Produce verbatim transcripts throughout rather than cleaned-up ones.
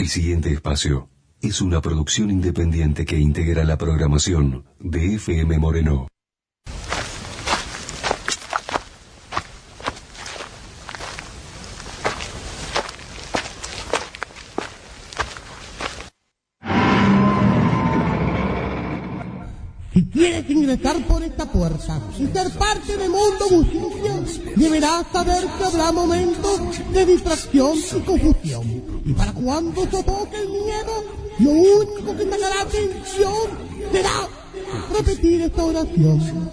El siguiente espacio es una producción independiente que integra la programación de F M Moreno. Si quieres ingresar por esta puerta y ser parte de Mundo Buchincha, deberás saber que habrá momentos de distracción y confusión. Y para cuando sofoque el miedo, lo único que sacará atención será repetir esta oración.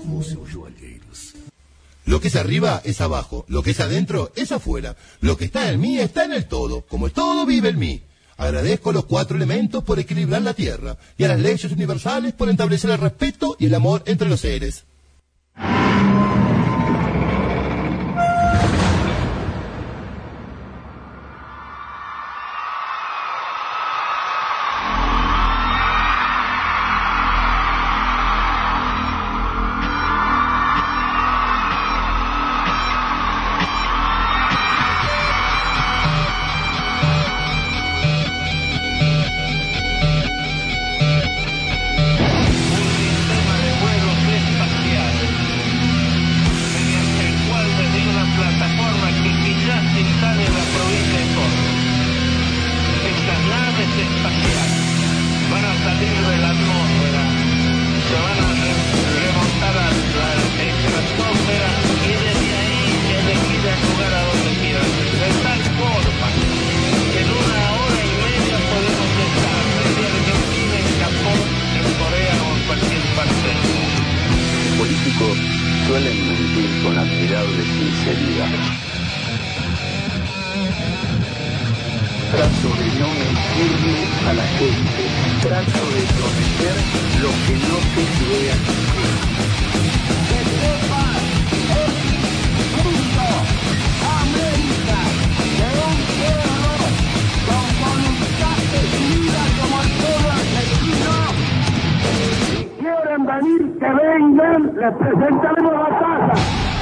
Lo que es arriba es abajo, lo que es adentro es afuera, lo que está en mí está en el todo, como el todo vive en mí. Agradezco a los cuatro elementos por equilibrar la tierra y a las leyes universales por establecer el respeto y el amor entre los seres. Suelen mentir con admirable sinceridad. Trato de no mentirle a la gente. Trato de prometer lo que no se crea. Que sepas, es fruto, América, de un pueblo con voluntad decidida como el pueblo argentino. Si quieren venir, que vengan, les presentaremos la casa.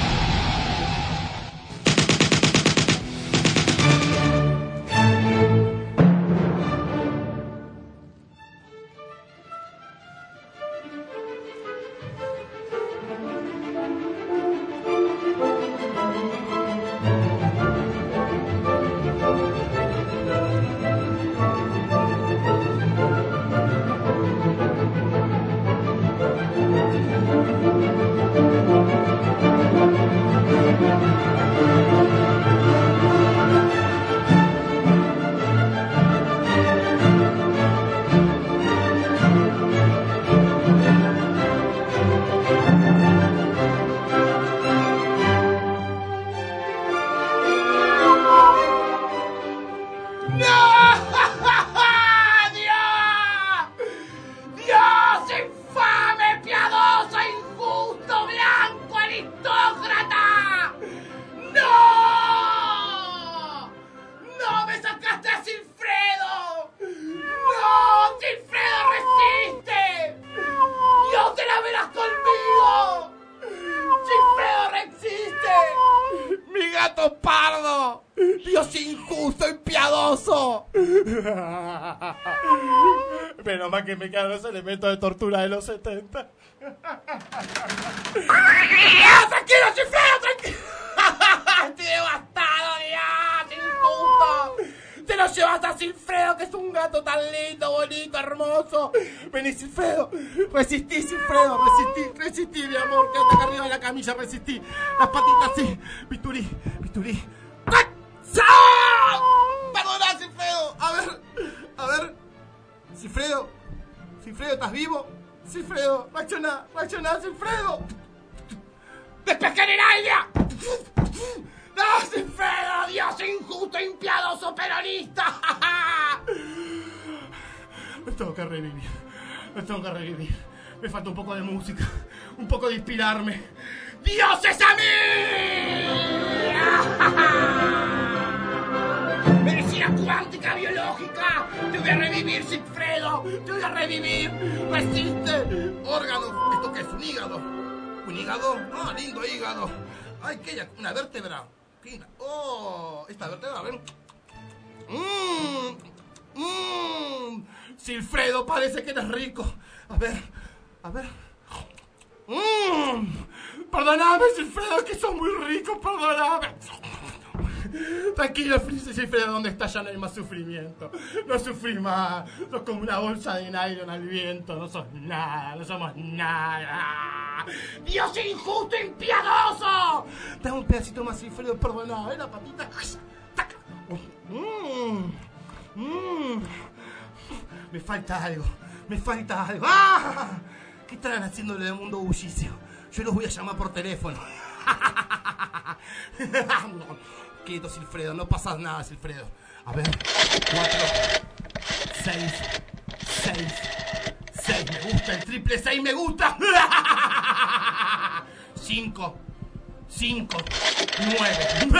Menos mal que me quedan los elementos de tortura de los setenta. ¡Ah, tranquilo, chiflado, tranquilo! ¡Estoy devastado, Dios! ¡Injusto! ¡Te lo llevaste a Silfredo, que es un gato tan lindo, bonito, hermoso! Vení, Silfredo. Resistí, Silfredo, resistí, resistí, mi amor. Quédate acá arriba de la camilla, resistí. Las patitas, sí. Piturí, piturí. ¡Perdona, Silfredo! A ver, a ver. Silfredo, Silfredo, ¿estás vivo? Silfredo, reacciona, reacciona, Silfredo. ¡Despejé en el aire! ¡No, Silfredo! ¡Dios injusto, impiadoso, peronista! Me tengo que revivir, me tengo que revivir. Me falta un poco de música, un poco de inspirarme. ¡Dios es a mí! ¡Medicina cuántica biológica! ¡Te voy a revivir, Silfredo! ¡Te voy a revivir! ¡Resiste! ¡Órgano! ¿Esto qué es? ¿Un hígado? ¿Un hígado? ¡Ah, lindo hígado! ¡Ay, qué! Una vértebra. ¿Qué? ¡Oh! Esta vértebra, a ver. ¡Mmm! ¡Mmm! Silfredo, parece que eres rico. A ver, a ver. Mmm. Perdóname, Silfredo, es que sos muy rico, perdóname. Tranquilo, Silfredo, ¿dónde está? Ya no hay más sufrimiento. No sufrí más. Sos como una bolsa de nylon al viento. No sos nada, no somos nada. ¡Dios injusto, impiadoso! Dame un pedacito más, Silfredo, perdóname. La patita. Mmm. Mmm. Me falta algo. Me falta algo. ¡Ah! ¿Qué estarán haciendo lo del mundo bullicio? Yo los voy a llamar por teléfono. Quieto, Silfredo, no pasas nada, Silfredo. A ver, cuatro, seis, seis, seis, me gusta, el triple seis me gusta. Cinco, cinco, nueve.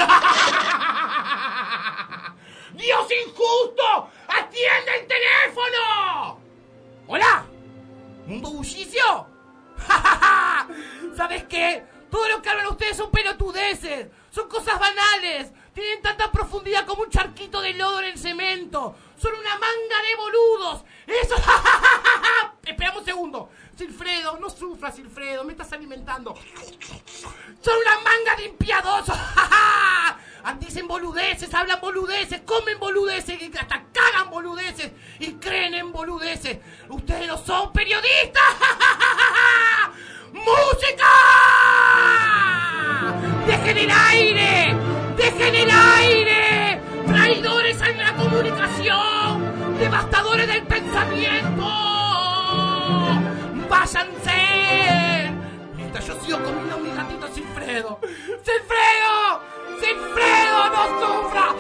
¡Dios injusto! ¡Atiende el teléfono! ¡Hola! ¿Mundo bullicio? ¿Sabes qué? Todo lo que hablan ustedes son pelotudeces. Son cosas banales. Tienen tanta profundidad como un charquito de lodo en el cemento. Son una manga de boludos. Eso... Esperamos un segundo. Silfredo, no sufras, Silfredo. Me estás alimentando. Son una manga de impiadosos. Dicen boludeces, hablan boludeces, comen boludeces, hasta cagan boludeces y creen en boludeces. Ustedes no son periodistas. ¡Música! ¡Dejen el aire! ¡Dejen el aire! ¡Traidores a la comunicación! ¡Devastadores del pensamiento! ¡Váyanse! Mientras yo sigo comiendo mi gatito Silfredo. ¡Silfredo! ¡Silfredo, no sufra!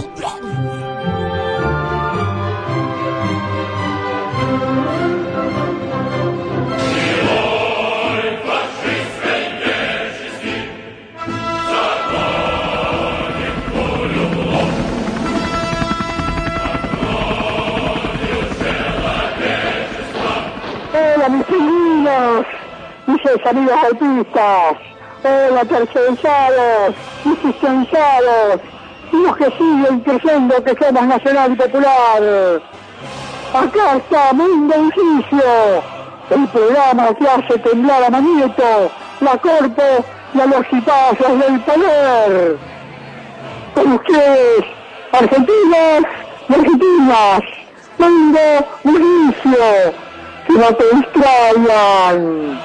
Hola, mis pingüinos, mis amigos autistas. Hola, tercerizados, existenciados, y los que siguen creyendo que somos nacional y popular. Acá está Mundo Bullicio, el programa que hace temblar a Manieto, la Corpo y a los cipazos del poder. Con ustedes, argentinos y argentinas, Mundo Bullicio, que no te distraigan.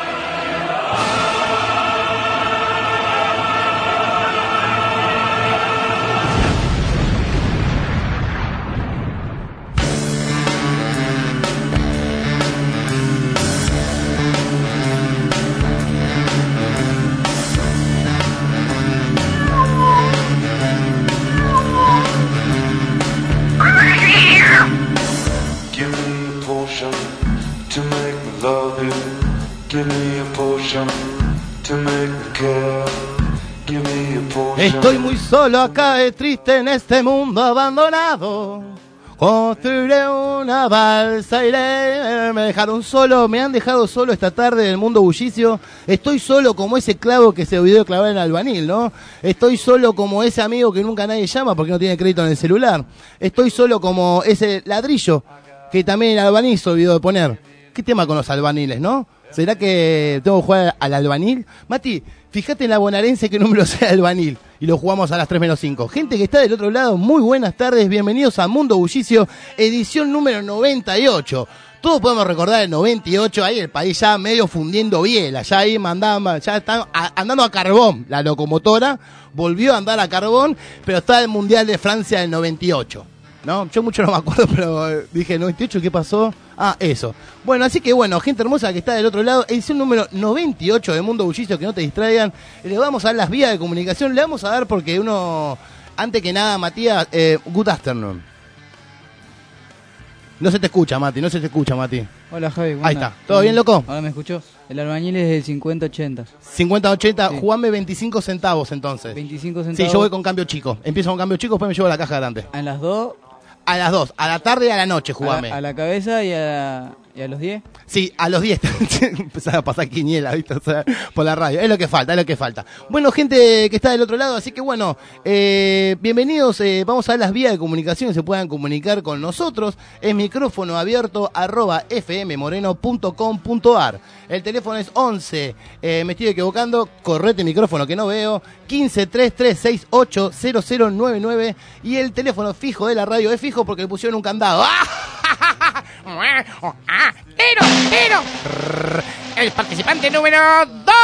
To make me love you, give me a potion. To make me care, give me a potion. Estoy muy solo acá, es triste en este mundo abandonado. Construiré una balsa, iré. Me dejaron solo, me han dejado solo esta tarde en el mundo bullicio. Estoy solo como ese clavo que se olvidó de clavar en el albanil, ¿no? Estoy solo como ese amigo que nunca nadie llama porque no tiene crédito en el celular. Estoy solo como ese ladrillo que también el albanil se olvidó de poner. ¿Qué tema con los albaniles, no? ¿Será que tengo que jugar al albanil? Mati, fíjate en la bonaerense qué número sea el albanil. Y lo jugamos a las tres menos cinco. Gente que está del otro lado, muy buenas tardes. Bienvenidos a Mundo Bullicio, edición número noventa y ocho. Todos podemos recordar el noventa y ocho, ahí el país ya medio fundiendo biela. Ya ahí mandaban, ya están a, andando a carbón. La locomotora volvió a andar a carbón, pero está el Mundial de Francia del noventa y ocho. ¿No? Yo mucho no me acuerdo, pero dije, ¿noventa y ocho qué pasó? Ah, eso. Bueno, así que bueno, gente hermosa que está del otro lado, edición número noventa y ocho de Mundo Bullicio, que no te distraigan. Le vamos a dar las vías de comunicación, le vamos a dar porque uno, antes que nada, Matías, eh, good afternoon. No se te escucha, Mati, no se te escucha, Mati. Hola, Javi. Ahí está. ¿Todo bien, loco? Ahora me escuchó. El albañil es del cincuenta ochenta. cincuenta ochenta, sí. Jugame veinticinco centavos entonces. veinticinco centavos. Sí, yo voy con cambio chico. Empiezo con cambio chico, después me llevo la caja grande. A las dos. A las dos, a la tarde y a la noche jugame. A la, a la cabeza y a la, ¿Y a los diez? Sí, a los diez empezaron a pasar quiniela, ¿viste? O sea, por la radio. Es lo que falta, es lo que falta. Bueno, gente que está del otro lado, así que bueno, eh, bienvenidos. Eh, vamos a ver las vías de comunicación que se puedan comunicar con nosotros. Es micrófono abierto arroba fmmoreno punto com punto ar. El teléfono es once, eh, me estoy equivocando, correte micrófono que no veo, quince, treinta y tres, sesenta y ocho, cero cero nueve nueve. Y el teléfono fijo de la radio es fijo porque le pusieron un candado. ¡Tiro, tiro! El participante número dos.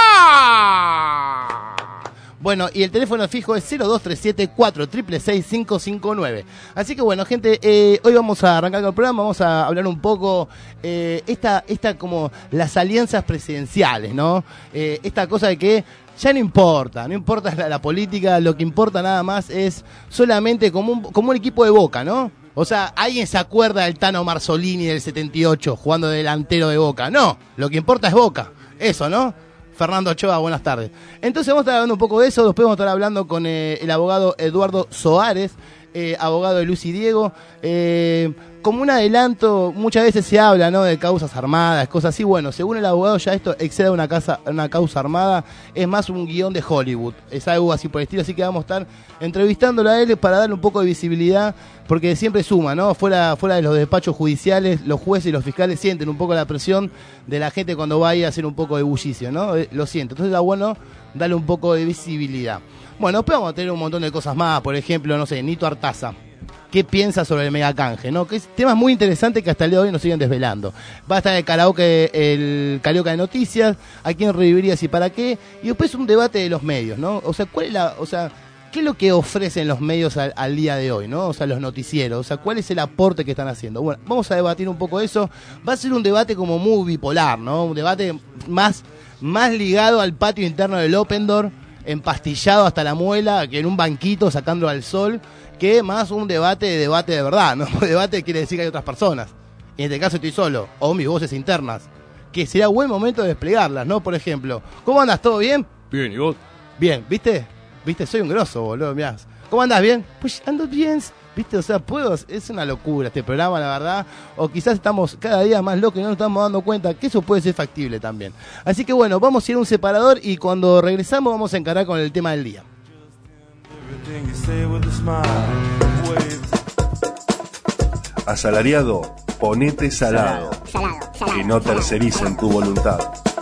Bueno, y el teléfono fijo es cero dos tres siete, cuatro seis seis seis, cinco cinco nueve. Así que bueno, gente, eh, hoy vamos a arrancar con el programa, vamos a hablar un poco, eh, esta, esta como las alianzas presidenciales, ¿no? Eh, esta cosa de que ya no importa, no importa la, la política, lo que importa nada más es solamente como un, como un equipo de Boca, ¿no? O sea, ¿alguien se acuerda del Tano Marzolini del setenta y ocho jugando de delantero de Boca? No, lo que importa es Boca. Eso, ¿no? Fernando Ochoa, buenas tardes. Entonces vamos a estar hablando un poco de eso, después vamos a estar hablando con eh, el abogado Eduardo Soares, eh, abogado de Luz y Diego. Eh, como un adelanto, muchas veces se habla, ¿no?, de causas armadas, cosas así. Bueno, según el abogado ya esto excede una, casa, una causa armada, es más un guión de Hollywood, es algo así por el estilo, así que vamos a estar entrevistándolo a él para darle un poco de visibilidad, porque siempre suma, ¿no? Fuera, fuera de los despachos judiciales, los jueces y los fiscales sienten un poco la presión de la gente cuando va a ir a hacer un poco de bullicio, ¿no? Lo siento, entonces está bueno darle un poco de visibilidad. Bueno, después vamos a tener un montón de cosas más, por ejemplo, no sé, Nito Artaza. ¿Qué piensa sobre el megacanje, no? Que es temas muy interesantes que hasta el día de hoy nos siguen desvelando. Va a estar el karaoke, el Carioca de Noticias, a quién revivirías y para qué, y después un debate de los medios, ¿no? O sea, ¿cuál es la, o sea, qué es lo que ofrecen los medios al, al día de hoy, ¿no? O sea, los noticieros, o sea, ¿cuál es el aporte que están haciendo? Bueno, vamos a debatir un poco eso. Va a ser un debate como muy bipolar, ¿no? Un debate más, más ligado al patio interno del Open Door, empastillado hasta la muela, que en un banquito sacándolo al sol, que más un debate de debate de verdad, ¿no? Debate quiere decir que hay otras personas. Y en este caso estoy solo, o mis voces internas, que sería buen momento de desplegarlas, ¿no? Por ejemplo, ¿cómo andas? ¿Todo bien? Bien, ¿y vos? Bien, ¿viste? ¿Viste? Soy un grosso, boludo, mirá. ¿Cómo andás? ¿Bien? Pues ando bien, ¿viste? O sea, puedo, es una locura este programa, la verdad. O quizás estamos cada día más locos y no nos estamos dando cuenta que eso puede ser factible también. Así que bueno, vamos a ir a un separador y cuando regresamos vamos a encarar con el tema del día. Asalariado, ponete salado, Salado, salado, que no tercericen tu voluntad.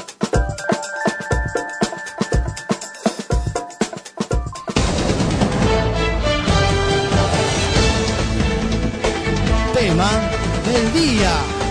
Tema del día.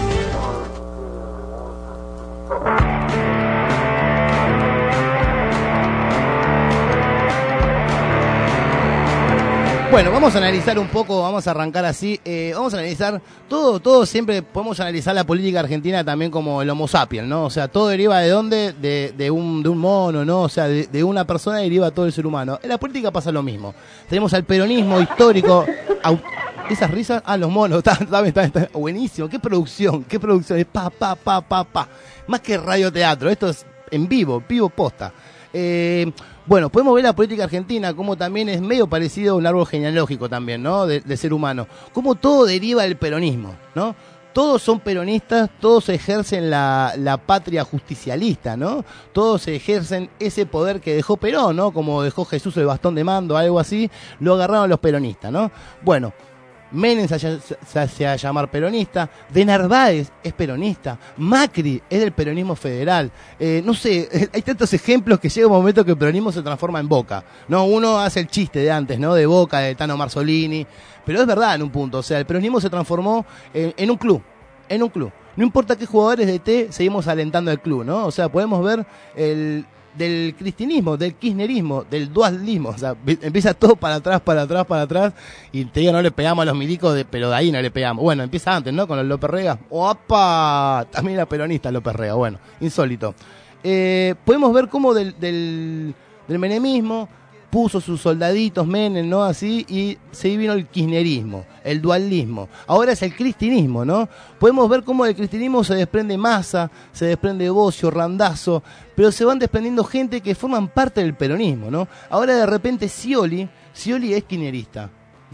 Bueno, vamos a analizar un poco, vamos a arrancar así, eh, vamos a analizar todo, todo siempre podemos analizar la política argentina también como el Homo sapiens, ¿no? O sea, todo deriva de dónde, de, de, un, de un mono, ¿no? O sea, de, de una persona deriva todo el ser humano. En la política pasa lo mismo. Tenemos al peronismo histórico, au, esas risas, ah, los monos, está, está, está, está, buenísimo, qué producción, qué producción, es pa, pa, pa, pa, pa, más que radioteatro, esto es en vivo, vivo posta. Eh, bueno, podemos ver la política argentina como también es medio parecido a un árbol genealógico también, ¿no? De, de ser humano. Como todo deriva del peronismo, ¿no? Todos son peronistas, todos ejercen la, la patria justicialista, ¿no? Todos ejercen ese poder que dejó Perón, ¿no? Como dejó Jesús el bastón de mando, algo así, lo agarraron los peronistas, ¿no? Bueno, Menem se, se, se hace a llamar peronista, De Narváez es peronista, Macri es del peronismo federal, eh, no sé, hay tantos ejemplos que llega un momento que el peronismo se transforma en Boca, ¿no? Uno hace el chiste de antes, ¿no? De Boca, de Tano Marzolini, pero es verdad en un punto, o sea, el peronismo se transformó en, en un club, en un club. No importa qué jugadores de T, seguimos alentando el club, ¿no? O sea, podemos ver el... del cristianismo, del kirchnerismo, del dualismo, o sea, empieza todo para atrás, para atrás, para atrás, y te digo, no le pegamos a los milicos, de, pero de ahí no le pegamos. Bueno, empieza antes, ¿no? Con los López Rega. ¡Opa! También era peronista López Rega, bueno, insólito. Eh, podemos ver cómo del, del, del menemismo puso sus soldaditos, Menem, ¿no? Así, y se vino el kirchnerismo, el dualismo. Ahora es el cristianismo, ¿no? Podemos ver cómo del cristianismo se desprende Massa, se desprende Bocio, Randazzo, pero se van desprendiendo gente que forman parte del peronismo, ¿no? Ahora de repente Scioli, Scioli es kirchnerista.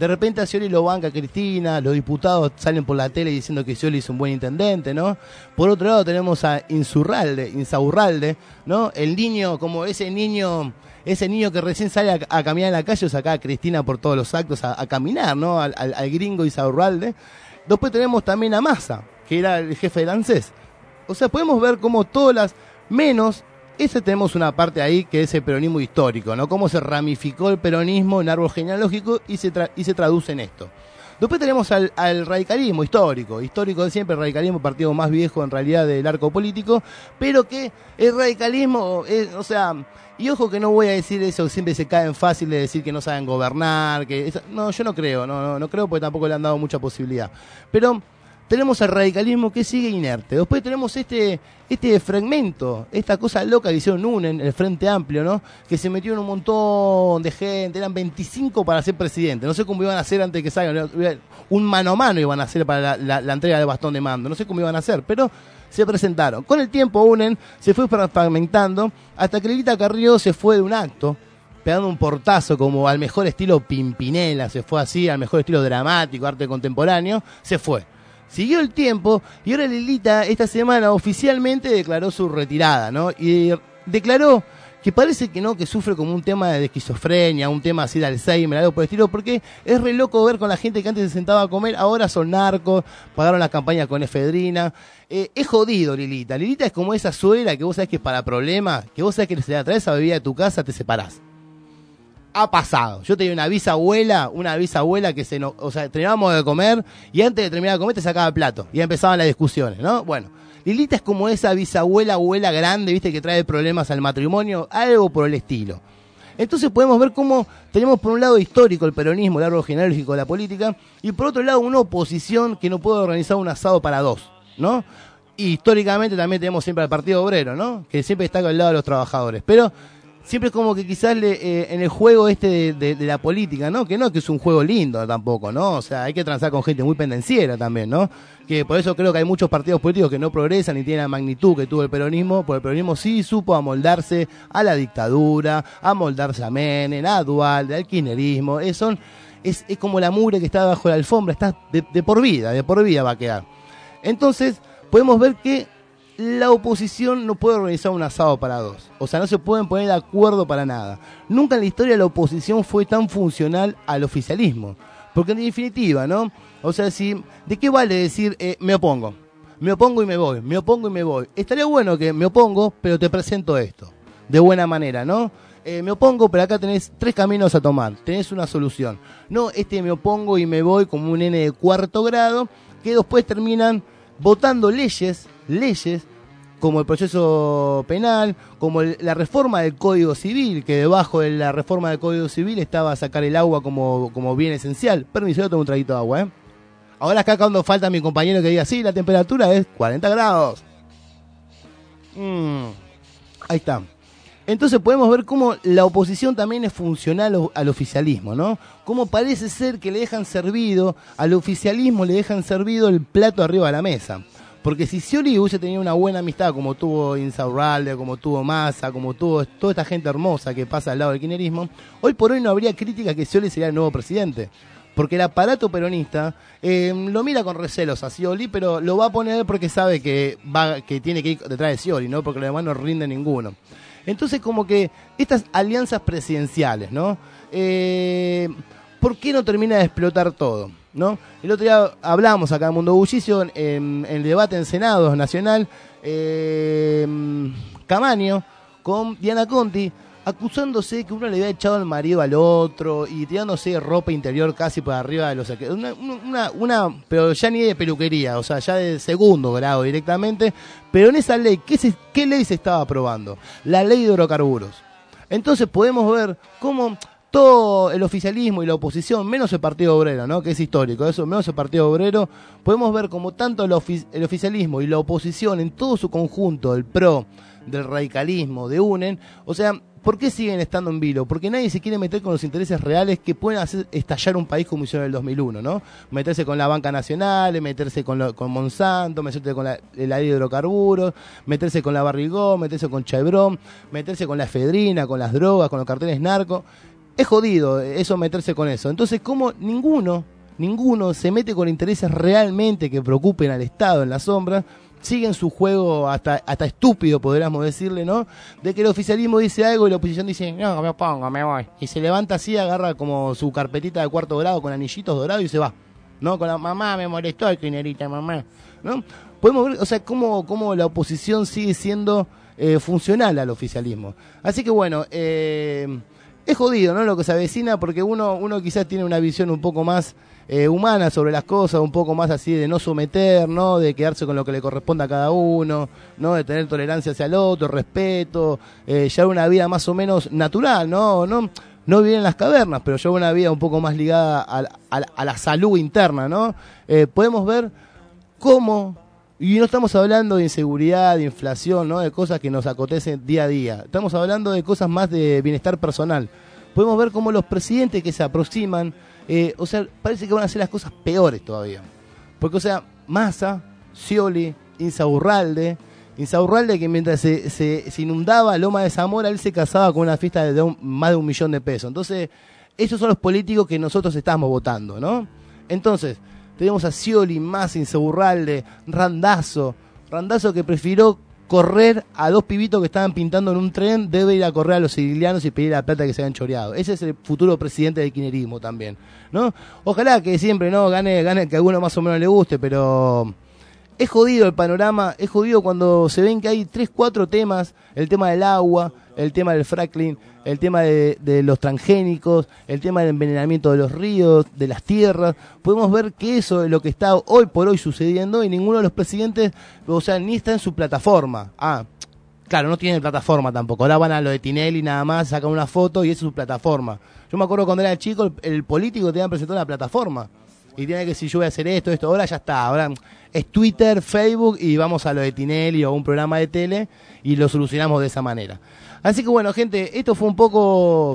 De repente a Scioli lo banca Cristina, los diputados salen por la tele diciendo que Scioli es un buen intendente, ¿no? Por otro lado tenemos a Insaurralde, Insaurralde, ¿no? El niño, como ese niño, ese niño que recién sale a, a caminar en la calle, o saca a Cristina por todos los actos a, a caminar, ¿no? Al, al, al gringo Insaurralde. Después tenemos también a Massa, que era el jefe del ANSES. O sea, podemos ver cómo todas las, menos, ese tenemos una parte ahí que es el peronismo histórico, ¿no? Cómo se ramificó el peronismo en árbol genealógico y se, tra- y se traduce en esto. Después tenemos al, al radicalismo histórico, histórico de siempre, el radicalismo, partido más viejo en realidad del arco político, pero que el radicalismo, es, o sea, y ojo que no voy a decir eso, siempre se caen fácil de decir que no saben gobernar, que esa, no, yo no creo, no, no, no creo porque tampoco le han dado mucha posibilidad. Pero tenemos al radicalismo que sigue inerte. Después tenemos este este fragmento, esta cosa loca que hicieron UNEN, el Frente Amplio, ¿no? Que se metió en un montón de gente, eran veinticinco para ser presidente. No sé cómo iban a hacer antes de que salgan, un mano a mano iban a hacer para la, la, la entrega del bastón de mando. No sé cómo iban a hacer, pero se presentaron. Con el tiempo UNEN se fue fragmentando hasta que Lilita Carrió se fue de un acto pegando un portazo como al mejor estilo Pimpinela, se fue así, al mejor estilo dramático, arte contemporáneo, se fue. Siguió el tiempo y ahora Lilita esta semana oficialmente declaró su retirada, ¿no? Y declaró que parece que no, que sufre como un tema de esquizofrenia, un tema así de Alzheimer, algo por el estilo, porque es re loco ver con la gente que antes se sentaba a comer, ahora son narcos, pagaron las campañas con efedrina. Eh, es jodido Lilita. Lilita es como esa suegra que vos sabés que es para problemas, que vos sabés que si la traes a bebida de tu casa te separás. Ha pasado. Yo tenía una bisabuela, una bisabuela que se no, o sea, terminábamos de comer y antes de terminar de comer te sacaba el plato y ya empezaban las discusiones, ¿no? Bueno, Lilita es como esa bisabuela, abuela grande, ¿viste? Que trae problemas al matrimonio, algo por el estilo. Entonces podemos ver cómo tenemos por un lado histórico el peronismo, el árbol genealógico de la política, y por otro lado una oposición que no puede organizar un asado para dos, ¿no? Y históricamente también tenemos siempre al Partido Obrero, ¿no? Que siempre está al lado de los trabajadores, pero siempre es como que quizás le, eh, en el juego este de, de, de la política, ¿no? Que no que es un juego lindo tampoco, ¿no? O sea, hay que transar con gente muy pendenciera también, ¿no? Que por eso creo que hay muchos partidos políticos que no progresan ni tienen la magnitud que tuvo el peronismo, porque el peronismo sí supo amoldarse a la dictadura, amoldarse a Menem, a Duhalde, al kirchnerismo. Es, son, es, es como la mugre que está bajo la alfombra, está de, de por vida, de por vida va a quedar. Entonces, podemos ver que la oposición no puede organizar un asado para dos. O sea, no se pueden poner de acuerdo para nada. Nunca en la historia la oposición fue tan funcional al oficialismo. Porque en definitiva, ¿no? O sea, si, ¿de qué vale decir eh, me opongo? Me opongo y me voy, me opongo y me voy. Estaría bueno que me opongo, pero te presento esto. De buena manera, ¿no? Eh, me opongo, pero acá tenés tres caminos a tomar. Tenés una solución. No, este me opongo y me voy como un nene de cuarto grado, que después terminan votando leyes, leyes, como el proceso penal, como el, la reforma del Código Civil, que debajo de la reforma del Código Civil estaba sacar el agua como, como bien esencial. Permiso, yo tomo un traguito de agua, ¿eh? Ahora acá cuando falta mi compañero que diga, sí, la temperatura es cuarenta grados. Mm, ahí está. Entonces podemos ver cómo la oposición también es funcional al oficialismo, ¿no? Cómo parece ser que le dejan servido, al oficialismo le dejan servido el plato arriba de la mesa. Porque si Scioli hubiese tenido una buena amistad como tuvo Insaurralde, como tuvo Massa, como tuvo toda esta gente hermosa que pasa al lado del kirchnerismo, hoy por hoy no habría crítica que Scioli sería el nuevo presidente. Porque el aparato peronista eh, lo mira con recelos a Scioli, pero lo va a poner porque sabe que va que tiene que ir detrás de Scioli, ¿no? Porque los demás no rinde ninguno. Entonces como que estas alianzas presidenciales, ¿no? Eh, ¿Por qué no termina de explotar todo? ¿No? El otro día hablamos acá en Mundo Bullicio, en, en el debate en Senado Nacional, eh, Camaño con Diana Conti, acusándose que uno le había echado el marido al otro y tirándose ropa interior casi por arriba de los... Una, una, una, pero ya ni de peluquería, o sea, ya de segundo grado directamente. Pero en esa ley, ¿qué, se, qué ley se estaba aprobando? La ley de hidrocarburos. Entonces podemos ver cómo todo el oficialismo y la oposición, menos el Partido Obrero, ¿no? Que es histórico, eso, menos el Partido Obrero, podemos ver como tanto el, ofici- el oficialismo y la oposición en todo su conjunto, el PRO, del radicalismo, de UNEN, o sea, ¿por qué siguen estando en vilo? Porque nadie se quiere meter con los intereses reales que pueden hacer estallar un país como hicieron en el dos mil uno, ¿no? Meterse con la banca nacional, meterse con, lo, con Monsanto, meterse con la, la ley de hidrocarburos, meterse con la Barrigón, meterse con Chevron, meterse con la efedrina, con las drogas, con los carteles narcos. es jodido eso, meterse con eso. Entonces, ¿cómo ninguno, ninguno se mete con intereses realmente que preocupen al Estado en la sombra? Siguen su juego hasta, hasta estúpido, podríamos decirle, ¿no? De que el oficialismo dice algo y la oposición dice, no, me pongo, me voy. Y se levanta así, agarra como su carpetita de cuarto grado con anillitos dorados y se va. ¿No? Con la mamá, me molestó el crinerita, mamá. ¿No? Podemos ver, o sea, cómo, cómo la oposición sigue siendo eh, funcional al oficialismo. Así que bueno, eh, es jodido, ¿no? Lo que se avecina, porque uno, uno quizás tiene una visión un poco más Eh, humana sobre las cosas, un poco más así de no someter, ¿no? De quedarse con lo que le corresponde a cada uno, ¿no? De tener tolerancia hacia el otro, respeto, eh, llevar una vida más o menos natural, ¿no? No, no vivir en las cavernas, pero llevar una vida un poco más ligada a, a, a la salud interna, ¿no? Eh, podemos ver cómo, y no estamos hablando de inseguridad, de inflación, ¿no? De cosas que nos acontecen día a día, estamos hablando de cosas más de bienestar personal. Podemos ver cómo los presidentes que se aproximan, Eh, o sea, parece que van a hacer las cosas peores todavía. Porque, o sea, Massa, Scioli, Insaurralde, Insaurralde que mientras se, se, se inundaba Loma de Zamora, él se casaba con una fiesta de un, más de un millón de pesos. Entonces, esos son los políticos que nosotros estamos votando, ¿no? Entonces, tenemos a Scioli, Massa, Insaurralde, Randazzo, Randazzo que prefirió correr a dos pibitos que estaban pintando en un tren, debe ir a correr a los sicilianos y pedir la plata que se habían choreado. Ese es el futuro presidente del kirchnerismo también, ¿no? Ojalá que siempre no gane, gane que a alguno más o menos le guste, pero es jodido el panorama, es jodido cuando se ven que hay tres, cuatro temas, el tema del agua, el tema del fracking, el tema de, de los transgénicos, el tema del envenenamiento de los ríos, de las tierras. Podemos ver que eso es lo que está hoy por hoy sucediendo y ninguno de los presidentes, o sea, ni está en su plataforma. Ah, claro, no tienen plataforma tampoco. Ahora van a lo de Tinelli nada más, sacan una foto y esa es su plataforma. Yo me acuerdo cuando era chico, el, el político te habían presentado una plataforma. Y tiene que decir, yo voy a hacer esto, esto, ahora ya está. Ahora es Twitter, Facebook y vamos a lo de Tinelli o un programa de tele y lo solucionamos de esa manera. Así que bueno, gente, esto fue un poco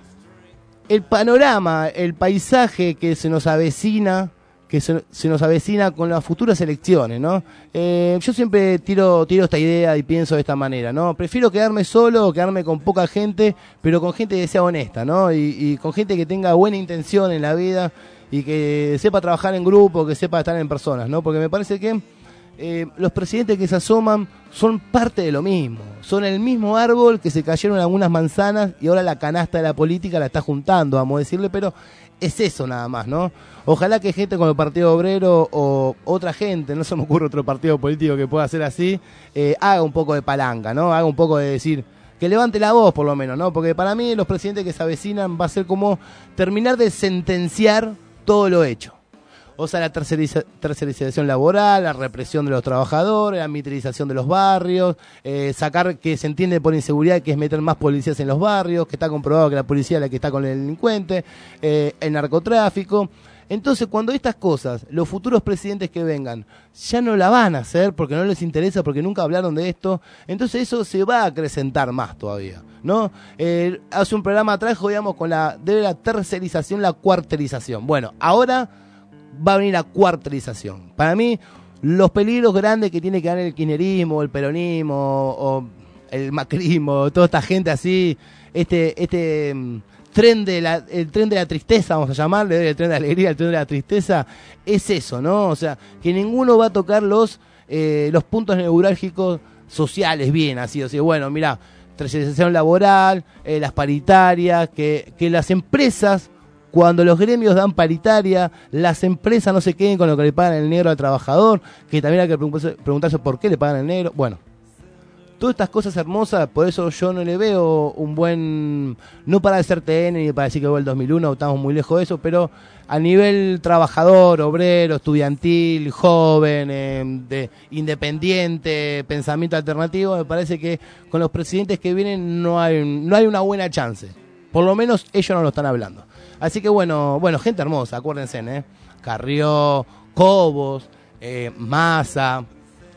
el panorama, el paisaje que se nos avecina, que se, se nos avecina con las futuras elecciones, ¿no? Eh, yo siempre tiro, tiro esta idea y pienso de esta manera, ¿no? Prefiero quedarme solo o quedarme con poca gente, pero con gente que sea honesta, ¿no? Y, y con gente que tenga buena intención en la vida y que sepa trabajar en grupo, que sepa estar en personas, ¿no? Porque me parece que eh, los presidentes que se asoman son parte de lo mismo, son el mismo árbol que se cayeron algunas manzanas y ahora la canasta de la política la está juntando, vamos a decirle, pero es eso nada más, ¿no? Ojalá que gente como el Partido Obrero o otra gente, no se me ocurre otro partido político que pueda hacer así, eh, haga un poco de palanca, ¿no? Haga un poco de decir, que levante la voz por lo menos, ¿no? Porque para mí los presidentes que se avecinan va a ser como terminar de sentenciar todo lo hecho. O sea, la terceriza, tercerización laboral, la represión de los trabajadores, la militarización de los barrios, eh, sacar que se entiende por inseguridad que es meter más policías en los barrios, que está comprobado que la policía es la que está con el delincuente, eh, el narcotráfico. Entonces, cuando estas cosas, los futuros presidentes que vengan, ya no la van a hacer porque no les interesa, porque nunca hablaron de esto, entonces eso se va a acrecentar más todavía, ¿no? Eh, hace un programa atrás, jodíamos con la, de la tercerización, la cuartelización. Bueno, ahora va a venir la cuartelización. Para mí, los peligros grandes que tiene que dar el kirchnerismo, el peronismo, o el macrismo, toda esta gente así, este... este tren de la, el tren de la tristeza, vamos a llamarle, el tren de la alegría, el tren de la tristeza, es eso, ¿no? O sea, que ninguno va a tocar los eh, los puntos neurálgicos sociales bien, así, o sea, bueno, mira, tercerización laboral, eh, las paritarias, que, que las empresas, cuando los gremios dan paritaria, las empresas no se queden con lo que le pagan el negro al trabajador, que también hay que preguntarse, preguntarse por qué le pagan el negro, bueno. Todas estas cosas hermosas, por eso yo no le veo un buen, no para el C T N ni para decir que fue el dos mil uno, estamos muy lejos de eso, pero a nivel trabajador, obrero, estudiantil, joven, eh, de, independiente, pensamiento alternativo, me parece que con los presidentes que vienen no hay, no hay una buena chance. Por lo menos ellos no lo están hablando. Así que bueno, bueno, gente hermosa, acuérdense, ¿eh? Carrió, Cobos, eh, Massa...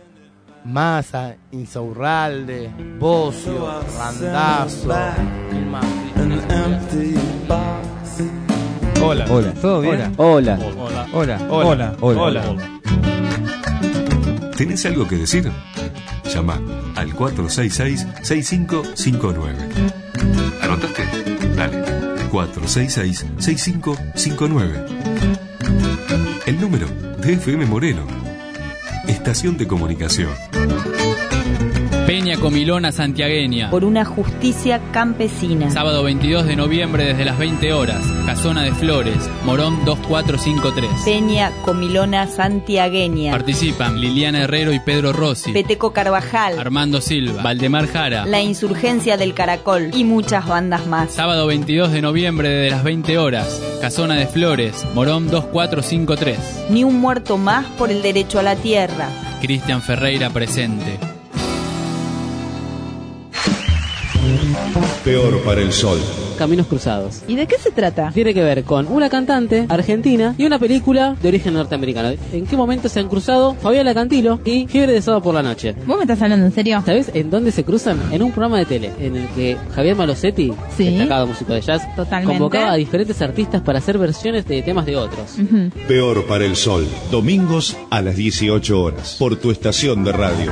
Massa, Insaurralde, Bocio, Randazzo, Hola. Hola. ¿Todo bien? Hola. Hola. Hola. Hola. Hola. Hola. ¿Tenés algo que decir? Llama al cuatro seis seis, seis cinco cinco nueve. ¿Anotaste? Dale. cuatro seis seis, seis cinco cinco nueve. El número de F M Moreno. Estación de comunicación. Peña Comilona Santiagueña. Por una justicia campesina. Sábado veintidós de noviembre desde las veinte horas. Casona de Flores, Morón dos cuatro cinco tres. Peña Comilona Santiagueña. Participan Liliana Herrero y Pedro Rossi. Peteco Carvajal. Armando Silva. Valdemar Jara. La Insurgencia del Caracol. Y muchas bandas más. Sábado veintidós de noviembre desde las veinte horas. Casona de Flores, Morón dos cuatro cinco tres. Ni un muerto más por el derecho a la tierra. Cristian Ferreira presente. Peor para el sol. Caminos Cruzados. ¿Y de qué se trata? Tiene que ver con una cantante argentina y una película de origen norteamericano. ¿En qué momento se han cruzado Fabiola Cantilo y Fiebre de Sábado por la Noche? ¿Vos me estás hablando en serio? ¿Sabés en dónde se cruzan? En un programa de tele en el que Javier Malosetti, sí, destacado músico de jazz, totalmente, convocaba a diferentes artistas para hacer versiones de temas de otros. Uh-huh. Peor para el sol. Domingos a las dieciocho horas. Por tu estación de radio.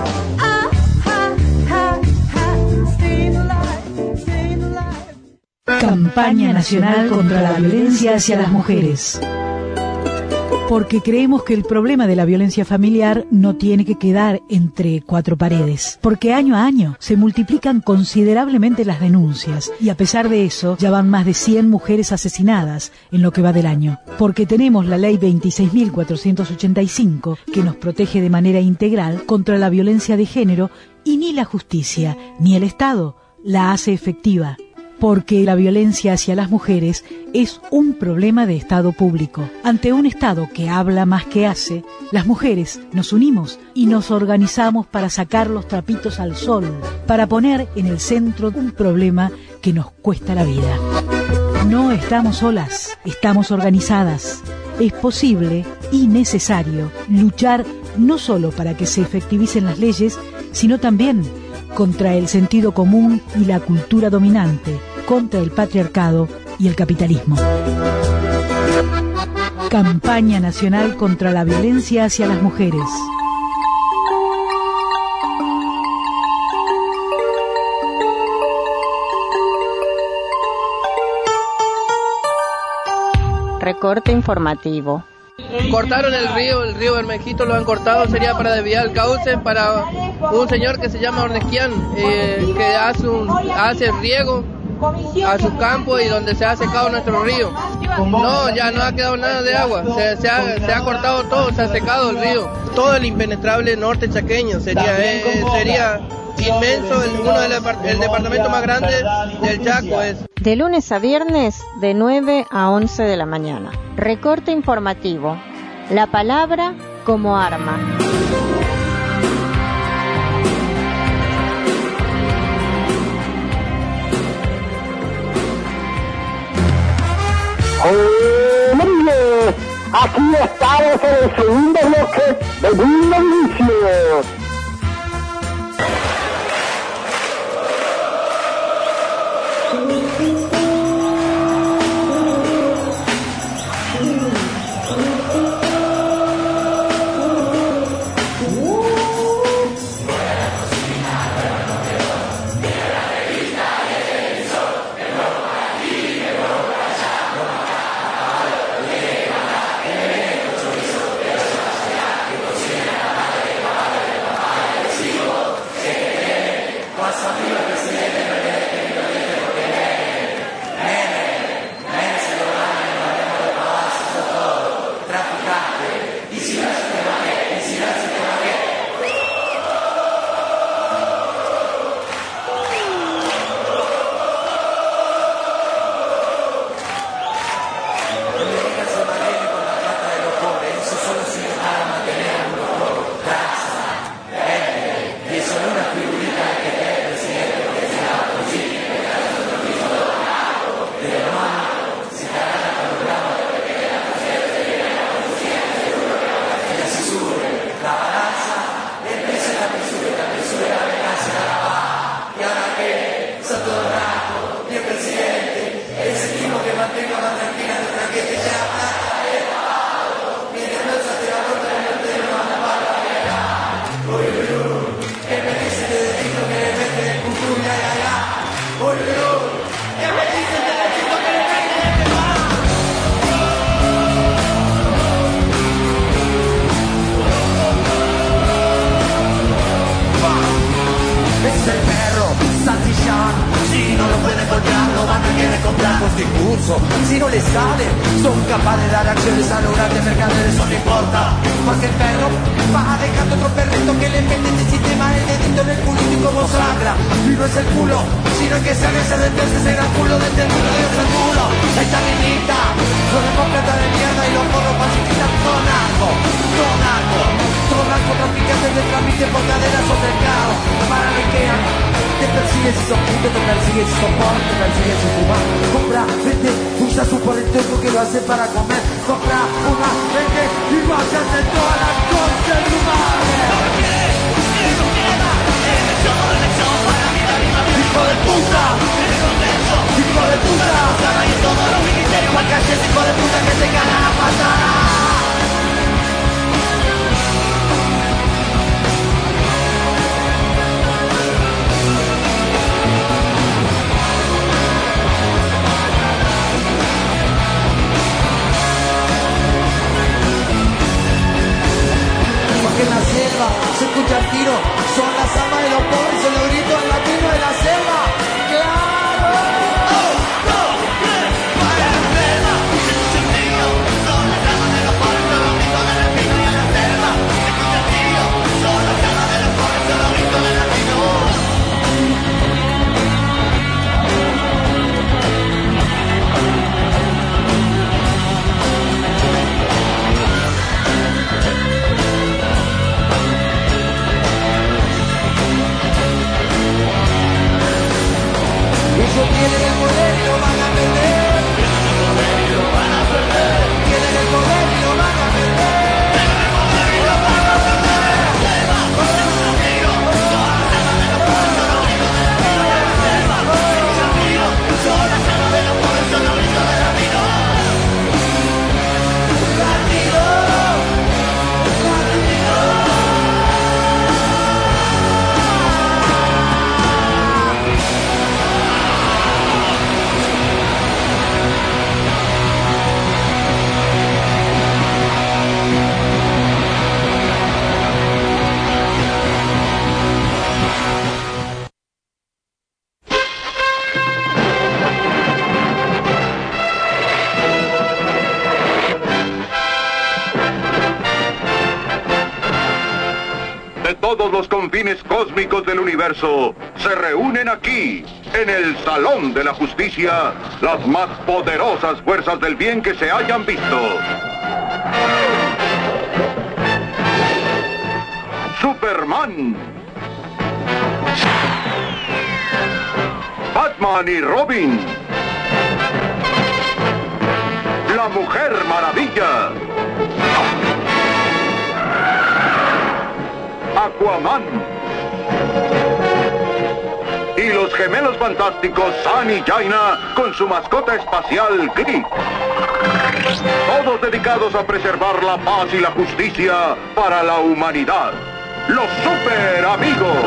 Campaña Nacional contra la Violencia hacia las Mujeres. Porque creemos que el problema de la violencia familiar no tiene que quedar entre cuatro paredes. Porque año a año se multiplican considerablemente las denuncias y a pesar de eso ya van más de cien mujeres asesinadas en lo que va del año. Porque tenemos la ley veintiséis mil cuatrocientos ochenta y cinco que nos protege de manera integral contra la violencia de género y ni la justicia ni el Estado la hace efectiva. Porque la violencia hacia las mujeres es un problema de Estado público. Ante un Estado que habla más que hace, las mujeres nos unimos y nos organizamos para sacar los trapitos al sol, para poner en el centro un problema que nos cuesta la vida. No estamos solas, estamos organizadas. Es posible y necesario luchar no solo para que se efectivicen las leyes, sino también contra el sentido común y la cultura dominante, contra el patriarcado y el capitalismo. Campaña Nacional contra la Violencia hacia las Mujeres. Recorte informativo. Cortaron el río, el río Bermejito lo han cortado, sería para desviar el cauce para un señor que se llama Ornequian, eh, que hace, un, hace riego a su campo y donde se ha secado nuestro río. No, ya no ha quedado nada de agua, se, se, ha, se ha cortado todo, se ha secado el río. Todo el impenetrable norte chaqueño sería, eh, sería inmenso, el, uno del el departamento más grande del Chaco es. De lunes a viernes, de nueve a once de la mañana. Recorte informativo. La palabra como arma. ¡Hombre! Aquí estamos en el segundo bloque de Mundo Inicio. discurso. Si no les sale, son capaces de dar acciones a los grandes mercaderes, eso no importa. Porque el perro va dejando otro perrito que le mete este sistema el dedito en el culito y como sangra. Y no es el culo, sino que se hace de entonces el gran culo desde el culo de otro culo. Esta minita, son demócratas de mierda y los porros pacifistas son narco, son narco. Son narcotraficantes de trámite por cadenas o mercado. Para lo que te persigues y sos puto, te persigues y sos pobre, te persigues y fumar. Compra, vete, usa su político que lo hace para comer. Compra, fuma, vete y váyase todas las cosas de tu madre. Hijo de puta, hijo de puta, pa' calles, hijo de puta que te cagan a patada. Que en la selva se escucha el tiro, son las almas de los pobres, son los gritos del latino de la selva. ¡Claro! ¡Oh, no! ¡Para la selva! Se escucha el tiro, son las almas de los pobres, son los gritos del latino y en la selva. Se escucha el tiro, son las almas de los pobres, son los gritos del latino. Ellos tienen el poder y lo van a perder. Tienen el poder y lo van a perder. Tienen el poder y lo van a perder. Tienen el poder y lo van a perder. Selva, se escucha el tiro, son las almas de los pobres, son los gritos de la vida. Selva, se escucha el tiro, son las almas de los pobres, son los gritos de la vida. Latino, latino. Todos los confines cósmicos del universo se reúnen aquí, en el Salón de la Justicia, las más poderosas fuerzas del bien que se hayan visto. Superman, Batman y Robin, la Mujer Maravilla, Aquaman y los gemelos fantásticos San y Jaina con su mascota espacial Gris. Todos dedicados a preservar la paz y la justicia para la humanidad. Los Super Amigos.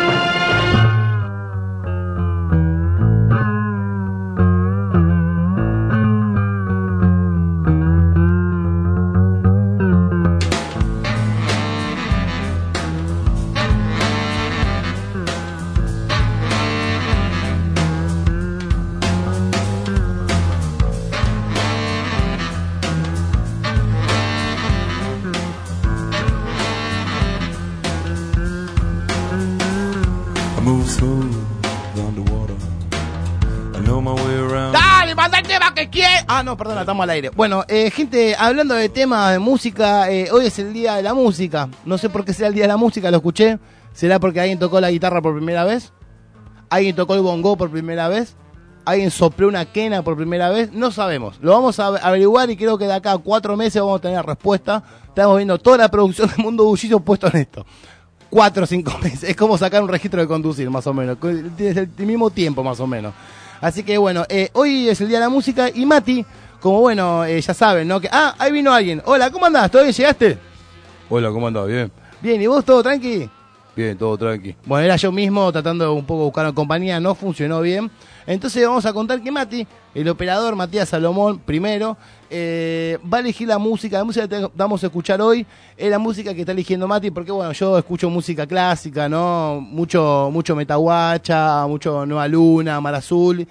Dale, manda el tema que quiere. Ah, no, perdona, estamos al aire. Bueno, eh, gente, hablando de temas de música, eh, hoy es el día de la música. No sé por qué será el día de la música, lo escuché. ¿Será porque alguien tocó la guitarra por primera vez? ¿Alguien tocó el bongo por primera vez? ¿Alguien sopló una quena por primera vez? No sabemos. Lo vamos a averiguar y creo que de acá a cuatro meses vamos a tener respuesta. Estamos viendo toda la producción del Mundo Bullicio puesto en esto. Cuatro o cinco meses. Es como sacar un registro de conducir, más o menos. Desde el mismo tiempo, más o menos. Así que bueno, eh, hoy es el día de la música y Mati, como bueno, eh, ya saben, ¿no? Que, ah, ahí vino alguien. Hola, ¿cómo andás? ¿Todo bien? ¿Llegaste? Hola, ¿cómo andás? ¿Bien? Bien, ¿y vos todo tranqui? Bien, todo tranqui. Bueno, era yo mismo tratando de un poco buscar una compañía, no funcionó bien. Entonces vamos a contar que Mati, el operador Matías Salomón, primero, eh, va a elegir la música. La música que vamos a escuchar hoy es la música que está eligiendo Mati, porque bueno, yo escucho música clásica, ¿no? Mucho, mucho Metahuacha, mucho Nueva Luna, Mar Azul.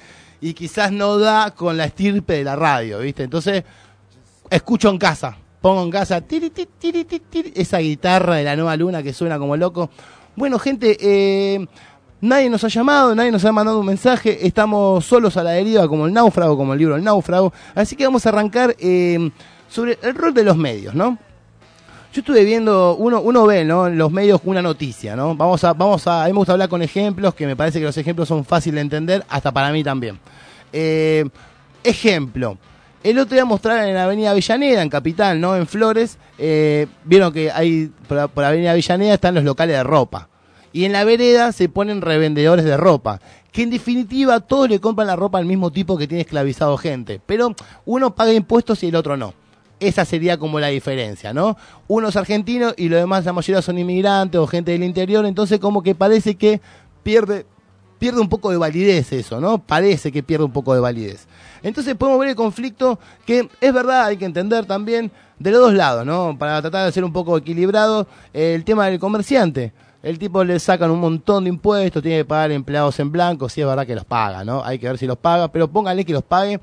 y quizás no da con la estirpe de la radio, ¿viste? Entonces, escucho en casa, pongo en casa tiri, tiri, tiri, tiri, esa guitarra de la Nueva Luna que suena como loco. Bueno, gente, eh, nadie nos ha llamado, nadie nos ha mandado un mensaje, estamos solos a la deriva como el náufrago, como el libro El Náufrago, así que vamos a arrancar eh, sobre el rol de los medios, ¿no? Yo estuve viendo, uno uno ve, ¿no?, en los medios una noticia, ¿no? Vamos a, vamos a, a mí me gusta hablar con ejemplos, que me parece que los ejemplos son fáciles de entender, hasta para mí también. Eh, ejemplo, el otro día mostraron en la avenida Avellaneda, en Capital, ¿no?, en Flores, eh, vieron que hay, por, por la avenida Avellaneda están los locales de ropa. Y en la vereda se ponen revendedores de ropa, que en definitiva todos le compran la ropa al mismo tipo que tiene esclavizado gente. Pero uno paga impuestos y el otro no. Esa sería como la diferencia, ¿no? Uno es argentino y los demás, la mayoría son inmigrantes o gente del interior, entonces como que parece que pierde, pierde un poco de validez eso, ¿no? Parece que pierde un poco de validez. Entonces podemos ver el conflicto que es verdad, hay que entender también de los dos lados, ¿no? Para tratar de ser un poco equilibrado, eh, el tema del comerciante. El tipo le sacan un montón de impuestos, tiene que pagar empleados en blanco, sí es verdad que los paga, ¿no? Hay que ver si los paga, pero póngale que los pague.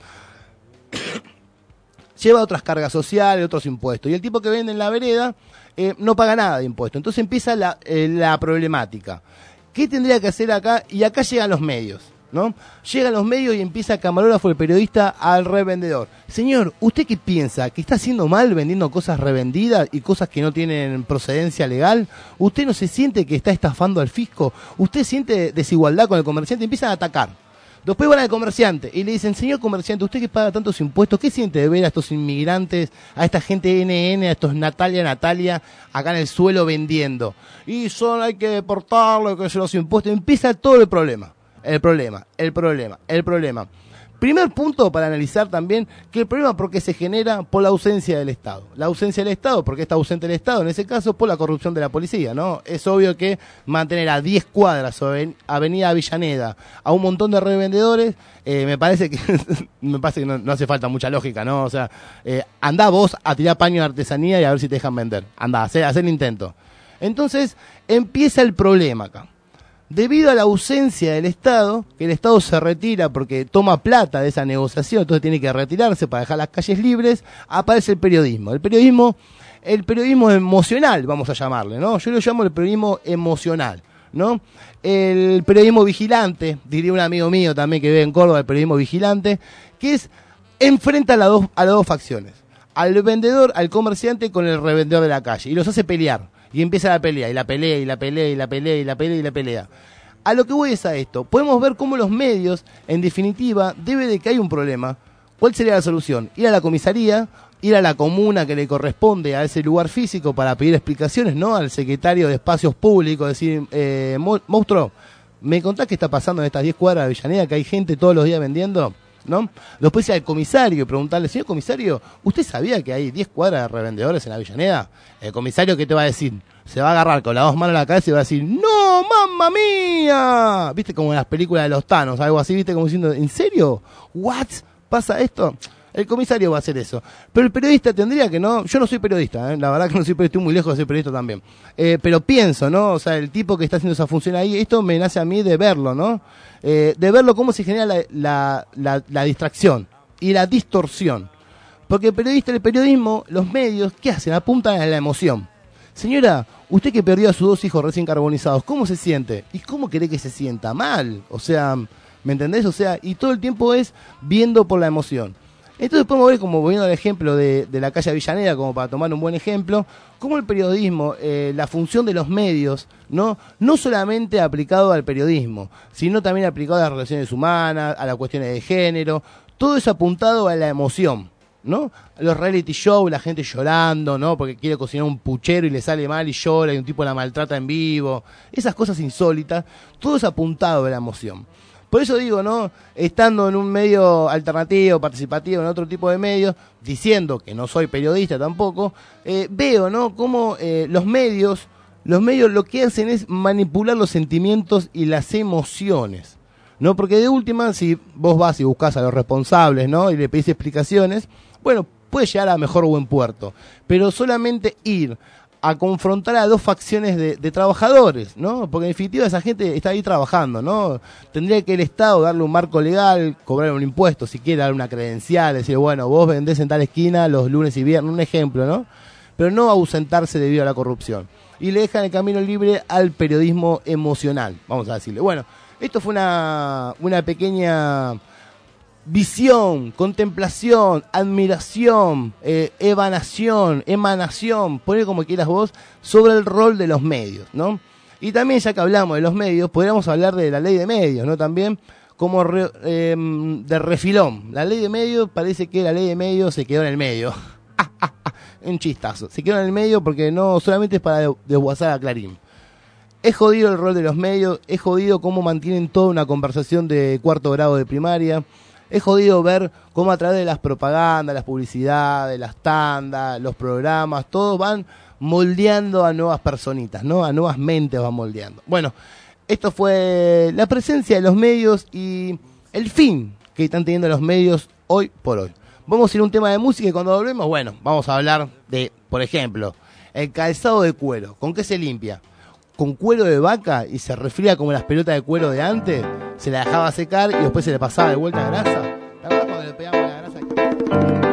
Lleva otras cargas sociales, otros impuestos. Y el tipo que vende en la vereda eh, no paga nada de impuestos. Entonces empieza la, eh, la problemática. ¿Qué tendría que hacer acá? Y acá llegan los medios, ¿no? Llegan los medios y empieza el camarógrafo, el periodista, al revendedor. Señor, ¿usted qué piensa? ¿Que está haciendo mal vendiendo cosas revendidas y cosas que no tienen procedencia legal? ¿Usted no se siente que está estafando al fisco? ¿Usted siente desigualdad con el comerciante? Empiezan a atacar. Después van al comerciante y le dicen, señor comerciante, usted que paga tantos impuestos, ¿qué siente de ver a estos inmigrantes, a esta gente N N, a estos Natalia, Natalia, acá en el suelo vendiendo? Y son, hay que deportarlo, que se los impuestos. Empieza todo el problema, el problema, el problema, el problema. Primer punto para analizar también que el problema porque se genera por la ausencia del Estado. La ausencia del Estado, porque está ausente el Estado, en ese caso por la corrupción de la policía, ¿no? Es obvio que mantener a diez cuadras sobre Avenida Avellaneda a un montón de revendedores, eh, me parece que me parece que no, no hace falta mucha lógica, ¿no? O sea, eh, andá vos a tirar paño de artesanía y a ver si te dejan vender. Andá, hacé, hacé el intento. Entonces empieza el problema acá. Debido a la ausencia del Estado, que el Estado se retira porque toma plata de esa negociación, entonces tiene que retirarse para dejar las calles libres, aparece el periodismo. El periodismo, el periodismo emocional, vamos a llamarle, ¿no? Yo lo llamo el periodismo emocional, ¿no? El periodismo vigilante, diría un amigo mío también que vive en Córdoba, el periodismo vigilante, que es, enfrenta a las dos, a las dos facciones, al vendedor, al comerciante con el revendedor de la calle, y los hace pelear. Y empieza la pelea, y la pelea, y la pelea, y la pelea, y la pelea, y la pelea. A lo que voy es a esto. Podemos ver cómo los medios, en definitiva, debe de que hay un problema. ¿Cuál sería la solución? Ir a la comisaría, ir a la comuna que le corresponde a ese lugar físico para pedir explicaciones, ¿no? Al secretario de Espacios Públicos, decir, eh, monstruo, ¿me contás qué está pasando en estas diez cuadras de Avellaneda, que hay gente todos los días vendiendo? ¿No? Después ir al comisario y preguntarle, señor comisario, ¿usted sabía que hay diez cuadras de revendedores en Avellaneda? El comisario, ¿qué te va a decir? Se va a agarrar con las dos manos a la cabeza y va a decir, ¡no, mamma mía! ¿Viste? Como en las películas de los Thanos, algo así, ¿viste? Como diciendo, ¿en serio? ¿What? ¿Pasa esto? El comisario va a hacer eso. Pero el periodista tendría que, ¿no? Yo no soy periodista, ¿eh? La verdad que no soy periodista, estoy muy lejos de ser periodista también. Eh, pero pienso, ¿no? O sea, el tipo que está haciendo esa función ahí, esto me nace a mí de verlo, ¿no? Eh, de verlo cómo se genera la, la, la, la distracción y la distorsión. Porque el periodista, el periodismo, los medios, ¿qué hacen? Apuntan a la emoción. Señora, usted que perdió a sus dos hijos recién carbonizados, ¿cómo se siente? ¿Y cómo cree que se sienta? Mal. O sea, ¿me entendés? O sea, y todo el tiempo es viendo por la emoción. Entonces podemos ver, como volviendo al ejemplo de, de la calle Avellaneda, como para tomar un buen ejemplo, cómo el periodismo, eh, la función de los medios, no no solamente aplicado al periodismo, sino también aplicado a las relaciones humanas, a las cuestiones de género, todo eso apuntado a la emoción, ¿no? Los reality shows, la gente llorando, ¿no? Porque quiere cocinar un puchero y le sale mal y llora y un tipo la maltrata en vivo, esas cosas insólitas, todo es apuntado a la emoción. Por eso digo, ¿no? Estando en un medio alternativo, participativo, en otro tipo de medios, diciendo que no soy periodista tampoco, eh, veo, ¿no? Cómo eh, los medios, los medios lo que hacen es manipular los sentimientos y las emociones, ¿no? Porque de última, si vos vas y buscás a los responsables, ¿no? Y le pedís explicaciones, bueno, puede llegar a mejor buen puerto. Pero solamente ir a confrontar a dos facciones de, de trabajadores, ¿no? Porque en definitiva esa gente está ahí trabajando, ¿no? Tendría que el Estado darle un marco legal, cobrar un impuesto, si quiere dar una credencial, decir, bueno, vos vendés en tal esquina los lunes y viernes, un ejemplo, ¿no? Pero no ausentarse debido a la corrupción. Y le dejan el camino libre al periodismo emocional, vamos a decirle. Bueno, esto fue una, una pequeña visión, contemplación, admiración, eh, evanación, emanación, poné como quieras vos, sobre el rol de los medios, ¿no? Y también, ya que hablamos de los medios, podríamos hablar de la ley de medios, ¿no? También como re, eh, de refilón. La ley de medios, parece que la ley de medios se quedó en el medio. Un chistazo. Se quedó en el medio porque no solamente es para desguazar a Clarín. Es jodido el rol de los medios, es jodido cómo mantienen toda una conversación de cuarto grado de primaria. Es jodido ver cómo a través de las propagandas, las publicidades, las tandas, los programas, todos van moldeando a nuevas personitas, ¿no? A nuevas mentes van moldeando. Bueno, esto fue la presencia de los medios y el fin que están teniendo los medios hoy por hoy. Vamos a ir a un tema de música y cuando volvemos, bueno, vamos a hablar de, por ejemplo, el calzado de cuero. ¿Con qué se limpia? Con cuero de vaca y se refría como las pelotas de cuero de antes, se la dejaba secar y después se le pasaba de vuelta grasa. ¿Te acuerdas cuando le pegamos la grasa aquí?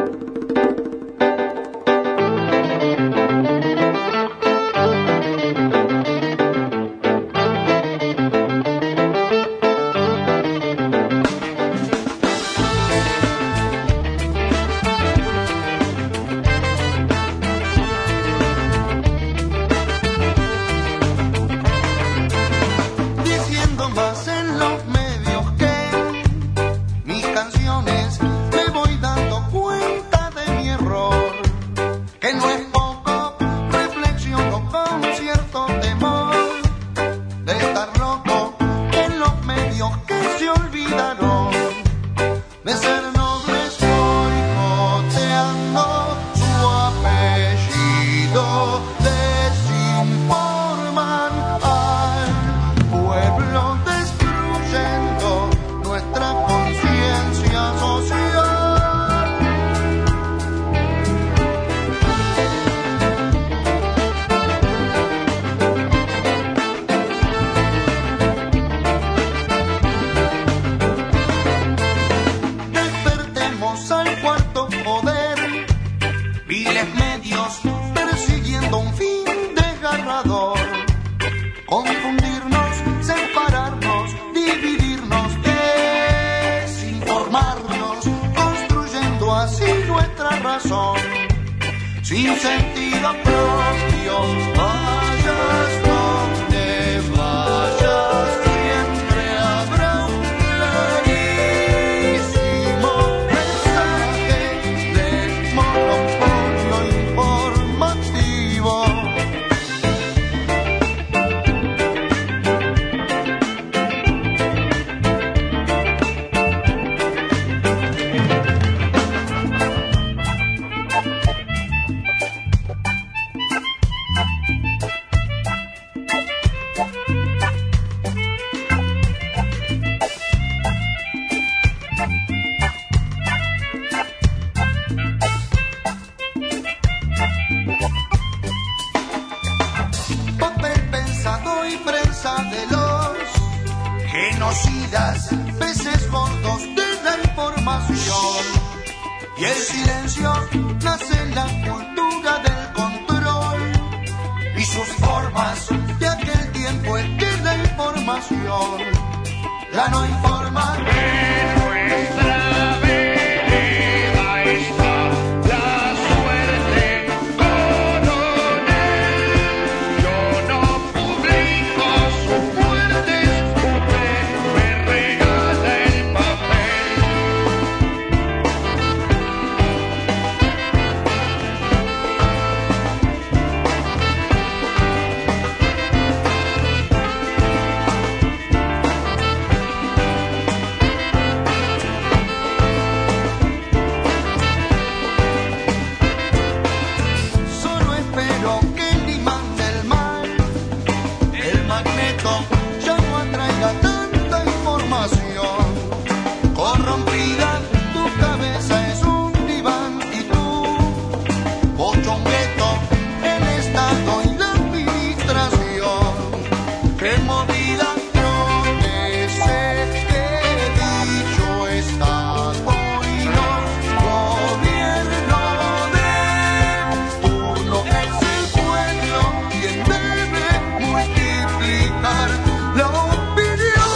que movida drones este dicho estado y no gobierno de uno es el pueblo quien debe multiplicar la opinión.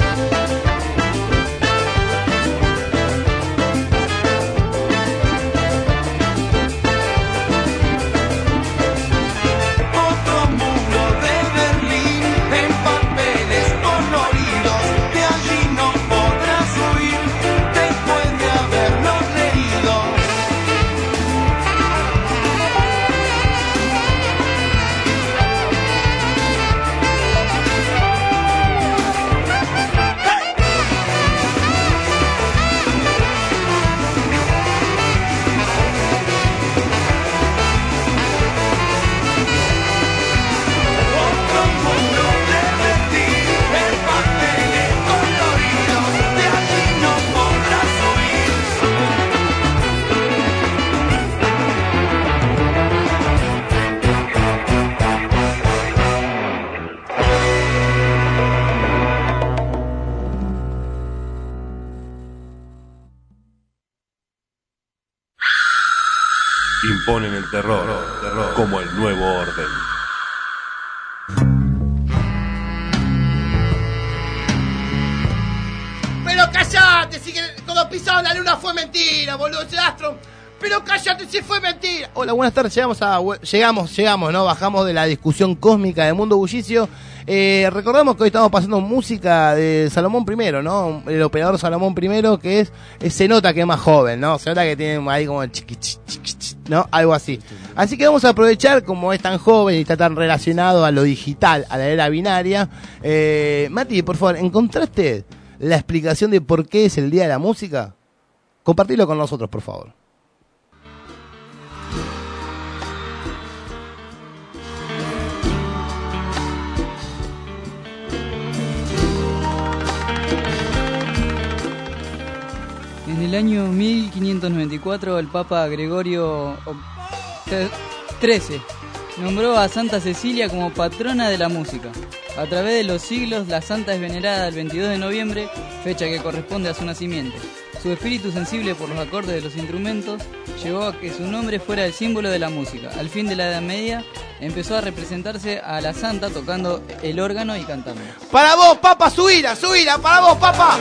Otro muro de Berlín en papeles coloridos, de allí no podrás huir después de haberlo leído. Otro muro de Berlín en papeles coloridos, de allí no podrás huir. Imponen el terror, terror como el nuevo orden. Pero callate, si que cuando pisaron la luna fue mentira, boludo, ese astro. Pero cállate, si fue mentira. Hola, buenas tardes, llegamos a llegamos, llegamos, ¿no? Bajamos de la discusión cósmica del mundo bullicio. Eh, recordamos que hoy estamos pasando música de Salomón primero, ¿no? El operador Salomón primero, que es, es se nota que es más joven, ¿no? Se nota que tiene ahí como chiqui, chiqui, chiqui, ¿no? Algo así. Así que vamos a aprovechar, como es tan joven y está tan relacionado a lo digital, a la era binaria. Eh, Mati, por favor, ¿encontraste la explicación de por qué es el Día de la Música? Compartilo con nosotros, por favor. En el año mil quinientos noventa y cuatro, el Papa Gregorio trece nombró a Santa Cecilia como patrona de la música. A través de los siglos, la santa es venerada el veintidós de noviembre, fecha que corresponde a su nacimiento. Su espíritu sensible por los acordes de los instrumentos llevó a que su nombre fuera el símbolo de la música. Al fin de la Edad Media, empezó a representarse a la santa tocando el órgano y cantando. ¡Para vos, Papa! ¡Subila, subila! ¡Para vos, Papa!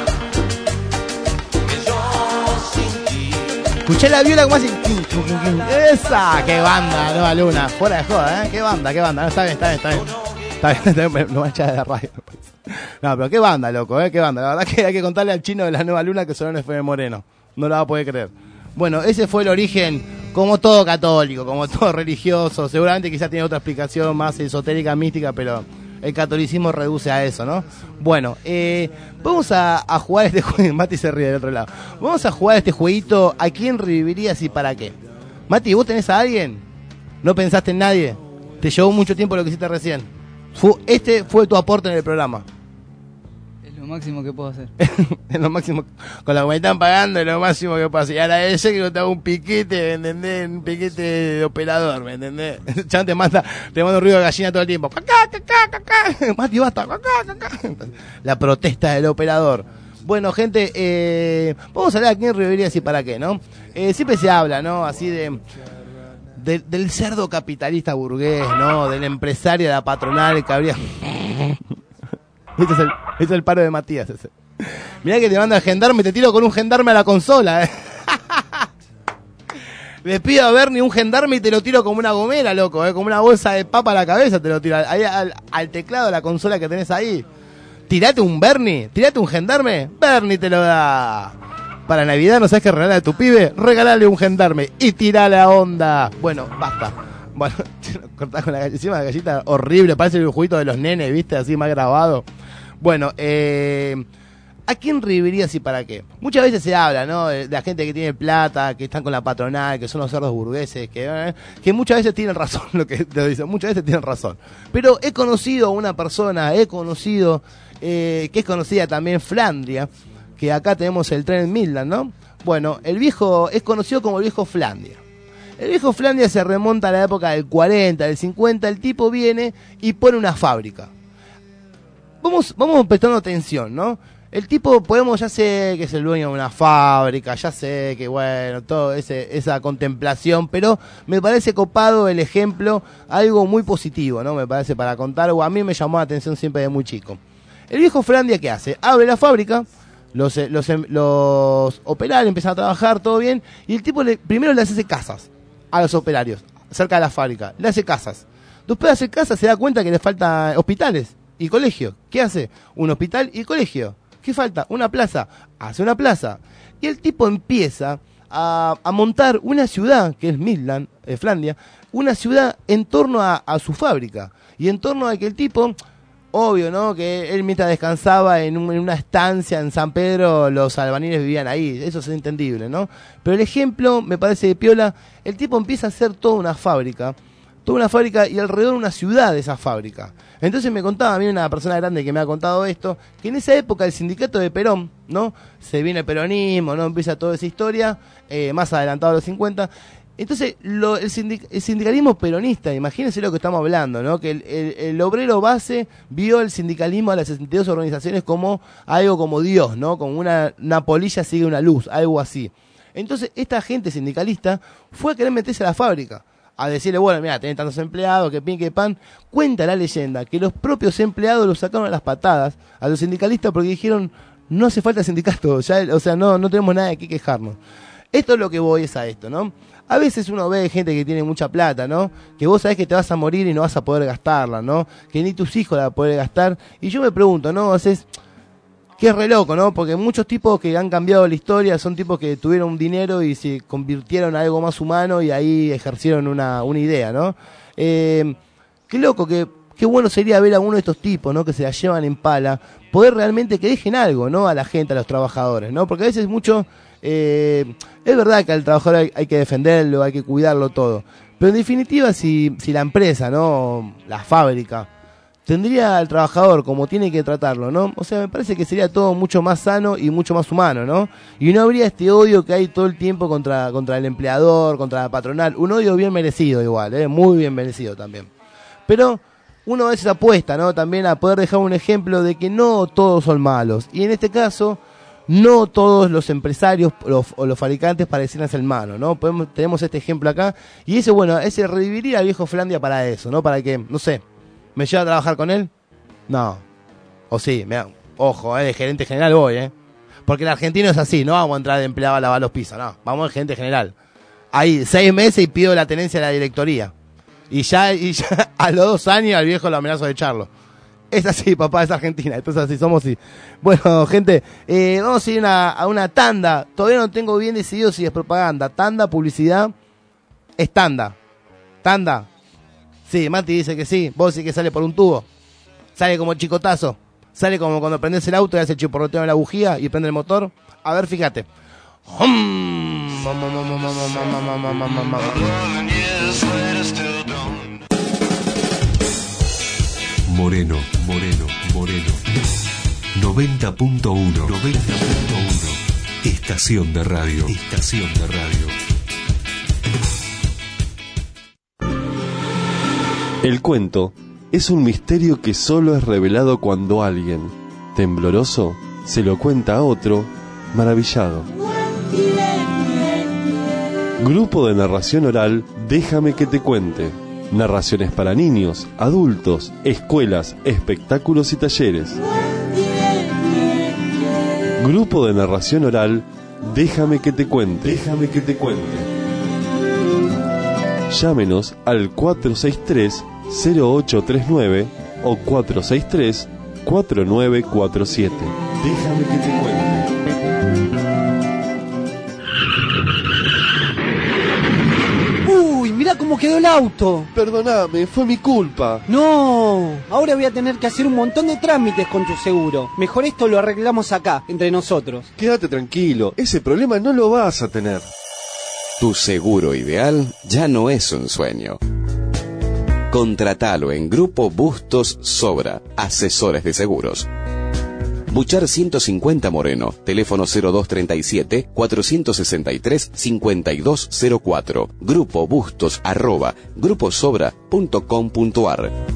Escuché la viola como así. ¡Esa! ¡Qué banda, Nueva Luna! Fuera de joda, ¿eh? ¡Qué banda, qué banda! No, está bien, está bien, está bien. Está bien, está bien, no va a echar de la radio. No, pero qué banda, loco, ¿eh? Qué banda. La verdad que hay que contarle al chino de la Nueva Luna que sonó en F M Moreno. No lo va a poder creer. Bueno, ese fue el origen, como todo católico, como todo religioso. Seguramente quizás tiene otra explicación más esotérica, mística, pero el catolicismo reduce a eso, ¿no? Bueno, eh, vamos a, a jugar este juego. Mati se ríe del otro lado. Vamos a jugar este jueguito. ¿A quién revivirías y para qué? Mati, ¿vos tenés a alguien? ¿No pensaste en nadie? ¿Te llevó mucho tiempo lo que hiciste recién? Fue, este fue tu aporte en el programa. Es lo máximo que puedo hacer. Es lo máximo. Con lo que me están pagando es lo máximo que puedo hacer. Y ahora ese que no te hago un piquete, ¿me entendés? Un piquete de operador, ¿me entendés? Chan te manda, te manda un ruido de gallina todo el tiempo. ¡Cacá, cacá, cacá! Mati, basta, cacá, cacá. La protesta del operador. Bueno, gente, eh, vamos a hablar a quién revivirías y para qué, ¿no? Eh, siempre se habla, ¿no? Así de... De, del cerdo capitalista burgués, ¿no? Del empresario de la patronal que habría... Este es el, este es el paro de Matías ese. Mirá que te manda el gendarme y te tiro con un gendarme a la consola, ¿eh? Le pido a Bernie un gendarme y te lo tiro como una gomera, loco, ¿eh? Como una bolsa de papa a la cabeza te lo tiro. Ahí al, al teclado de la consola que tenés ahí. Tirate un Bernie, tirate un gendarme, Bernie te lo da. Para Navidad, ¿no sabes qué regalar a tu pibe? Regalale un gendarme y tirá la onda. Bueno, basta. Bueno, cortás con la galleta. Encima la galleta horrible, parece el juguito de los nenes, ¿viste? Así más grabado. Bueno, eh... ¿a quién revivirías y para qué? Muchas veces se habla, ¿no? De, de la gente que tiene plata, que están con la patronal, que son los cerdos burgueses, que, eh, que muchas veces tienen razón, lo que te dicen, muchas veces tienen razón. Pero he conocido a una persona, he conocido, eh, que es conocida también Flandria, que acá tenemos el tren Midland, ¿no? Bueno, el viejo es conocido como el viejo Flandria. El viejo Flandria se remonta a la época del cuarenta, del cincuenta, el tipo viene y pone una fábrica. vamos, vamos prestando atención, ¿no? El tipo, podemos, ya sé que es el dueño de una fábrica, ya sé que, bueno, todo ese, esa contemplación, pero me parece copado el ejemplo, algo muy positivo, ¿no? Me parece para contar, o a mí me llamó la atención siempre de muy chico. El viejo Frandia, ¿qué hace? Abre la fábrica, los, los, los operarios empiezan a trabajar, todo bien, y el tipo le, primero le hace casas a los operarios, cerca de la fábrica, le hace casas. Después de hacer casas se da cuenta que le faltan hospitales y colegios. ¿Qué hace? Un hospital y colegio. ¿Qué falta? Una plaza. Hace una plaza. Y el tipo empieza a, a montar una ciudad, que es Midland, eh, Flandia, una ciudad en torno a, a su fábrica. Y en torno a que el tipo, obvio, ¿no? Que él mientras descansaba en, un, en una estancia en San Pedro, los albañiles vivían ahí. Eso es entendible, ¿no? Pero el ejemplo, me parece de piola, el tipo empieza a hacer toda una fábrica. Toda una fábrica y alrededor una ciudad de esa fábrica. Entonces me contaba a mí una persona grande que me ha contado esto, que en esa época el sindicato de Perón, ¿no? Se viene el peronismo, ¿no? Empieza toda esa historia, eh, más adelantado a los cincuenta. Entonces, lo, el, sindic, el sindicalismo peronista, imagínense lo que estamos hablando, ¿no? Que el, el, el obrero base vio el sindicalismo a las sesenta y dos organizaciones como algo como Dios, ¿no? Como una, una polilla sigue una luz, algo así. Entonces, esta gente sindicalista fue a querer meterse a la fábrica, a decirle, bueno, mira, tenés tantos empleados, que pin, que pan. Cuenta la leyenda que los propios empleados los sacaron a las patadas a los sindicalistas porque dijeron, no hace falta sindicato, ya, o sea, no, no tenemos nada de qué quejarnos. Esto es lo que voy es a esto, ¿no? A veces uno ve gente que tiene mucha plata, ¿no? Que vos sabés que te vas a morir y no vas a poder gastarla, ¿no? Que ni tus hijos la van a poder gastar. Y yo me pregunto, ¿no? O sea, es, que es re loco, ¿no? Porque muchos tipos que han cambiado la historia son tipos que tuvieron dinero y se convirtieron en algo más humano y ahí ejercieron una, una idea, ¿no? Eh, qué loco, que, qué bueno sería ver a uno de estos tipos, ¿no? Que se la llevan en pala, poder realmente que dejen algo, ¿no? A la gente, a los trabajadores, ¿no? Porque a veces mucho, eh, es verdad que al trabajador hay, hay que defenderlo, hay que cuidarlo todo. Pero en definitiva, si, si la empresa, ¿no? La fábrica tendría al trabajador como tiene que tratarlo, ¿no? O sea, me parece que sería todo mucho más sano y mucho más humano, ¿no? Y no habría este odio que hay todo el tiempo contra, contra el empleador, contra la patronal. Un odio bien merecido igual, ¿eh? Muy bien merecido también. Pero uno a veces apuesta, ¿no? También a poder dejar un ejemplo de que no todos son malos. Y en este caso, no todos los empresarios los, o los fabricantes parecen ser malos, ¿no? Podemos, tenemos este ejemplo acá. Y ese, bueno, ese reviviría al viejo Flandia para eso, ¿no? Para que, no sé, ¿me lleva a trabajar con él? No. O sí, me da, ojo, eh, de gerente general voy, ¿eh? Porque el argentino es así, no vamos a entrar de empleado a lavar los pisos, no. Vamos al gerente general. Ahí, seis meses y pido la tenencia de la directoría. Y ya, y ya a los dos años al viejo lo amenazo de echarlo. Es así, papá, es Argentina, entonces así somos así. Bueno, gente, eh, vamos a ir una, a una tanda. Todavía no tengo bien decidido si es propaganda. Tanda, publicidad, es tanda. Tanda. Sí, Mati dice que sí. Vos decís que sale por un tubo. Sale como chicotazo. Sale como cuando prendés el auto y hace chiporroteo en la bujía y prende el motor. A ver, fíjate. Moreno, Moreno, Moreno. noventa punto uno. noventa punto uno. Estación de radio. Estación de radio. El cuento es un misterio que solo es revelado cuando alguien, tembloroso, se lo cuenta a otro, maravillado. Grupo de narración oral, Déjame que te cuente. Narraciones para niños, adultos, escuelas, espectáculos y talleres. Grupo de narración oral, Déjame que te cuente. Déjame que te cuente. Llámenos al cuatro seis tres, cero ocho tres nueve o cuatro seis tres, cuatro nueve cuatro siete. Déjame que te cuente. Uy, mirá cómo quedó el auto. Perdóname, fue mi culpa. No, ahora voy a tener que hacer un montón de trámites con tu seguro. Mejor esto lo arreglamos acá, entre nosotros. Quédate tranquilo, ese problema no lo vas a tener. Tu seguro ideal ya no es un sueño. Contratalo en Grupo Bustos Sobra, asesores de seguros. Buchar ciento cincuenta Moreno, teléfono cero dos treinta y siete, cuatrocientos sesenta y tres, cincuenta y dos cero cuatro. Grupo Bustos arroba gruposobra punto com punto ar.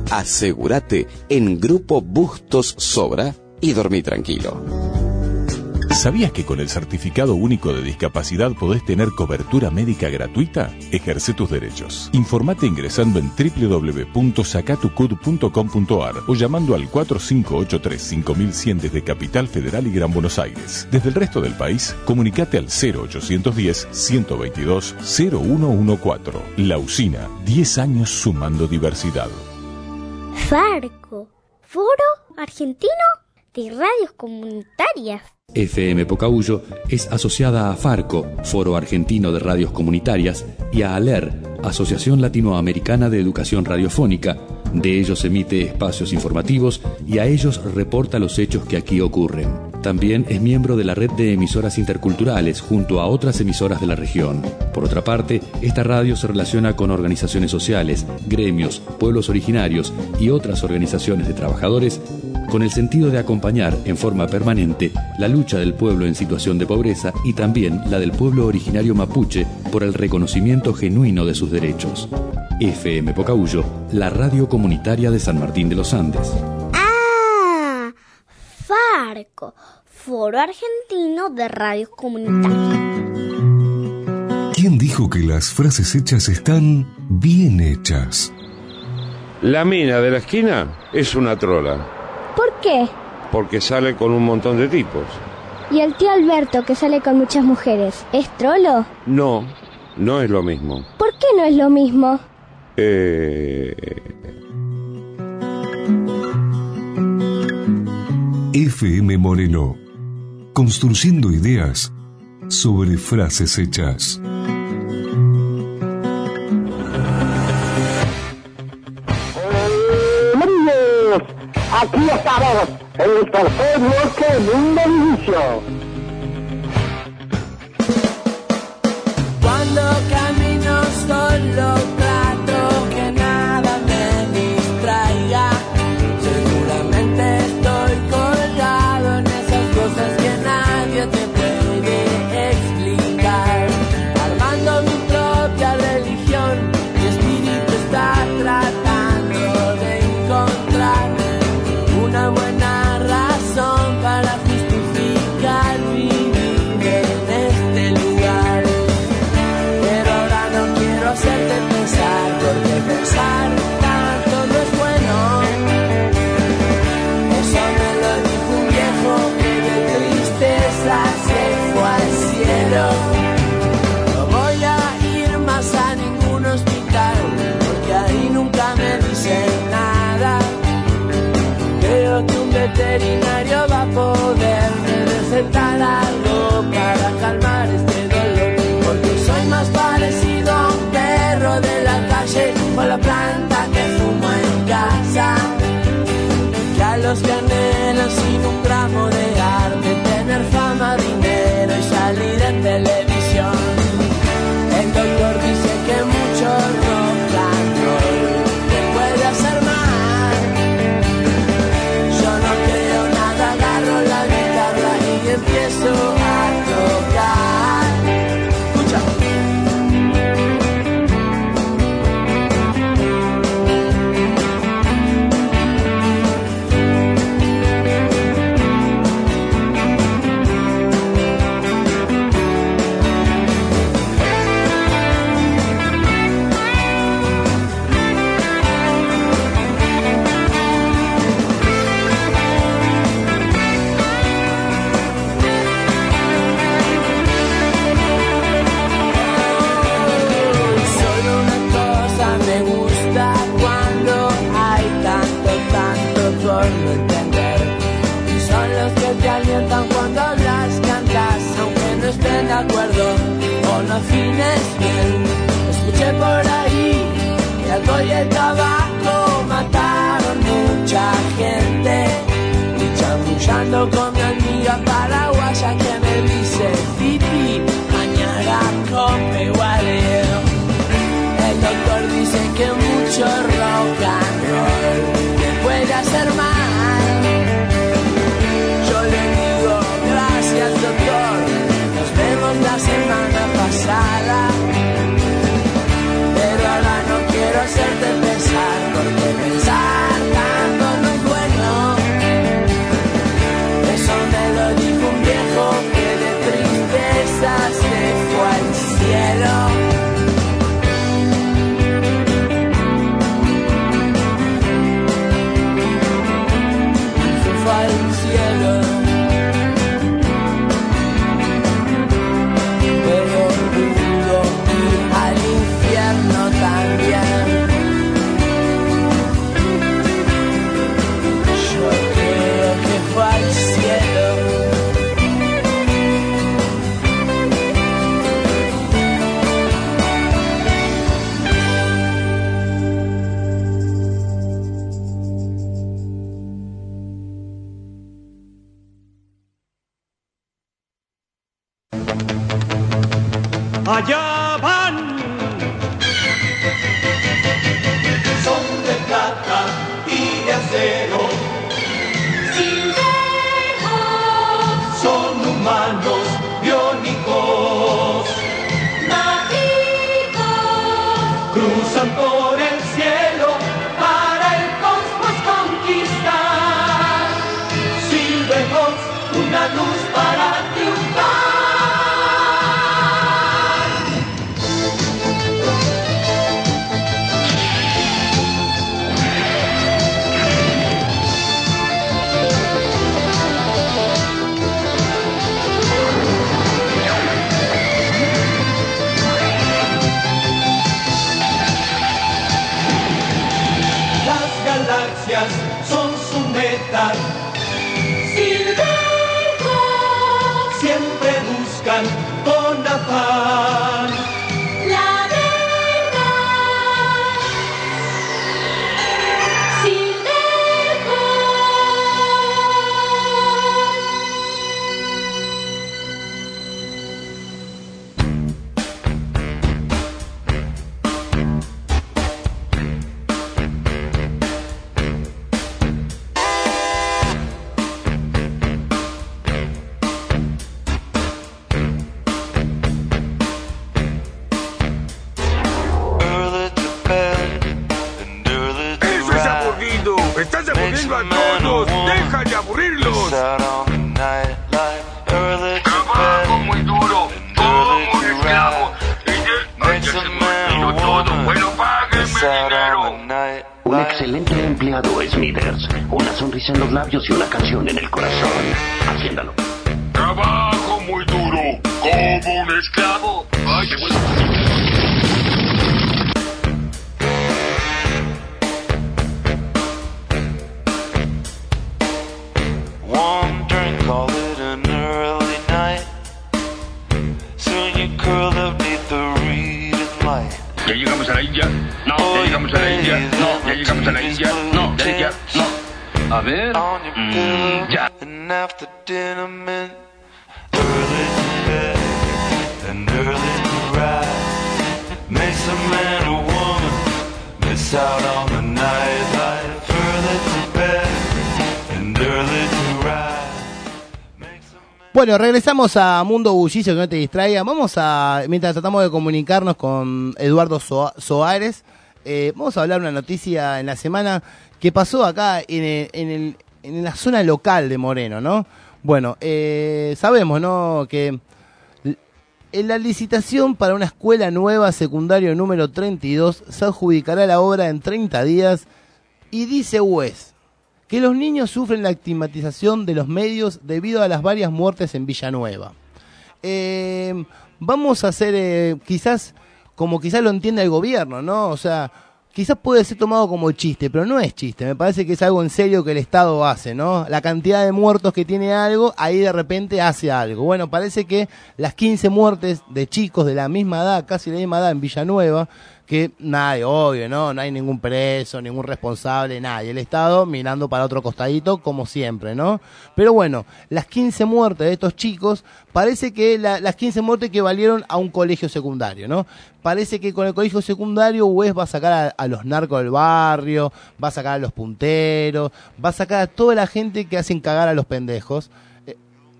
Asegúrate en Grupo Bustos Sobra y dormí tranquilo. ¿Sabías que con el Certificado Único de Discapacidad podés tener cobertura médica gratuita? Ejerce tus derechos. Informate ingresando en doble u doble u doble u punto sacatucud punto com punto ar o llamando al cuatro cinco ocho tres cinco mil cien desde Capital Federal y Gran Buenos Aires. Desde el resto del país, comunicate al cero ochocientos diez, ciento veintidós, cero uno catorce. La Usina, diez años sumando diversidad. Farco, Foro Argentino de Radios Comunitarias. F M Pocahuyo es asociada a Farco, Foro Argentino de Radios Comunitarias, y a ALER, Asociación Latinoamericana de Educación Radiofónica. De ellos emite espacios informativos y a ellos reporta los hechos que aquí ocurren. También es miembro de la red de emisoras interculturales junto a otras emisoras de la región. Por otra parte, esta radio se relaciona con organizaciones sociales, gremios, pueblos originarios y otras organizaciones de trabajadores con el sentido de acompañar en forma permanente la lucha del pueblo en situación de pobreza y también la del pueblo originario mapuche por el reconocimiento genuino de sus derechos. F M Pocahuyo, la radio comunitaria de San Martín de los Andes. Ah, Farco, Foro Argentino de Radios Comunitarias. ¿Quién dijo que las frases hechas están bien hechas? La mina de la esquina es una trola. ¿Por qué? Porque sale con un montón de tipos. ¿Y el tío Alberto, que sale con muchas mujeres, es trolo? No, no es lo mismo. ¿Por qué no es lo mismo? Eh... F M Moreno, construyendo ideas sobre frases hechas. Aquí estamos, en el tercer bloque Mundo Inicio. Cuando camino solo trato que nada me distraiga. Seguramente estoy colgado en esas cosas que nadie te puede explicar. Armando mi propia religión, mi espíritu está tratando de encontrar una buena razón para justificar vivir en este lugar. Pero ahora no quiero hacerte pensar, porque pensar tanto no es bueno. Eso me lo dijo un viejo que de tristeza se fue al cielo. No voy a ir más a ningún hospital, porque ahí nunca me dicen nada. Creo que un veterinario va a poderme recetar algo para calmar este dolor, porque soy más parecido a un perro de la calle o la planta que fumo en casa, que a los que anhelan sin un gramo de arte tener fama, dinero y salir en televisión. El doctor dice que mucho rock and roll te puede hacer mal. Yo no creo nada, agarro la guitarra y empiezo a tocar. Escucha. Solo una cosa me gusta cuando hay tanto, tanto por no entender. Y son los que te alientan cuando hablas, cantas, aunque no estén de acuerdo o no afines bien. Escuché por ahí que el alcohol y el tabaco mataron mucha gente. Y chamullando con mi amiga paraguaya que me dice Titi, mañana come guarero. El doctor dice que mucho rock and roll te puede hacer mal. Yo le digo gracias doctor, nos vemos la semana pasada. Pero ahora no quiero hacerte pensar, porque pensar allá van. Son de plata y de acero, silvejos, son humanos biónicos, mágicos, cruzan por el cielo para el cosmos conquistar. Silvejos, una luz para triunfar. Son su meta. Silvejos siempre buscan con afán la verdad. Silvejos. ¡Estás aburriendo a todos! ¡Deja de aburrirlos! Trabajo muy duro, como un esclavo. Y ya se me olvidó todo. Bueno, páguenme dinero. Un excelente empleado, Smithers. Una sonrisa en los labios y una canción en el corazón. Haciéndalo. Trabajo muy duro, como un esclavo. Ay, se vuelve... One drink, call it an early night. Soon you curl up beneath the reading light. ¿Ya llegamos a la India? No. ¿Ya llegamos a la India? No. ¿Ya llegamos a la India? No. ¿Ya llegamos? No. A ver. Mm, ya. And after dinner meant early to bed and early to rise. Makes a man or woman miss out on the nightlife. Early to bed and early to rise. Bueno, regresamos a Mundo Bullicio, que no te distraiga. Vamos a, mientras tratamos de comunicarnos con Eduardo So- Soares, eh, vamos a hablar una noticia en la semana que pasó acá en, el, en, el, en la zona local de Moreno, ¿no? Bueno, eh, sabemos, ¿no?, que en la licitación para una escuela nueva secundario número treinta y dos se adjudicará la obra en treinta días y dice U E S que los niños sufren la estigmatización de los medios debido a las varias muertes en Villanueva. Eh, vamos a hacer, eh, quizás, como quizás lo entiende el gobierno, ¿no? O sea, quizás puede ser tomado como chiste, pero no es chiste. Me parece que es algo en serio que el Estado hace, ¿no? La cantidad de muertos que tiene algo, ahí de repente hace algo. Bueno, parece que las quince muertes de chicos de la misma edad, casi la misma edad en Villanueva, que nadie, obvio, ¿no? No hay ningún preso, ningún responsable, nadie. El Estado mirando para otro costadito, como siempre, ¿no? Pero bueno, las quince muertes de estos chicos, parece que la, las quince muertes que valieron a un colegio secundario, ¿no? Parece que con el colegio secundario U E S va a sacar a, a los narcos del barrio, va a sacar a los punteros, va a sacar a toda la gente que hacen cagar a los pendejos. Eh,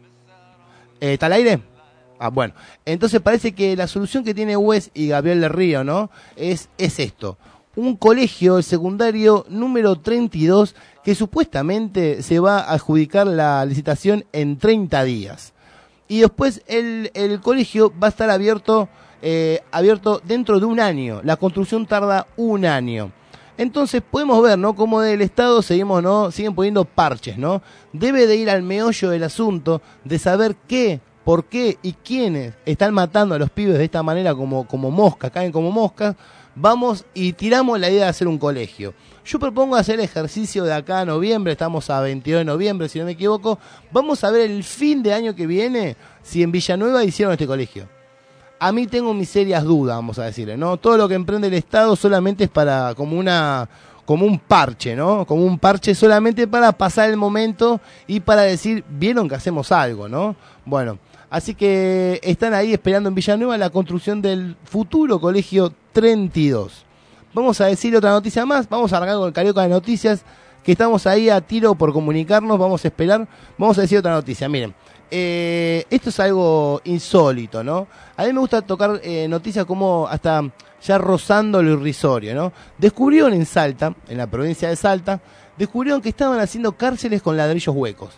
eh, ¿Está al aire? Ah, bueno, entonces parece que la solución que tiene U E S y Gabriel del Río, ¿no?, es, es esto. Un colegio, el secundario número treinta y dos, que supuestamente se va a adjudicar la licitación en treinta días. Y después el, el colegio va a estar abierto, eh, abierto dentro de un año. La construcción tarda un año. Entonces podemos ver, ¿no?, cómo del Estado seguimos, ¿no?, siguen poniendo parches, ¿no? Debe de ir al meollo del asunto, de saber qué, por qué y quiénes están matando a los pibes de esta manera como, como moscas, caen como moscas. Vamos y tiramos la idea de hacer un colegio. Yo propongo hacer el ejercicio de acá a noviembre, estamos a veintidós de noviembre si no me equivoco. Vamos a ver el fin de año que viene si en Villanueva hicieron este colegio. A mí tengo mis serias dudas, vamos a decirle, ¿no? Todo lo que emprende el Estado solamente es para, como una, como un parche, ¿no? Como un parche solamente para pasar el momento y para decir, vieron que hacemos algo, ¿no? Bueno, Así que están ahí esperando en Villanueva la construcción del futuro Colegio treinta y dos. Vamos a decir otra noticia más, vamos a arrancar con el Carioca de Noticias, que estamos ahí a tiro por comunicarnos, vamos a esperar, vamos a decir otra noticia, miren. Eh, esto es algo insólito, ¿no? A mí me gusta tocar eh, noticias como hasta ya rozando lo irrisorio, ¿no? Descubrieron en Salta, en la provincia de Salta, descubrieron que estaban haciendo cárceles con ladrillos huecos.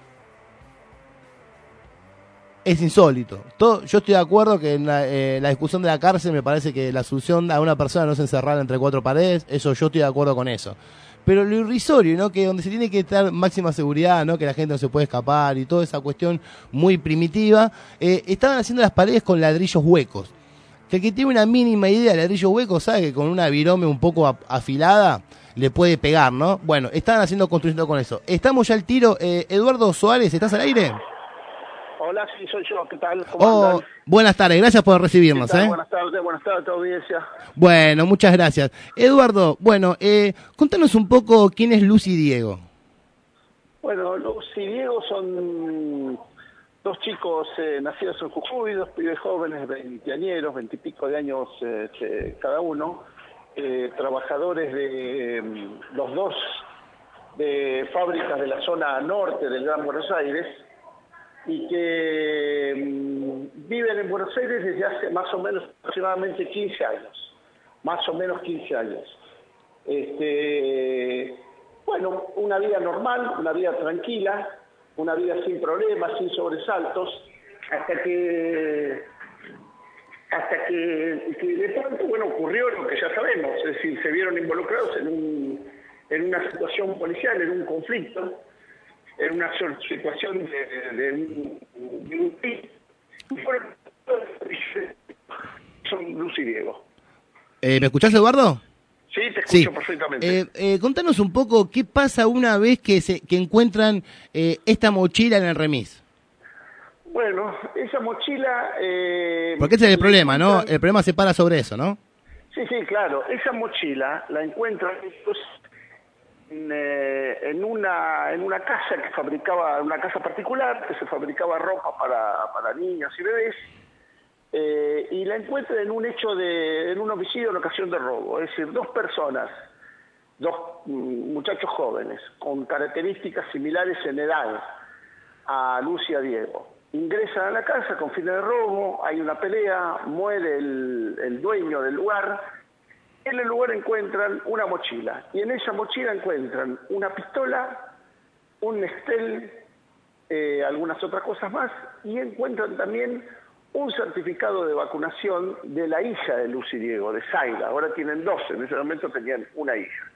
Es insólito. Todo, yo estoy de acuerdo que en la, eh, la discusión de la cárcel me parece que la solución a una persona no es encerrarla entre cuatro paredes, eso yo estoy de acuerdo con eso. Pero lo irrisorio, ¿no? Que donde se tiene que estar máxima seguridad, ¿no? Que la gente no se puede escapar y toda esa cuestión muy primitiva, eh, estaban haciendo las paredes con ladrillos huecos. Que el que tiene una mínima idea de ladrillos huecos sabe que con una virome un poco afilada le puede pegar, ¿no? Bueno, estaban haciendo construyendo con eso. Estamos ya al tiro. Eh, Eduardo Suárez, ¿estás al aire? Hola, sí, soy yo. ¿Qué tal? ¿Cómo Oh, andan? buenas tardes, gracias por recibirnos, ¿Qué tal? ¿eh? Buenas tardes, buenas tardes a tu audiencia. Bueno, muchas gracias. Eduardo, bueno, eh, contanos un poco quién es Luz y Diego. Bueno, Luz y Diego son dos chicos eh, nacidos en Jujuy, dos pibes jóvenes, veinteañeros, veintipico de años eh, eh, cada uno, eh, trabajadores de eh, los dos de fábricas de la zona norte del Gran Buenos Aires, y que mmm, viven en Buenos Aires desde hace más o menos aproximadamente quince años, más o menos quince años. Este, bueno, una vida normal, una vida tranquila, una vida sin problemas, sin sobresaltos, hasta que hasta que, que de pronto, bueno, ocurrió lo que ya sabemos, es decir, se vieron involucrados en, un, en una situación policial, en un conflicto, en una situación de, de, de un... De un y fueron, son Luz y Diego. Eh, ¿Me escuchás, Eduardo? Sí, te escucho Sí. perfectamente. Eh, eh, contanos un poco qué pasa una vez que se que encuentran eh, esta mochila en el remis. Bueno, esa mochila... Eh, Porque ese es el problema, ¿no? El problema se para sobre eso, ¿no? Sí, sí, claro. Esa mochila la encuentran estos en, eh, en una en una casa que fabricaba, una casa particular, que se fabricaba ropa para, para niños y bebés, eh, y la encuentran en un hecho de, en un homicidio en ocasión de robo. Es decir, dos personas, dos mm, muchachos jóvenes, con características similares en edad a Luz y a Diego, ingresan a la casa con fines de robo, hay una pelea, muere el, el dueño del lugar. En el lugar encuentran una mochila, y en esa mochila encuentran una pistola, un Nestel, eh, algunas otras cosas más, y encuentran también un certificado de vacunación de la hija de Luz y Diego, de Zaida. Ahora tienen dos, en ese momento tenían una hija.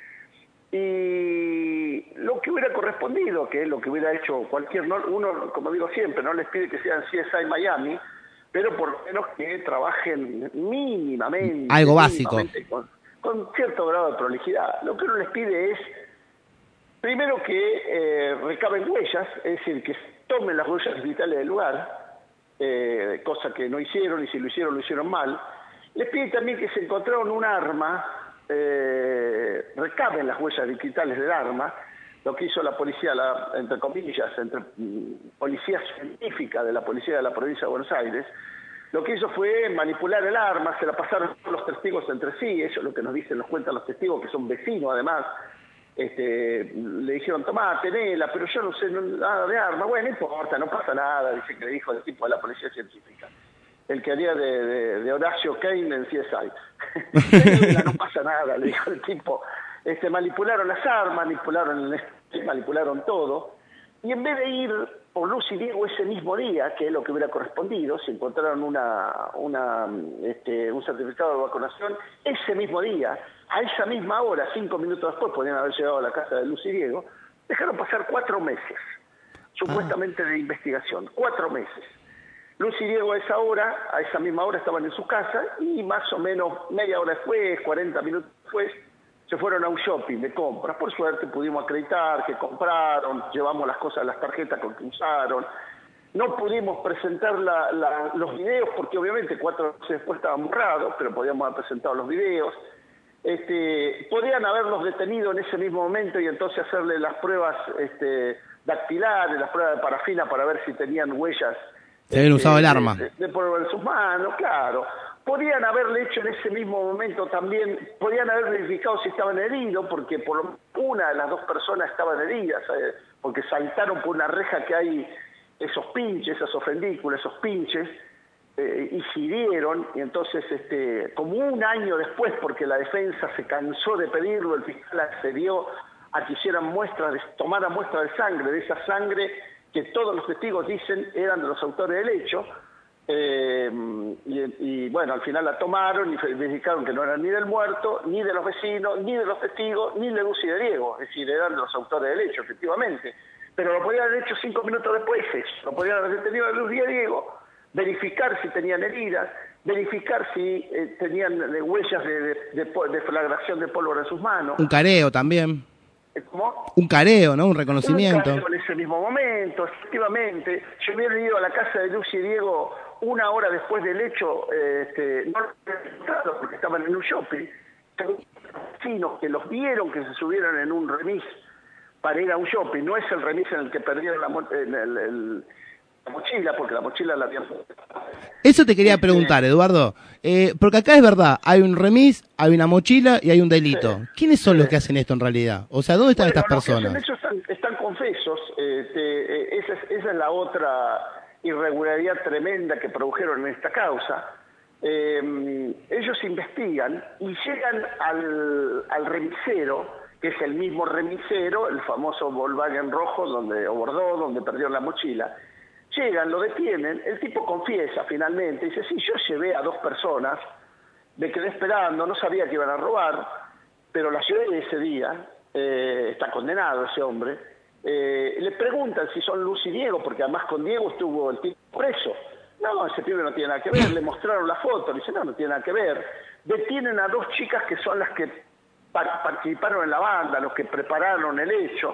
Y lo que hubiera correspondido, que es lo que hubiera hecho cualquier... No, uno, como digo siempre, no les pide que sean C S I Miami, pero por lo menos que trabajen mínimamente. Algo básico. mínimamente, Con, con cierto grado de prolijidad. Lo que uno les pide es, primero que eh, recaben huellas, es decir, que tomen las huellas digitales del lugar, eh, cosa que no hicieron, y si lo hicieron, lo hicieron mal. Les pide también que se encontraron un arma, eh, recaben las huellas digitales del arma. Lo que hizo la policía, la, entre comillas, entre mm, policía científica de la policía de la provincia de Buenos Aires, lo que hizo fue manipular el arma, se la pasaron los testigos entre sí, eso es lo que nos dicen, nos cuentan los testigos, que son vecinos además. Este, le dijeron, tomá, tenela, pero yo no sé nada de arma. Bueno, no importa, no pasa nada, dice que le dijo el tipo de la policía científica, el que haría de, de, de Horacio Kane en C S I. No pasa nada, le dijo el tipo. Este, manipularon las armas, manipularon, el, manipularon todo, y en vez de ir por Luz y Diego ese mismo día, que es lo que hubiera correspondido, si encontraron una, una, este, un certificado de vacunación, ese mismo día, a esa misma hora, cinco minutos después, podrían haber llegado a la casa de Luz y Diego, dejaron pasar cuatro meses, supuestamente de investigación, cuatro meses. Luz y Diego a esa hora, a esa misma hora estaban en su casa, y más o menos media hora después, cuarenta minutos después, se fueron a un shopping de compras. Por suerte pudimos acreditar que compraron, llevamos las cosas, las tarjetas con que usaron. No pudimos presentar la, la, los videos porque obviamente cuatro meses después estaban borrados, pero podíamos haber presentado los videos. Este, podían haberlos detenido en ese mismo momento y entonces hacerle las pruebas este, dactilares, las pruebas de parafina para ver si tenían huellas Se habían usado el arma. De, de pólvora en sus manos, claro. Podían haberle hecho en ese mismo momento también, podían haber verificado si estaban heridos, porque por lo menos una de las dos personas estaban heridas, eh, porque saltaron por una reja que hay esos pinches, esas ofendículas, esos pinches, eh, y se hirieron, y entonces, este, como un año después, porque la defensa se cansó de pedirlo, el fiscal accedió a que hicieran muestras, de, tomaran muestras de sangre, de esa sangre que todos los testigos dicen eran de los autores del hecho. Eh, y, y bueno, al final la tomaron y verificaron que no eran ni del muerto, ni de los vecinos, ni de los testigos, ni de Lucy y de Diego, es decir, eran de los autores del hecho, efectivamente. Pero lo podían haber hecho cinco minutos después, eso. Lo podían haber detenido a Lucy y a Diego, verificar si tenían heridas, verificar si eh, tenían eh, huellas de, de, de, de flagración de pólvora en sus manos. Un careo también. ¿Cómo? Un careo, ¿no? Un reconocimiento. Un careo en ese mismo momento, efectivamente. Yo hubiera ido a la casa de Lucy y Diego una hora después del hecho, eh, este, no lo he encontrado porque estaban en un shopping, sino que los vieron que se subieron en un remis para ir a un shopping. No es el remis en el que perdieron la, en el, el, la mochila, porque la mochila la habían... Eso te quería preguntar, Eduardo, eh, porque acá es verdad, hay un remis, hay una mochila y hay un delito. Sí. ¿Quiénes son sí. los que hacen esto en realidad? O sea, ¿dónde están bueno, estas personas? Los que hacen eso están, están confesos, eh, te, eh, esa, es, esa es la otra irregularidad tremenda que produjeron en esta causa. Eh, ellos investigan y llegan al, al remisero, que es el mismo remisero, el famoso Volkswagen rojo donde, o Bordeaux, donde perdieron la mochila. Llegan, lo detienen, el tipo confiesa finalmente, dice, sí, yo llevé a dos personas, me quedé esperando, no sabía que iban a robar, pero las llevé ese día, eh, está condenado ese hombre. Eh, le preguntan si son Luz y Diego, porque además con Diego estuvo el tipo preso. No, ese pibe no tiene nada que ver, le mostraron la foto, le dicen, no, no tiene nada que ver. Detienen a dos chicas que son las que pa participaron en la banda, los que prepararon el hecho.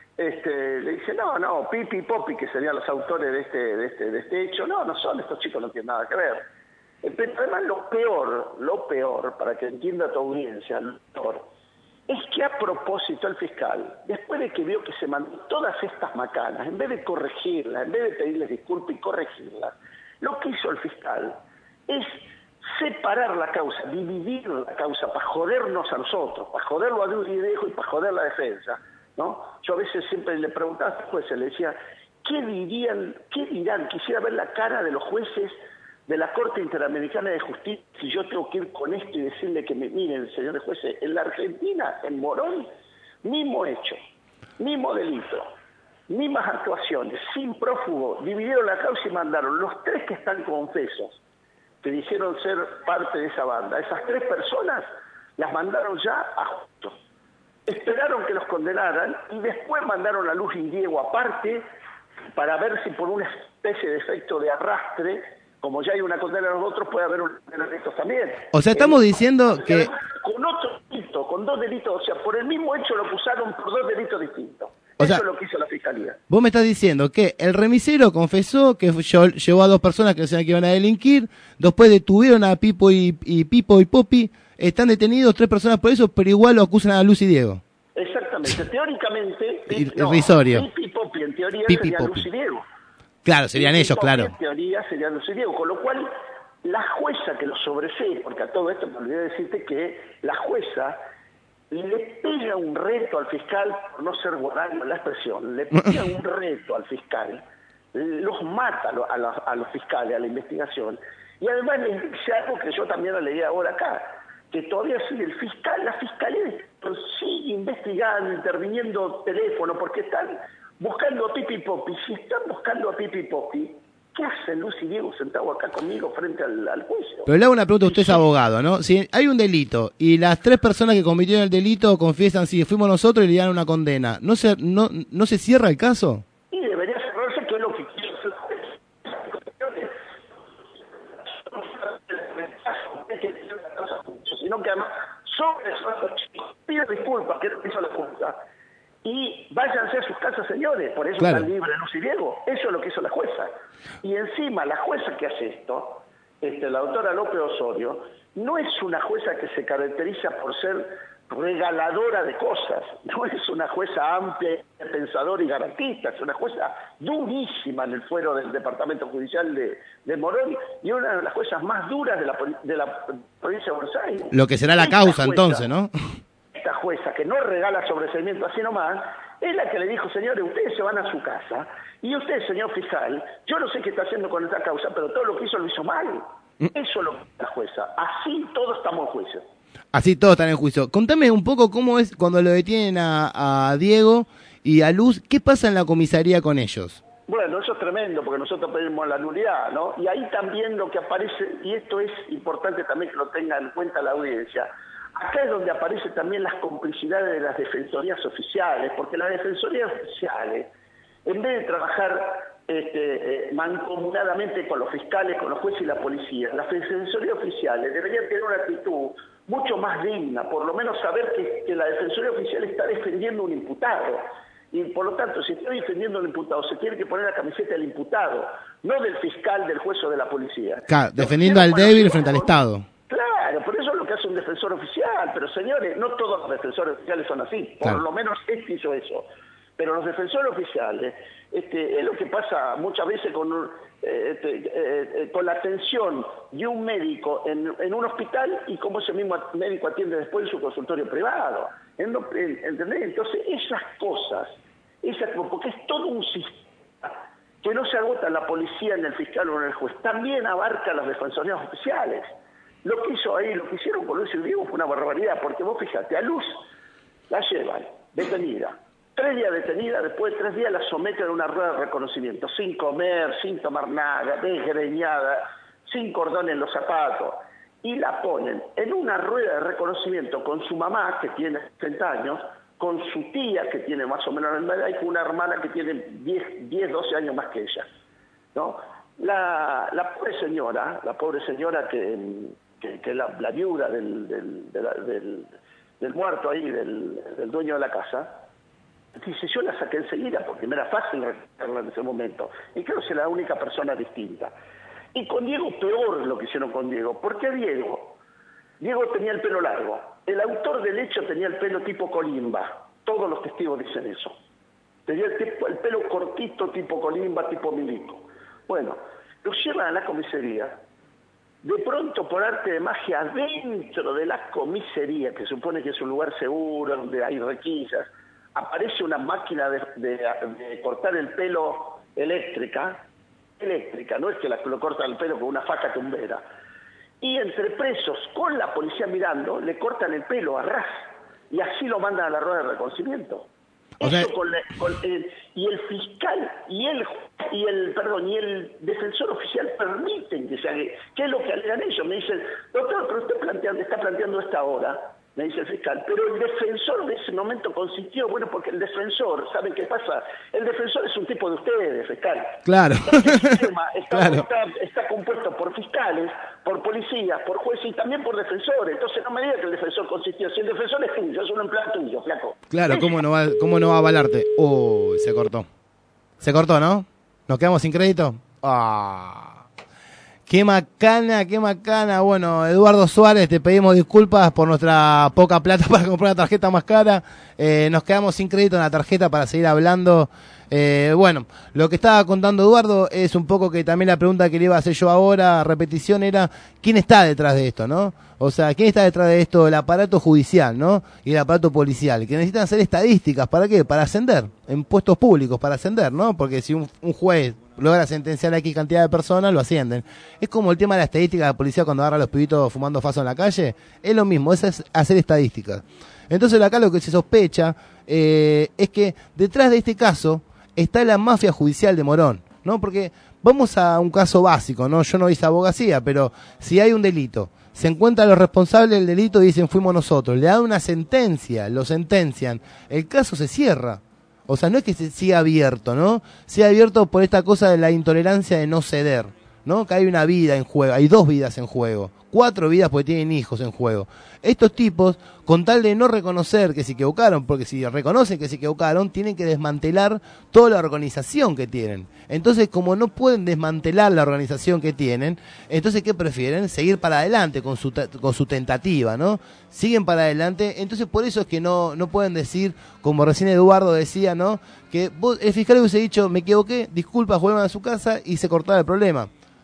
Este, le dicen, no, no, Pipi y Popi, que serían los autores de este, de este, de este hecho, no, no son, estos chicos no tienen nada que ver. Eh, pero además lo peor, lo peor, para que entienda tu audiencia, lo peor, es que a propósito el fiscal, después de que vio que se mandó todas estas macanas, en vez de corregirlas, en vez de pedirles disculpas y corregirlas, lo que hizo el fiscal es separar la causa, dividir la causa para jodernos a nosotros, para joderlo a Luis y Diego y para joder la defensa, ¿no? Yo a veces siempre le preguntaba a los jueces, le decía, ¿qué dirían, qué dirán? Quisiera ver la cara de los jueces de la Corte Interamericana de Justicia, si yo tengo que ir con esto y decirle que me miren, señores jueces, en la Argentina, en Morón, mismo hecho, mismo delito, mismas actuaciones, sin prófugo, dividieron la causa y mandaron los tres que están confesos, que dijeron ser parte de esa banda. Esas tres personas las mandaron ya a justo. Esperaron que los condenaran y después mandaron a Luz y Diego aparte para ver si por una especie de efecto de arrastre, como ya hay una condena a los otros, puede haber un condena a estos también. O sea, estamos eh, diciendo o sea, que... Con otro delito, con dos delitos, o sea, por el mismo hecho lo acusaron por dos delitos distintos. O Eso sea, es lo que hizo la Fiscalía. Vos me estás diciendo que el remisero confesó que llevó a dos personas que decían que iban a delinquir, después detuvieron a Pipo y, y Pipo y Popi, están detenidos tres personas por eso, pero igual lo acusan a Luz y Diego. Exactamente, teóricamente... Irrisorio. No, Pipi y Popi en teoría Pipi, serían Popi. Luz y Diego. Claro, serían Pipi ellos, Popi, claro. En teoría serían Luz y Diego, con lo cual la jueza que lo sobresee, porque a todo esto me olvidé decirte que la jueza le pega un reto al fiscal, por no ser guardaño en la expresión, le pega un reto al fiscal, los mata a los, a, los, a los fiscales, a la investigación, y además les dice algo que yo también lo leí ahora acá, que todavía sigue el fiscal, la fiscalía sigue investigando, interviniendo teléfono, porque están buscando a Pipi Popi. Si están buscando a Pipi Popi, ¿qué hacen Luz y Diego sentados acá conmigo frente al, al juicio? Pero le hago una pregunta, usted es abogado, ¿no? Si hay un delito y las tres personas que cometieron el delito confiesan si fuimos nosotros y le dan una condena, ¿no se, no, no se cierra el caso? Y debería cerrarse, que es lo que quiere hacer el juez. Sino que además, sobre esos chicos, piden disculpas, que es lo que hizo la jueza, y váyanse a sus casas, señores, por eso claro. Están libres Luz y Diego. Eso es lo que hizo la jueza. Y encima, la jueza que hace esto, este, la doctora López Osorio, no es una jueza que se caracteriza por ser regaladora de cosas, no es una jueza amplia, pensadora y garantista, es una jueza durísima en el fuero del Departamento Judicial de, de Morón y una de las juezas más duras de la, de la provincia de Buenos Aires. Lo que será la Esta causa jueza, entonces, ¿no? Esta jueza que no regala sobreseimiento así nomás, es la que le dijo, señores, ustedes se van a su casa y usted, señor fiscal, yo no sé qué está haciendo con esta causa, pero todo lo que hizo lo hizo mal. Eso es lo que es la jueza. Así todos estamos en juicio. Así todos están en juicio. Contame un poco cómo es cuando lo detienen a, a Diego y a Luz, ¿qué pasa en la comisaría con ellos? Bueno, eso es tremendo, porque nosotros pedimos la nulidad, ¿no? Y ahí también lo que aparece, y esto es importante también que lo tenga en cuenta la audiencia, acá es donde aparecen también las complicidades de las defensorías oficiales, porque las defensorías oficiales, en vez de trabajar este, eh, mancomunadamente con los fiscales, con los jueces y la policía, las defensorías oficiales deberían tener una actitud mucho más digna, por lo menos saber que, que la defensoría oficial está defendiendo a un imputado. Y por lo tanto, si estoy defendiendo al imputado, se tiene que poner la camiseta del imputado, no del fiscal, del juez o de la policía. Claro, defendiendo al débil frente al Estado. Claro, por eso es lo que hace un defensor oficial, pero señores, no todos los defensores oficiales son así, por Claro. lo menos este hizo eso. Pero los defensores oficiales, este, es lo que pasa muchas veces con, eh, este, eh, eh, con la atención de un médico en, en un hospital y cómo ese mismo médico atiende después en su consultorio privado. En, en, ¿Entendés? Entonces esas cosas, esas, porque es todo un sistema que no se agota en la policía, en el fiscal o en el juez, también abarca las defensorías oficiales. Lo que hizo ahí, lo que hicieron con Luz y Diego fue una barbaridad, porque vos fíjate, a Luz la llevan detenida. Tres días detenida, después de tres días la someten a una rueda de reconocimiento, sin comer, sin tomar nada, desgreñada, sin cordón en los zapatos, y la ponen en una rueda de reconocimiento con su mamá, que tiene sesenta años, con su tía, que tiene más o menos la misma edad, y con una hermana que tiene diez, doce años más que ella, ¿no? La, la pobre señora, la pobre señora que, que, que la, la viuda del, del, de la, del, del muerto ahí, del, del dueño de la casa, dice, yo la saqué enseguida porque me era fácil recuperarla en ese momento. Y creo que es la única persona distinta. Y con Diego peor lo que hicieron con Diego. Porque Diego, Diego tenía el pelo largo. El autor del hecho tenía el pelo tipo Colimba. Todos los testigos dicen eso. Tenía el, tipo, el pelo cortito tipo Colimba, tipo Milico. Bueno, lo llevan a la comisaría. De pronto, por arte de magia, dentro de la comisaría, que supone que es un lugar seguro, donde hay requisas, aparece una máquina de, de, de cortar el pelo eléctrica, eléctrica, no es que la, lo cortan el pelo con una faca tumbera. Y entre presos, con la policía mirando, le cortan el pelo a ras, y así lo mandan a la rueda de reconocimiento. O sea, Eso con, la- con el, y el fiscal y el y el perdón y el defensor oficial permiten que se haga. ¿Qué es lo que alegan ellos? Me dicen, doctor, pero usted planteando, está planteando esta hora, me dice el fiscal, pero el defensor de ese momento consistió, bueno, porque el defensor, ¿saben qué pasa? El defensor es un tipo de ustedes, fiscal. Claro. El sistema está, Claro. está, está compuesto por fiscales, por policías, por jueces y también por defensores. Entonces no me diga que el defensor consistió. Si el defensor es tuyo, es un empleado tuyo, flaco. Claro, ¿cómo no va, cómo no va a avalarte? Uy, se cortó. Se cortó, ¿no? ¿Nos quedamos sin crédito? Ah. Qué macana, qué macana. Bueno, Eduardo Suárez, te pedimos disculpas por nuestra poca plata para comprar una tarjeta más cara. Eh, nos quedamos sin crédito en la tarjeta para seguir hablando. Eh, bueno, lo que estaba contando Eduardo es un poco que también la pregunta que le iba a hacer yo ahora, a repetición, era ¿quién está detrás de esto, no? O sea, ¿quién está detrás de esto? El aparato judicial, ¿no? Y el aparato policial, que necesitan hacer estadísticas. ¿Para qué? Para ascender, en puestos públicos, para ascender, ¿no? Porque si un, un juez logra sentenciar a X cantidad de personas, lo ascienden. Es como el tema de la estadística de la policía cuando agarra a los pibitos fumando faso en la calle. Es lo mismo, eso es hacer estadísticas. Entonces acá lo que se sospecha eh, es que detrás de este caso está la mafia judicial de Morón, ¿no? Porque vamos a un caso básico, ¿no? Yo no hice abogacía, pero si hay un delito, se encuentran los responsables del delito y dicen fuimos nosotros, le dan una sentencia, lo sentencian, el caso se cierra. O sea, no es que se siga abierto, ¿no? Siga abierto por esta cosa de la intolerancia de no ceder, ¿no? Que hay una vida en juego, hay dos vidas en juego, cuatro vidas porque tienen hijos en juego. Estos tipos, con tal de no reconocer que se equivocaron, porque si reconocen que se equivocaron, tienen que desmantelar toda la organización que tienen. Entonces, como no pueden desmantelar la organización que tienen, entonces, ¿qué prefieren? Seguir para adelante con su, con su tentativa, ¿no? Siguen para adelante, entonces por eso es que no, no pueden decir, como recién Eduardo decía, ¿no? Que vos, el fiscal hubiese dicho, me equivoqué, disculpa, vuelvan a su casa y se cortaba el problema.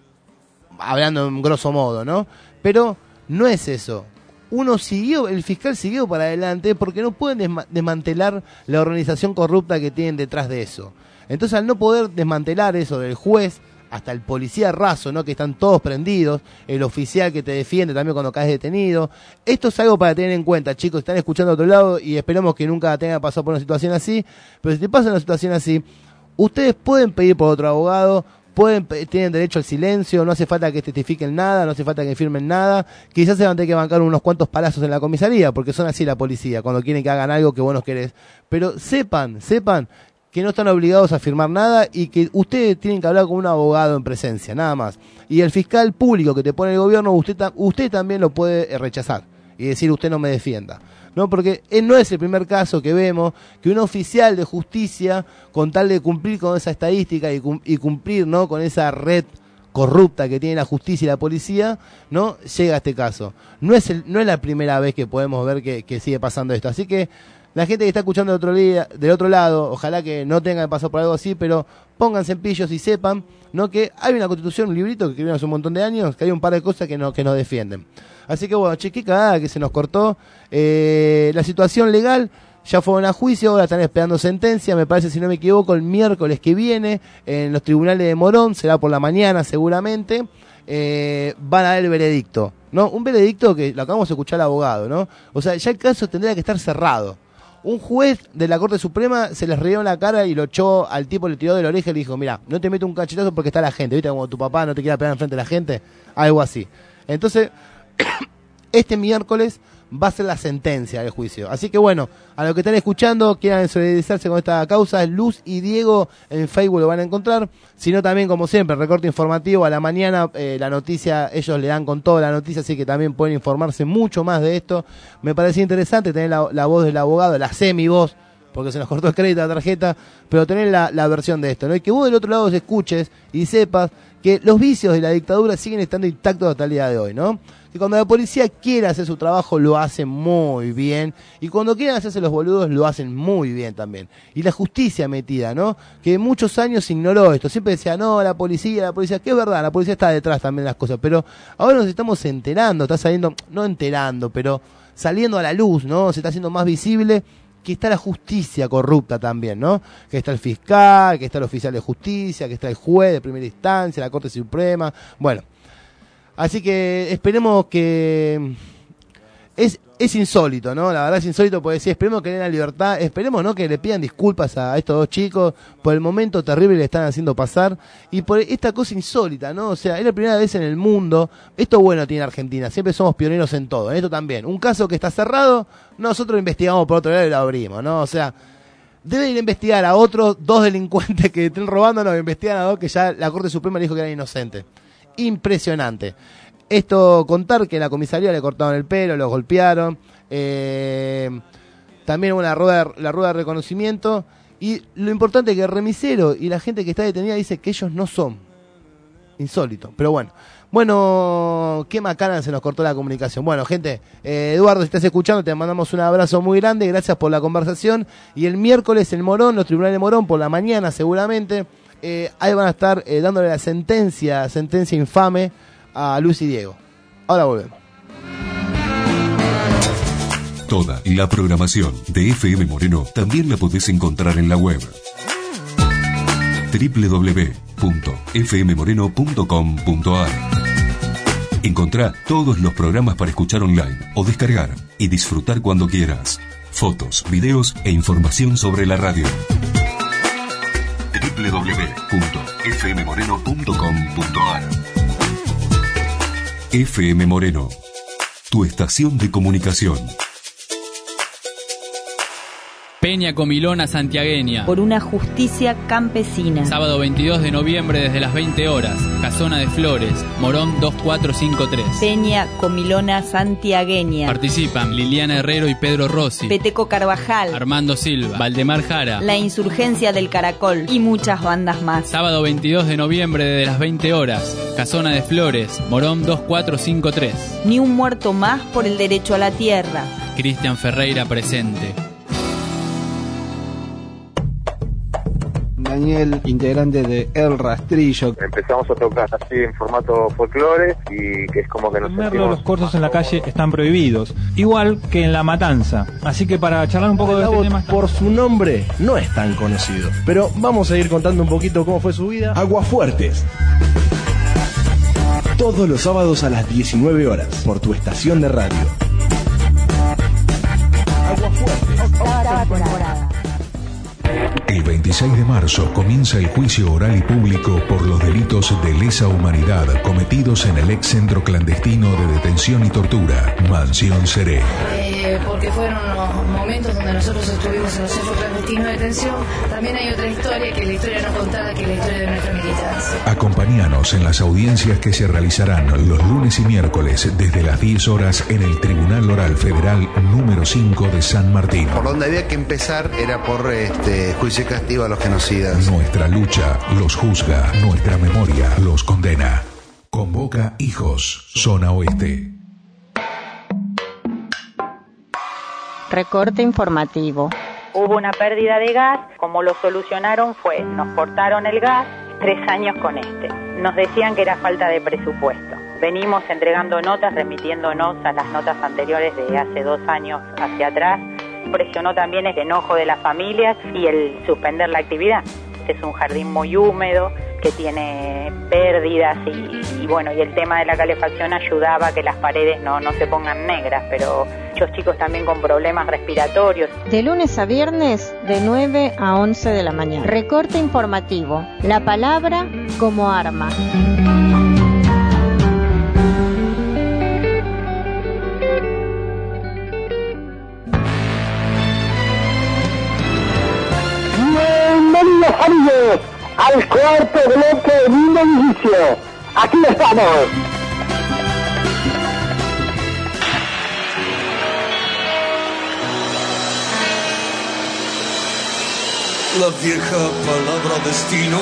Hablando en grosso modo, ¿no? Pero no es eso. Uno siguió, el fiscal siguió para adelante porque no pueden desma- desmantelar la organización corrupta que tienen detrás de eso. Entonces, al no poder desmantelar eso del juez hasta el policía raso, ¿no? Que están todos prendidos, el oficial que te defiende también cuando caes detenido. Esto es algo para tener en cuenta, chicos, están escuchando a otro lado y esperemos que nunca tengan pasado por una situación así, pero si te pasa una situación así, ustedes pueden pedir por otro abogado, pueden, tienen derecho al silencio, no hace falta que testifiquen nada, no hace falta que firmen nada, quizás se van a tener que bancar unos cuantos palazos en la comisaría, porque son así la policía, cuando quieren que hagan algo que vos no querés, pero sepan, sepan que no están obligados a firmar nada y que ustedes tienen que hablar con un abogado en presencia, nada más. Y el fiscal público que te pone el gobierno, usted, ta- usted también lo puede rechazar y decir usted no me defienda. No, porque no es el primer caso que vemos que un oficial de justicia, con tal de cumplir con esa estadística y, cum- y cumplir, ¿no?, con esa red corrupta que tiene la justicia y la policía, ¿no?, llega a este caso. No es el, no es la primera vez que podemos ver que, que sigue pasando esto. Así que la gente que está escuchando del otro, día, del otro lado, ojalá que no tengan que pasar por algo así, pero pónganse en pillos y sepan, ¿no?, que hay una constitución, un librito que escribieron hace un montón de años, que hay un par de cosas que, no, que nos defienden. Así que bueno, che, qué cagada que se nos cortó. Eh, la situación legal, ya fueron a juicio, ahora están esperando sentencia, me parece, si no me equivoco, el miércoles que viene, en los tribunales de Morón, será por la mañana seguramente, eh, van a dar el veredicto, ¿no? Un veredicto que lo acabamos de escuchar al abogado, ¿no? O sea, ya el caso tendría que estar cerrado. Un juez de la Corte Suprema se les rió en la cara y lo echó al tipo, le tiró de la oreja y le dijo, mira, no te meto un cachetazo porque está la gente, ¿viste? Como tu papá no te quiere pegar enfrente de la gente, algo así. Entonces, este miércoles va a ser la sentencia del juicio. Así que bueno, a los que están escuchando, quieran solidarizarse con esta causa, Luz y Diego en Facebook lo van a encontrar. Si no, también, como siempre, recorte informativo a la mañana, eh, la noticia, ellos le dan con toda la noticia, así que también pueden informarse mucho más de esto. Me parecía interesante tener la, la voz del abogado, la semi-voz, porque se nos cortó el crédito a la tarjeta, pero tener la, la versión de esto, ¿no? Y que vos del otro lado escuches y sepas que los vicios de la dictadura siguen estando intactos hasta el día de hoy, ¿no? Que cuando la policía quiere hacer su trabajo lo hace muy bien, y cuando quieren hacerse los boludos lo hacen muy bien también. Y la justicia metida, ¿no? Que muchos años ignoró esto, siempre decía, no, la policía, la policía, que es verdad, la policía está detrás también de las cosas, pero ahora nos estamos enterando, está saliendo, no enterando, pero saliendo a la luz, ¿no? Se está haciendo más visible que está la justicia corrupta también, ¿no? Que está el fiscal, que está el oficial de justicia, que está el juez de primera instancia, la Corte Suprema, bueno. Así que esperemos que... Es, es insólito, ¿no? La verdad es insólito porque sí, esperemos que den la libertad, esperemos, ¿no?, que le pidan disculpas a estos dos chicos por el momento terrible que le están haciendo pasar y por esta cosa insólita, ¿no? O sea, es la primera vez en el mundo, esto bueno tiene Argentina, siempre somos pioneros en todo, en esto también. Un caso que está cerrado, nosotros investigamos por otro lado y lo abrimos, ¿no? O sea, deben ir a investigar a otros dos delincuentes que estén robando, no, investigan a dos que ya la Corte Suprema dijo que eran inocentes. Impresionante. Esto, contar que en la comisaría le cortaron el pelo, los golpearon, eh, también una rueda, la rueda de reconocimiento, y lo importante es que el remisero y la gente que está detenida dice que ellos no son. Insólito, pero bueno. Bueno, qué macana se nos cortó la comunicación. Bueno, gente, eh, Eduardo, si estás escuchando, te mandamos un abrazo muy grande, gracias por la conversación, y el miércoles en Morón, los tribunales de Morón, por la mañana seguramente, eh, ahí van a estar eh, dándole la sentencia, sentencia infame a Luz y Diego. Ahora volvemos. Toda la programación de F M Moreno también la podés encontrar en la web doble u doble u doble u punto f m moreno punto com punto a r. Encontrá todos los programas para escuchar online o descargar y disfrutar cuando quieras. Fotos, videos e información sobre la radio. doble u doble u doble u punto f m moreno punto com punto a r. F M Moreno, tu estación de comunicación. Peña Comilona Santiagueña. Por una justicia campesina. Sábado veintidós de noviembre desde las veinte horas. Casona de Flores, Morón dos cuatro cinco tres. Peña Comilona Santiagueña. Participan Liliana Herrero y Pedro Rossi. Peteco Carvajal. Armando Silva. Valdemar Jara. La Insurgencia del Caracol. Y muchas bandas más. Sábado veintidós de noviembre desde las veinte horas. Casona de Flores, Morón dos cuatro cinco tres. Ni un muerto más por el derecho a la tierra. Cristian Ferreira presente. Daniel, integrante de El Rastrillo. Empezamos a tocar así en formato folclore y que es como que nos Primero, sentimos... los corsos en la calle están prohibidos, igual que en La Matanza. Así que para charlar un poco de este tema... Por su nombre no es tan conocido, pero vamos a ir contando un poquito cómo fue su vida. Aguafuertes. Todos los sábados a las diecinueve horas, por tu estación de radio. El veintiséis de marzo comienza el juicio oral y público por los delitos de lesa humanidad cometidos en el ex centro clandestino de detención y tortura, Mansión Seré. Eh, porque fueron unos momentos donde nosotros estuvimos en los centros clandestinos de detención. También hay otra historia, que es la historia no contada, que es la historia de nuestra militancia. Acompáñanos en las audiencias que se realizarán los lunes y miércoles desde las diez horas en el Tribunal Oral Federal número cinco de San Martín. Por donde había que empezar era por este juicio y castigo a los genocidas. Nuestra lucha los juzga, nuestra memoria los condena. Convoca Hijos, Zona Oeste. Recorte informativo. Hubo una pérdida de gas, como lo solucionaron fue, nos cortaron el gas, tres años con este. Nos decían que era falta de presupuesto. Venimos entregando notas, remitiéndonos a las notas anteriores de hace dos años hacia atrás. Presionó también el enojo de las familias y el suspender la actividad. Este es un jardín muy húmedo que tiene pérdidas y, y bueno, y el tema de la calefacción ayudaba a que las paredes no, no se pongan negras, pero muchos chicos también con problemas respiratorios. De lunes a viernes, de nueve a once de la mañana. Recorte informativo. La palabra como arma. Bienvenidos amigos al cuarto bloque de Mundo Inicio. Aquí estamos. La vieja palabra destino.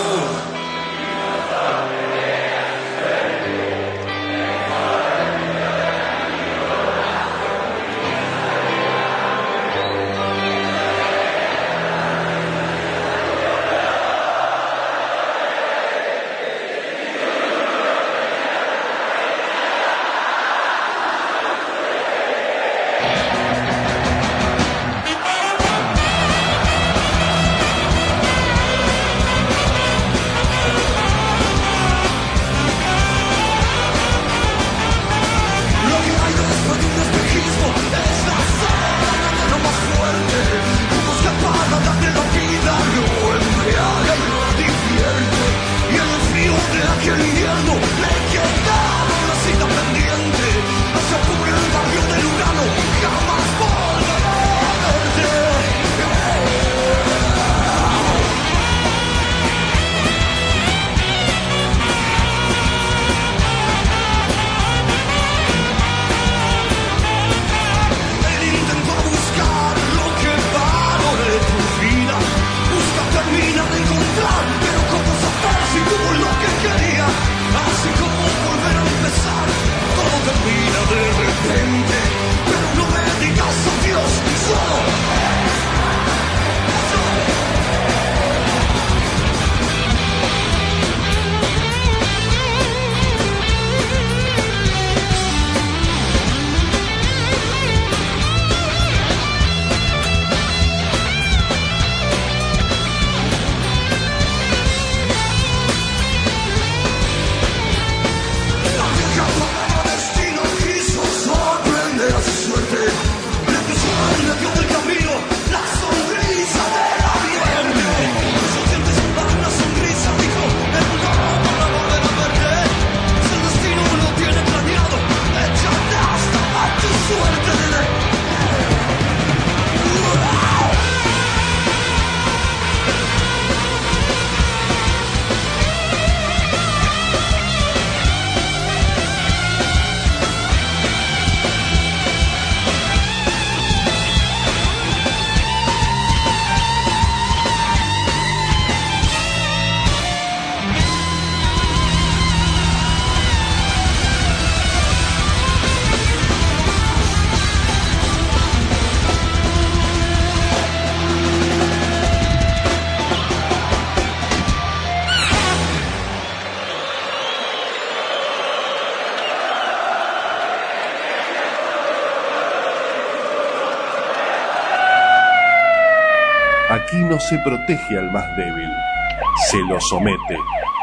Aquí no se protege al más débil, se lo somete.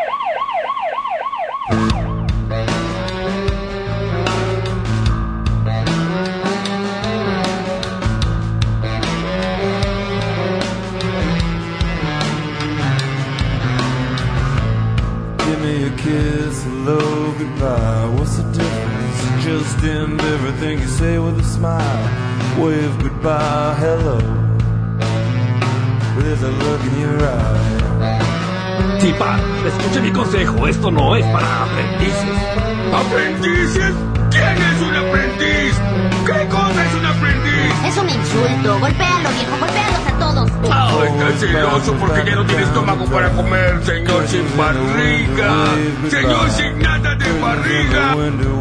Kiss, hello, goodbye. What's the difference? Just end everything you say with a smile. Wave goodbye, hello. There's a look in your eye. Tipa, escuche mi consejo. Esto no es para aprendices. ¿Aprendices? ¿Quién es un aprendiz? ¿Qué cosa es un aprendiz? Es un insulto. Golpéalo, viejo. Golpéalos a todos. Ah, está celoso porque ya no tiene estómago para comer, señor sin barriga. Señor sin nada de barriga.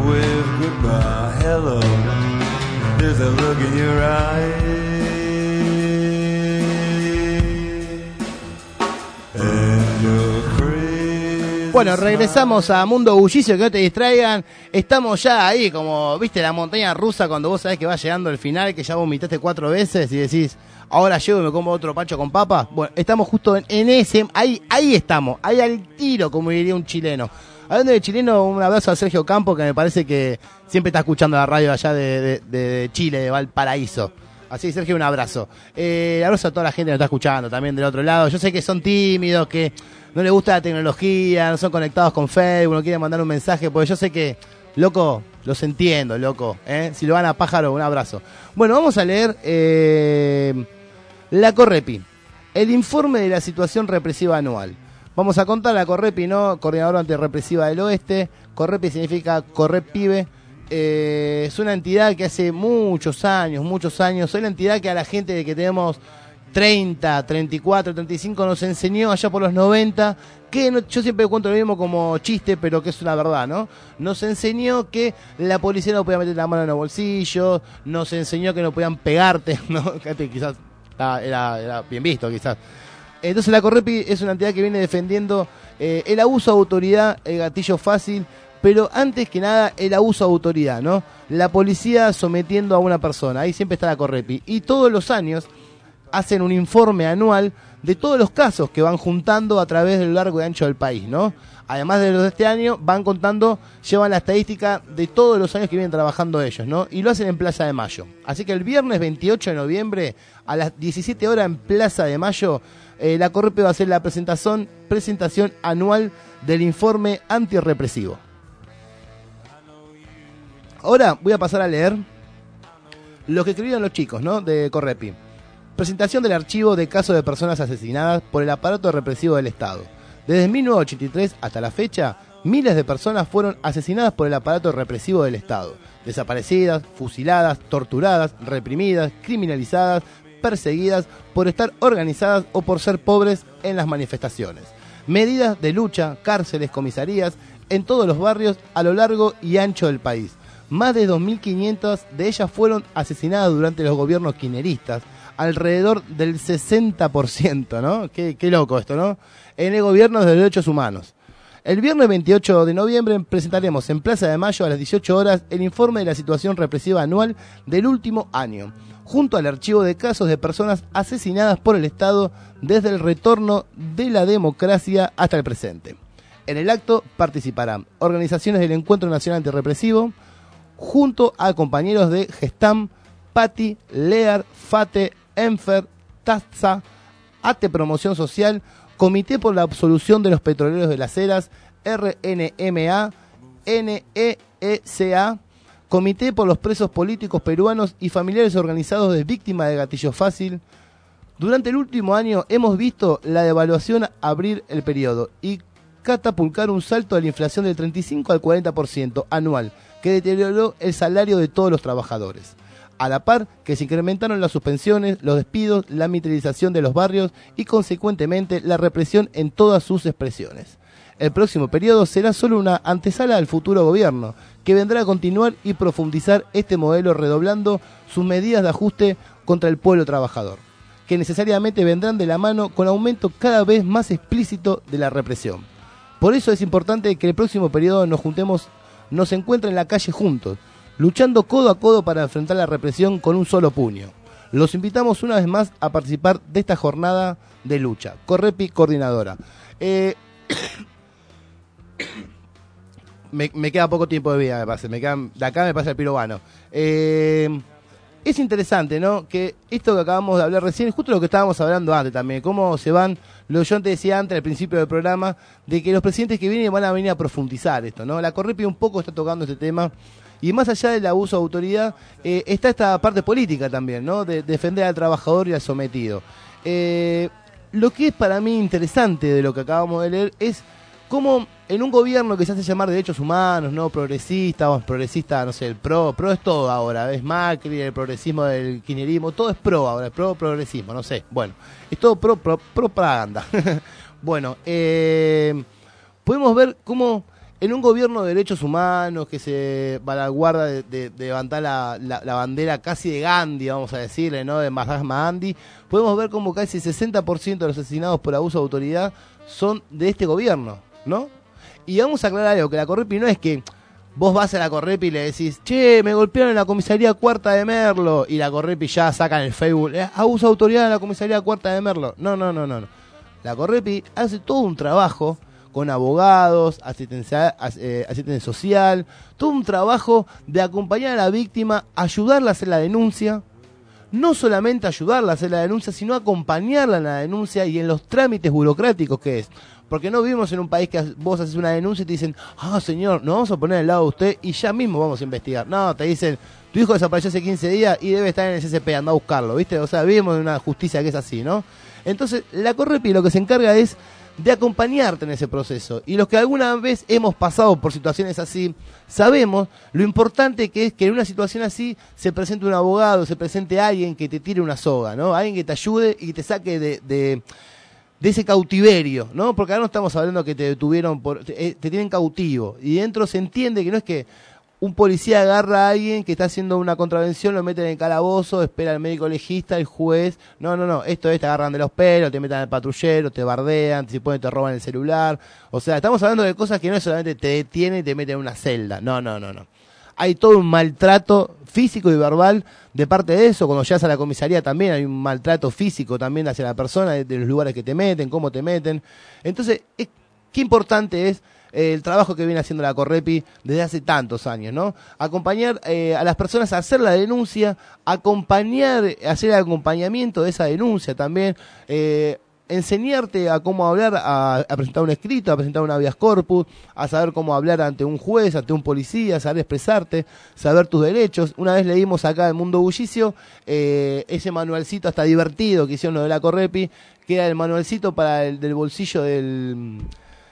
Bueno, regresamos a Mundo Bullicio, que no te distraigan. Estamos ya ahí, como, viste, la montaña rusa cuando vos sabés que va llegando el final, que ya vomitaste cuatro veces y decís, ahora llego y me como otro pancho con papa. Bueno, estamos justo en, en ese, ahí, ahí estamos, ahí al tiro, como diría un chileno. Hablando de chileno, un abrazo a Sergio Campo, que me parece que siempre está escuchando la radio allá de, de, de, de Chile, de Valparaíso. Así, Sergio, un abrazo. Eh, abrazo a toda la gente que nos está escuchando también del otro lado. Yo sé que son tímidos, que no les gusta la tecnología, no son conectados con Facebook, no quieren mandar un mensaje, porque yo sé que, loco, los entiendo, loco. ¿eh? Silvana Pájaro, un abrazo. Bueno, vamos a leer eh, la Correpi, el informe de la situación represiva anual. Vamos a contar la Correpi, ¿no? Coordinadora Antirrepresiva del Oeste. Correpi significa Correpibe. Eh, es una entidad que hace muchos años, muchos años, es la entidad que a la gente que tenemos treinta, treinta y cuatro, treinta y cinco nos enseñó allá por los noventa, que no, yo siempre cuento lo mismo como chiste, pero que es una verdad, ¿no? Nos enseñó que la policía no podía meter la mano en los bolsillos, nos enseñó que no podían pegarte, ¿no? Quizás era, era bien visto, quizás. Entonces la Correpi es una entidad que viene defendiendo eh, el abuso de autoridad, el gatillo fácil, pero antes que nada el abuso de autoridad, ¿no? La policía sometiendo a una persona, ahí siempre está la Correpi. Y todos los años hacen un informe anual de todos los casos que van juntando a través del largo y ancho del país, ¿no? Además de los de este año, van contando, llevan la estadística de todos los años que vienen trabajando ellos, ¿no? Y lo hacen en Plaza de Mayo. Así que el viernes veintiocho de noviembre, a las diecisiete horas en Plaza de Mayo, eh, la Correpi va a hacer la presentación, presentación anual del informe antirrepresivo. Ahora voy a pasar a leer lo que escribieron los chicos, ¿no? De Correpi. Presentación del archivo de casos de personas asesinadas por el aparato represivo del Estado. Desde mil novecientos ochenta y tres hasta la fecha, miles de personas fueron asesinadas por el aparato represivo del Estado. Desaparecidas, fusiladas, torturadas, reprimidas, criminalizadas, perseguidas por estar organizadas o por ser pobres en las manifestaciones. Medidas de lucha, cárceles, comisarías, en todos los barrios a lo largo y ancho del país. Más de dos mil quinientas de ellas fueron asesinadas durante los gobiernos kirchneristas, alrededor del sesenta por ciento, ¿no? Qué, qué loco esto, ¿no? En el gobierno de los derechos humanos. El viernes veintiocho de noviembre presentaremos en Plaza de Mayo a las dieciocho horas el informe de la situación represiva anual del último año, junto al archivo de casos de personas asesinadas por el Estado desde el retorno de la democracia hasta el presente. En el acto participarán organizaciones del Encuentro Nacional Antirrepresivo, junto a compañeros de Gestam, Pati, Lear, Fate, Enfer, Taza, ATE Promoción Social, Comité por la Absolución de los Petroleros de las Heras, R N M A, N E E C A, Comité por los Presos Políticos Peruanos y familiares organizados de víctimas de gatillo fácil. Durante el último año hemos visto la devaluación abrir el periodo y catapultar un salto de la inflación del treinta y cinco al cuarenta por ciento anual, que deterioró el salario de todos los trabajadores. A la par que se incrementaron las suspensiones, los despidos, la militarización de los barrios y consecuentemente la represión en todas sus expresiones. El próximo periodo será solo una antesala al futuro gobierno, que vendrá a continuar y profundizar este modelo redoblando sus medidas de ajuste contra el pueblo trabajador, que necesariamente vendrán de la mano con aumento cada vez más explícito de la represión. Por eso es importante que el próximo periodo nos juntemos, nos encuentren en la calle juntos, luchando codo a codo para enfrentar la represión con un solo puño. Los invitamos una vez más a participar de esta jornada de lucha. Correpi Coordinadora. Eh, me, me queda poco tiempo de vida, me parece. Me quedan, de acá me pasa el pirobano. Eh, es interesante, ¿no? Que esto que acabamos de hablar recién, justo lo que estábamos hablando antes también, cómo se van, lo yo antes decía antes al principio del programa, de que los presidentes que vienen van a venir a profundizar esto, ¿no? La Correpi un poco está tocando este tema. Y más allá del abuso de autoridad, eh, está esta parte política también, ¿no? De, de defender al trabajador y al sometido. Eh, lo que es para mí interesante de lo que acabamos de leer es cómo en un gobierno que se hace llamar derechos humanos, ¿no? Progresista, o progresista, no sé, el pro, pro es todo ahora, es Macri, el progresismo del kirchnerismo, todo es pro ahora, es pro progresismo, no sé, bueno, es todo pro, pro, propaganda. Bueno, eh, podemos ver cómo en un gobierno de derechos humanos que se valaguarda de, de, de levantar la, la, la bandera casi de Gandhi, vamos a decirle, ¿no? De Mahatma Gandhi, podemos ver como casi el sesenta por ciento de los asesinados por abuso de autoridad son de este gobierno, ¿no? Y vamos a aclarar algo, que la Correpi no es que vos vas a la Correpi y le decís, che, me golpearon en la comisaría cuarta de Merlo, y la Correpi ya saca en el Facebook, eh, abuso de autoridad en la comisaría cuarta de Merlo. No, no, no, no. La Correpi hace todo un trabajo con abogados, asistencia, eh, asistencia social, todo un trabajo de acompañar a la víctima, ayudarla a hacer la denuncia, no solamente ayudarla a hacer la denuncia, sino acompañarla en la denuncia y en los trámites burocráticos que es. Porque no vivimos en un país que vos haces una denuncia y te dicen, ah, señor, nos vamos a poner al lado de usted y ya mismo vamos a investigar. No, te dicen, tu hijo desapareció hace quince días y debe estar en el C C P, anda a buscarlo, ¿viste? O sea, vivimos en una justicia que es así, ¿no? Entonces, la Correpi lo que se encarga es de acompañarte en ese proceso. Y los que alguna vez hemos pasado por situaciones así, sabemos lo importante que es que en una situación así se presente un abogado, se presente alguien que te tire una soga, ¿no? Alguien que te ayude y te saque de, de, de ese cautiverio, ¿no? Porque ahora no estamos hablando que te detuvieron, por, te, te tienen cautivo. Y dentro se entiende que no es que un policía agarra a alguien que está haciendo una contravención, lo mete en el calabozo, espera al médico legista, el juez. No, no, no. Esto es, te agarran de los pelos, te meten al patrullero, te bardean, si pueden te roban el celular. O sea, estamos hablando de cosas que no es solamente te detienen y te meten en una celda. No, no, no, no. Hay todo un maltrato físico y verbal de parte de eso. Cuando llegas a la comisaría también hay un maltrato físico también hacia la persona, de, de los lugares que te meten, cómo te meten. Entonces, es, qué importante es el trabajo que viene haciendo la Correpi desde hace tantos años, ¿no? Acompañar eh, a las personas a hacer la denuncia, acompañar, hacer el acompañamiento de esa denuncia también, eh, enseñarte a cómo hablar, a, a presentar un escrito, a presentar un habeas corpus, a saber cómo hablar ante un juez, ante un policía, saber expresarte, saber tus derechos. Una vez leímos acá en Mundo Bullicio eh, ese manualcito hasta divertido que hicieron lo de la Correpi, que era el manualcito para el del bolsillo del...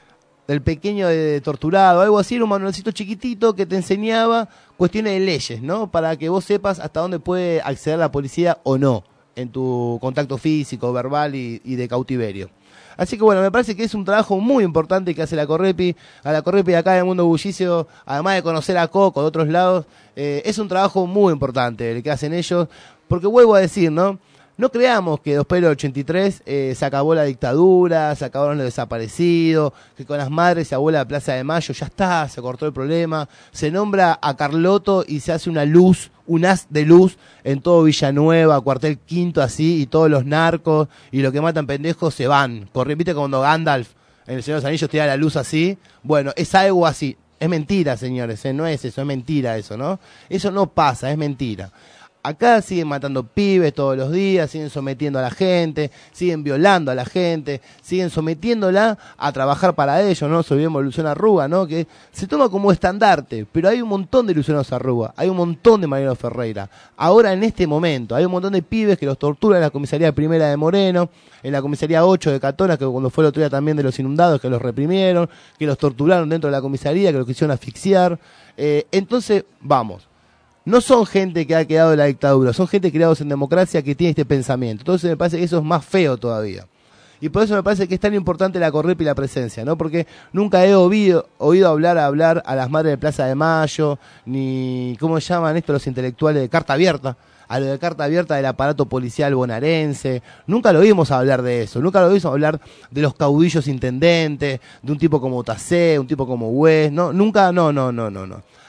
del pequeño de torturado, algo así, era un manualcito chiquitito que te enseñaba cuestiones de leyes, ¿no? Para que vos sepas hasta dónde puede acceder la policía o no en tu contacto físico, verbal y, y de cautiverio. Así que bueno, me parece que es un trabajo muy importante que hace la Correpi, a la Correpi de acá en el Mundo Bullicio, además de conocer a Coco de otros lados, eh, es un trabajo muy importante el que hacen ellos, porque vuelvo a decir, ¿no? No creamos que después del ochenta y tres eh, se acabó la dictadura, se acabaron los desaparecidos, que con las madres se abuela la Plaza de Mayo, ya está, se cortó el problema. Se nombra a Carlotto y se hace una luz, un haz de luz en todo Villanueva, Cuartel Quinto, así, y todos los narcos y los que matan pendejos se van. ¿Viste cuando Gandalf en El Señor de los Anillos tira la luz así? Bueno, es algo así. Es mentira, señores, ¿eh? No es eso, es mentira eso, ¿no? Eso no pasa, es mentira. Acá siguen matando pibes todos los días, siguen sometiendo a la gente, siguen violando a la gente, siguen sometiéndola a trabajar para ellos, ¿no? Se olvidemos de Luciano Arruga, ¿no? Que se toma como estandarte, pero hay un montón de Luciano Arruga, hay un montón de Mariano Ferreira. Ahora, en este momento, hay un montón de pibes que los torturan en la comisaría primera de Moreno, en la comisaría ocho de Catona, que cuando fue el otro día también de los inundados, que los reprimieron, que los torturaron dentro de la comisaría, que los quisieron asfixiar. Eh, entonces, vamos. No son gente que ha quedado de la dictadura, son gente criados en democracia que tiene este pensamiento. Entonces me parece que eso es más feo todavía. Y por eso me parece que es tan importante la Correpi y la presencia, ¿no? Porque nunca he oído, oído hablar a hablar a las madres de Plaza de Mayo, ni, ¿cómo llaman esto los intelectuales de Carta Abierta? A lo de Carta Abierta del aparato policial bonaerense. Nunca lo oímos hablar de eso, nunca lo oímos hablar de los caudillos intendentes, de un tipo como Tacé, un tipo como Güez, ¿no? Nunca, no, no, no, no, no.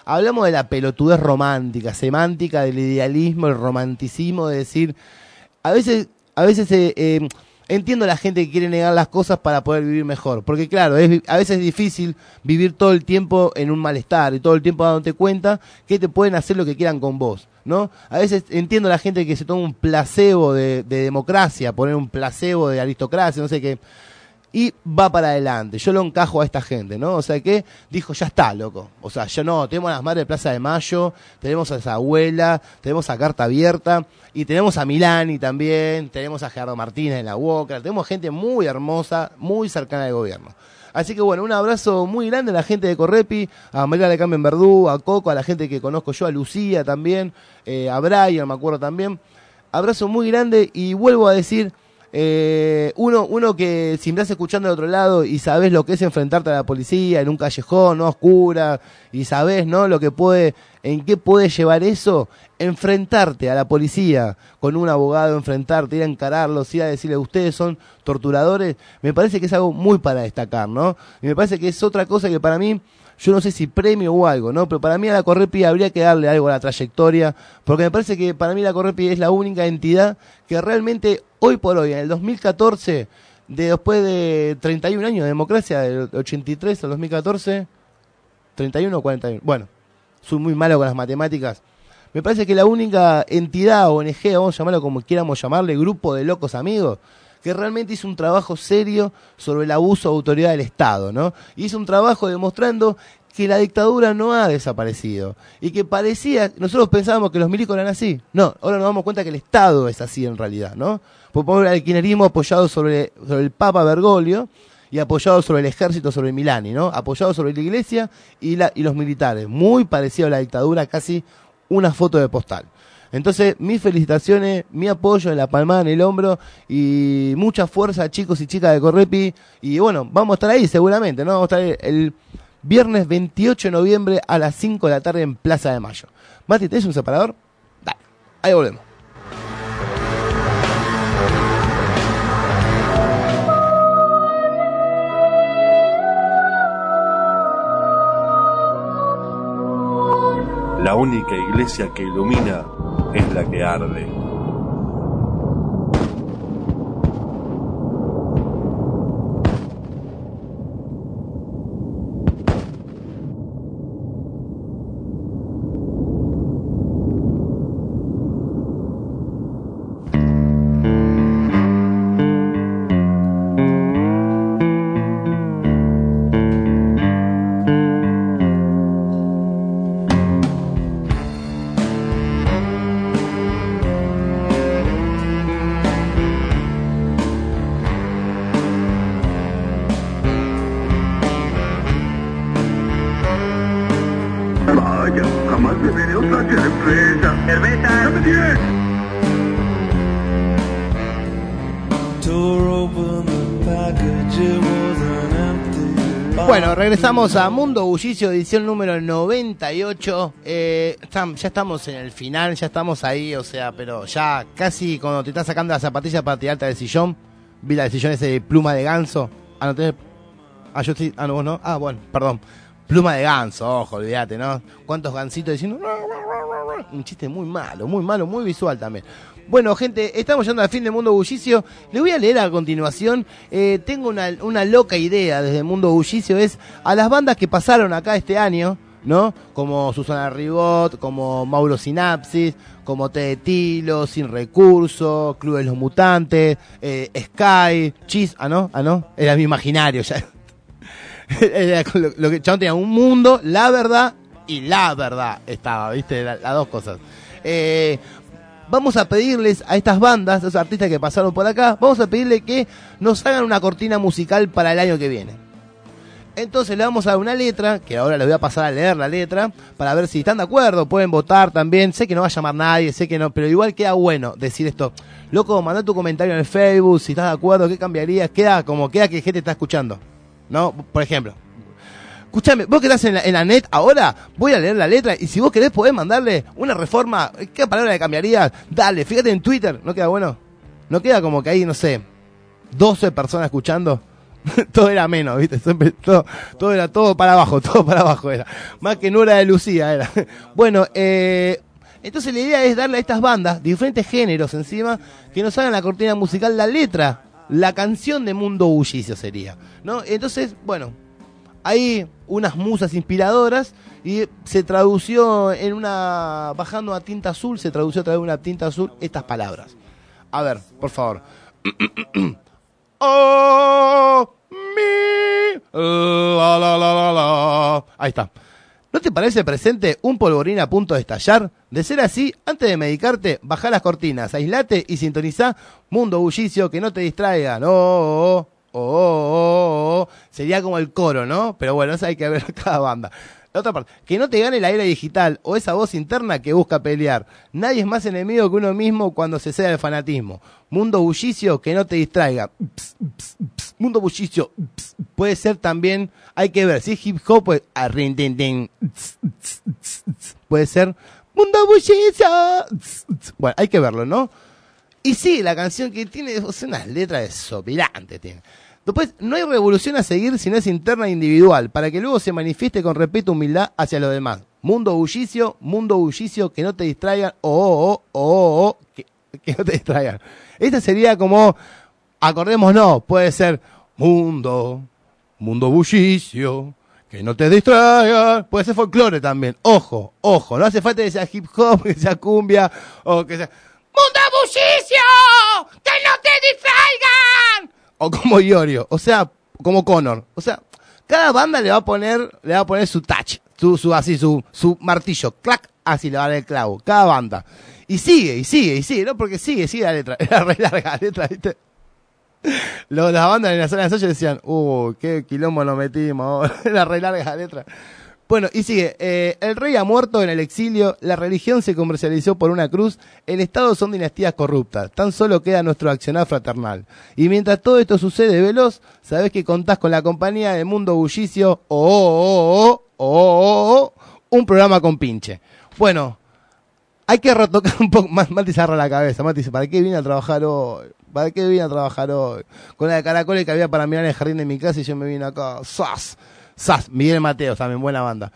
hablamos de la pelotudez romántica, semántica, del idealismo, el romanticismo, de decir, a veces, a veces eh, eh, entiendo a la gente que quiere negar las cosas para poder vivir mejor, porque claro, es, a veces es difícil vivir todo el tiempo en un malestar y todo el tiempo dándote cuenta que te pueden hacer lo que quieran con vos, ¿no? A veces entiendo a la gente que se toma un placebo de, de democracia, poner un placebo de aristocracia, no sé qué, y va para adelante. Yo lo encajo a esta gente, ¿no? O sea que dijo, ya está, loco. O sea, ya no, tenemos a las madres de Plaza de Mayo, tenemos a esa abuela, tenemos a Carta Abierta, y tenemos a Milani también, tenemos a Gerardo Martínez en la Boca, tenemos gente muy hermosa, muy cercana al gobierno. Así que bueno, un abrazo muy grande a la gente de Correpi, a María de Carmen Verdú, a Coco, a la gente que conozco yo, a Lucía también, eh, a Brian, me acuerdo también. Abrazo muy grande y vuelvo a decir... Eh, uno, uno que si me estás escuchando del otro lado y sabes lo que es enfrentarte a la policía en un callejón, ¿no? Oscura, y sabes, ¿no? Lo que puede, en qué puede llevar eso, enfrentarte a la policía con un abogado, enfrentarte, ir a encararlos, ir a decirle, ustedes son torturadores, me parece que es algo muy para destacar, ¿no? Y me parece que es otra cosa que para mí, yo no sé si premio o algo, ¿no? Pero para mí a la Correpi habría que darle algo a la trayectoria, porque me parece que para mí la Correpi es la única entidad que realmente hoy por hoy, en el dos mil catorce, de, después de treinta y un años de democracia, del ochenta y tres al dos mil catorce, treinta y uno o cuarenta y uno, bueno, soy muy malo con las matemáticas, me parece que la única entidad, O N G, vamos a llamarlo como quieramos llamarle, grupo de locos amigos, que realmente hizo un trabajo serio sobre el abuso de autoridad del Estado, ¿no? Y hizo un trabajo demostrando que la dictadura no ha desaparecido y que parecía, nosotros pensábamos que los milicos eran así, no, ahora nos damos cuenta que el Estado es así en realidad, ¿no? Por el kirchnerismo apoyado sobre, sobre el Papa Bergoglio y apoyado sobre el ejército, sobre Milani, ¿no? Apoyado sobre la iglesia y, la, y los militares, muy parecido a la dictadura, casi una foto de postal. Entonces, mis felicitaciones, mi apoyo en la palmada en el hombro y mucha fuerza, chicos y chicas de Correpi. Y bueno, vamos a estar ahí seguramente, ¿no? Vamos a estar el viernes veintiocho de noviembre a las cinco de la tarde en Plaza de Mayo. Mati, ¿tenés un separador? Dale, ahí volvemos. La única iglesia que ilumina es la que arde. Bueno, regresamos a Mundo Bullicio, edición número noventa y ocho. Eh, tam, ya estamos en el final, ya estamos ahí, o sea, pero ya casi cuando te estás sacando la zapatilla para tirarte del sillón. Vi la del sillón ese de pluma de ganso. Ah, no tenés. Ah, yo sí. Ah, no, vos no. Ah, bueno, perdón. Pluma de ganso, ojo, olvídate, ¿no? ¿Cuántos gansitos diciendo? Un chiste muy malo, muy malo, muy visual también. Bueno, gente, estamos llegando al fin de Mundo Bullicio. Le voy a leer a continuación. Eh, tengo una, una loca idea desde Mundo Bullicio. Es a las bandas que pasaron acá este año, ¿no? Como Susana Ribot, como Mauro Sinapsis, como T de Tilo, Sin Recurso, Club de los Mutantes, eh, Sky, Chis. Ah, no, ah, no. Era mi imaginario ya. lo, lo que chabón tenía un mundo, la verdad y la verdad estaba, ¿viste? Las la dos cosas. Eh. Vamos a pedirles a estas bandas, a esos artistas que pasaron por acá, vamos a pedirle que nos hagan una cortina musical para el año que viene. Entonces le vamos a dar una letra, que ahora les voy a pasar a leer la letra, para ver si están de acuerdo, pueden votar también. Sé que no va a llamar nadie, sé que no, pero igual queda bueno decir esto. Loco, mandá tu comentario en el Facebook, si estás de acuerdo, ¿qué cambiarías? Queda como queda que gente está escuchando, ¿no? Por ejemplo. Escuchame, vos que estás en la, en la net ahora, voy a leer la letra y si vos querés podés mandarle una reforma, ¿qué palabra le cambiarías? Dale, fíjate en Twitter, ¿no queda bueno? ¿No queda como que hay, no sé, doce personas escuchando? todo era menos, ¿viste? Siempre, todo, todo era todo para abajo, todo para abajo era. Más que Nura de Lucía era. Bueno, eh, entonces la idea es darle a estas bandas, diferentes géneros encima, que nos hagan la cortina musical, la letra, la canción de Mundo Bullicio sería, ¿no? Entonces, bueno, hay unas musas inspiradoras y se tradució en una, bajando a tinta azul, se tradució a través de una tinta azul estas palabras. A ver, por favor. Oh, mi, la, la, la, la, la. Ahí está. ¿No te parece presente un polvorín a punto de estallar? De ser así, antes de medicarte, bajá las cortinas, aislate y sintonizá Mundo Bullicio, que no te distraigan. Oh, oh, oh, oh, oh, oh. Sería como el coro, ¿no? Pero bueno, eso hay que ver cada banda. La otra parte, que no te gane la era digital o esa voz interna que busca pelear. Nadie es más enemigo que uno mismo cuando se ceda el fanatismo. Mundo Bullicio, que no te distraiga. Pss, pss, pss. Mundo Bullicio, pss. Puede ser también, hay que ver, si es hip hop, pues, arrin, din, din. Pss, pss, pss, pss. Puede ser Mundo Bullicio. Pss, pss. Bueno, hay que verlo, ¿no? Y sí, la canción que tiene, o sea, unas letras desopilantes tiene. Después, no hay revolución a seguir si no es interna e individual, para que luego se manifieste con respeto y humildad hacia los demás. Mundo Bullicio, Mundo Bullicio, que no te distraigan, oh, oh, oh, oh, oh, que, que no te distraigan. Esta sería como, acordémonos, puede ser Mundo, Mundo Bullicio, que no te distraigan. Puede ser folclore también, ojo, ojo, no hace falta que sea hip hop, que sea cumbia, o que sea Mundo Bullicio, que no te distraigan. O como Iorio, o sea, como Connor. O sea, cada banda le va a poner, le va a poner su touch, su, su así, su, su martillo, clac, así le va a dar el clavo, cada banda. Y sigue, y sigue, y sigue, ¿no? Porque sigue, sigue la letra, era re larga la letra, ¿viste? Los, las bandas en la sala de ensayo decían, uh, qué quilombo nos metimos, era re larga la letra. Bueno, y sigue, eh, el rey ha muerto en el exilio, la religión se comercializó por una cruz, el Estado son dinastías corruptas, tan solo queda nuestro accionar fraternal. Y mientras todo esto sucede veloz, sabés que contás con la compañía de Mundo Bullicio, oh, oh, oh, oh, oh, oh, un programa con pinche. Bueno, hay que retocar un poco, Mati se agarra la cabeza, Mati dice, ¿para qué vine a trabajar hoy? ¿Para qué vine a trabajar hoy? Con la de caracoles que había para mirar en el jardín de mi casa y yo me vine acá, ¡zas! Sas, Miguel Mateos también, buena banda.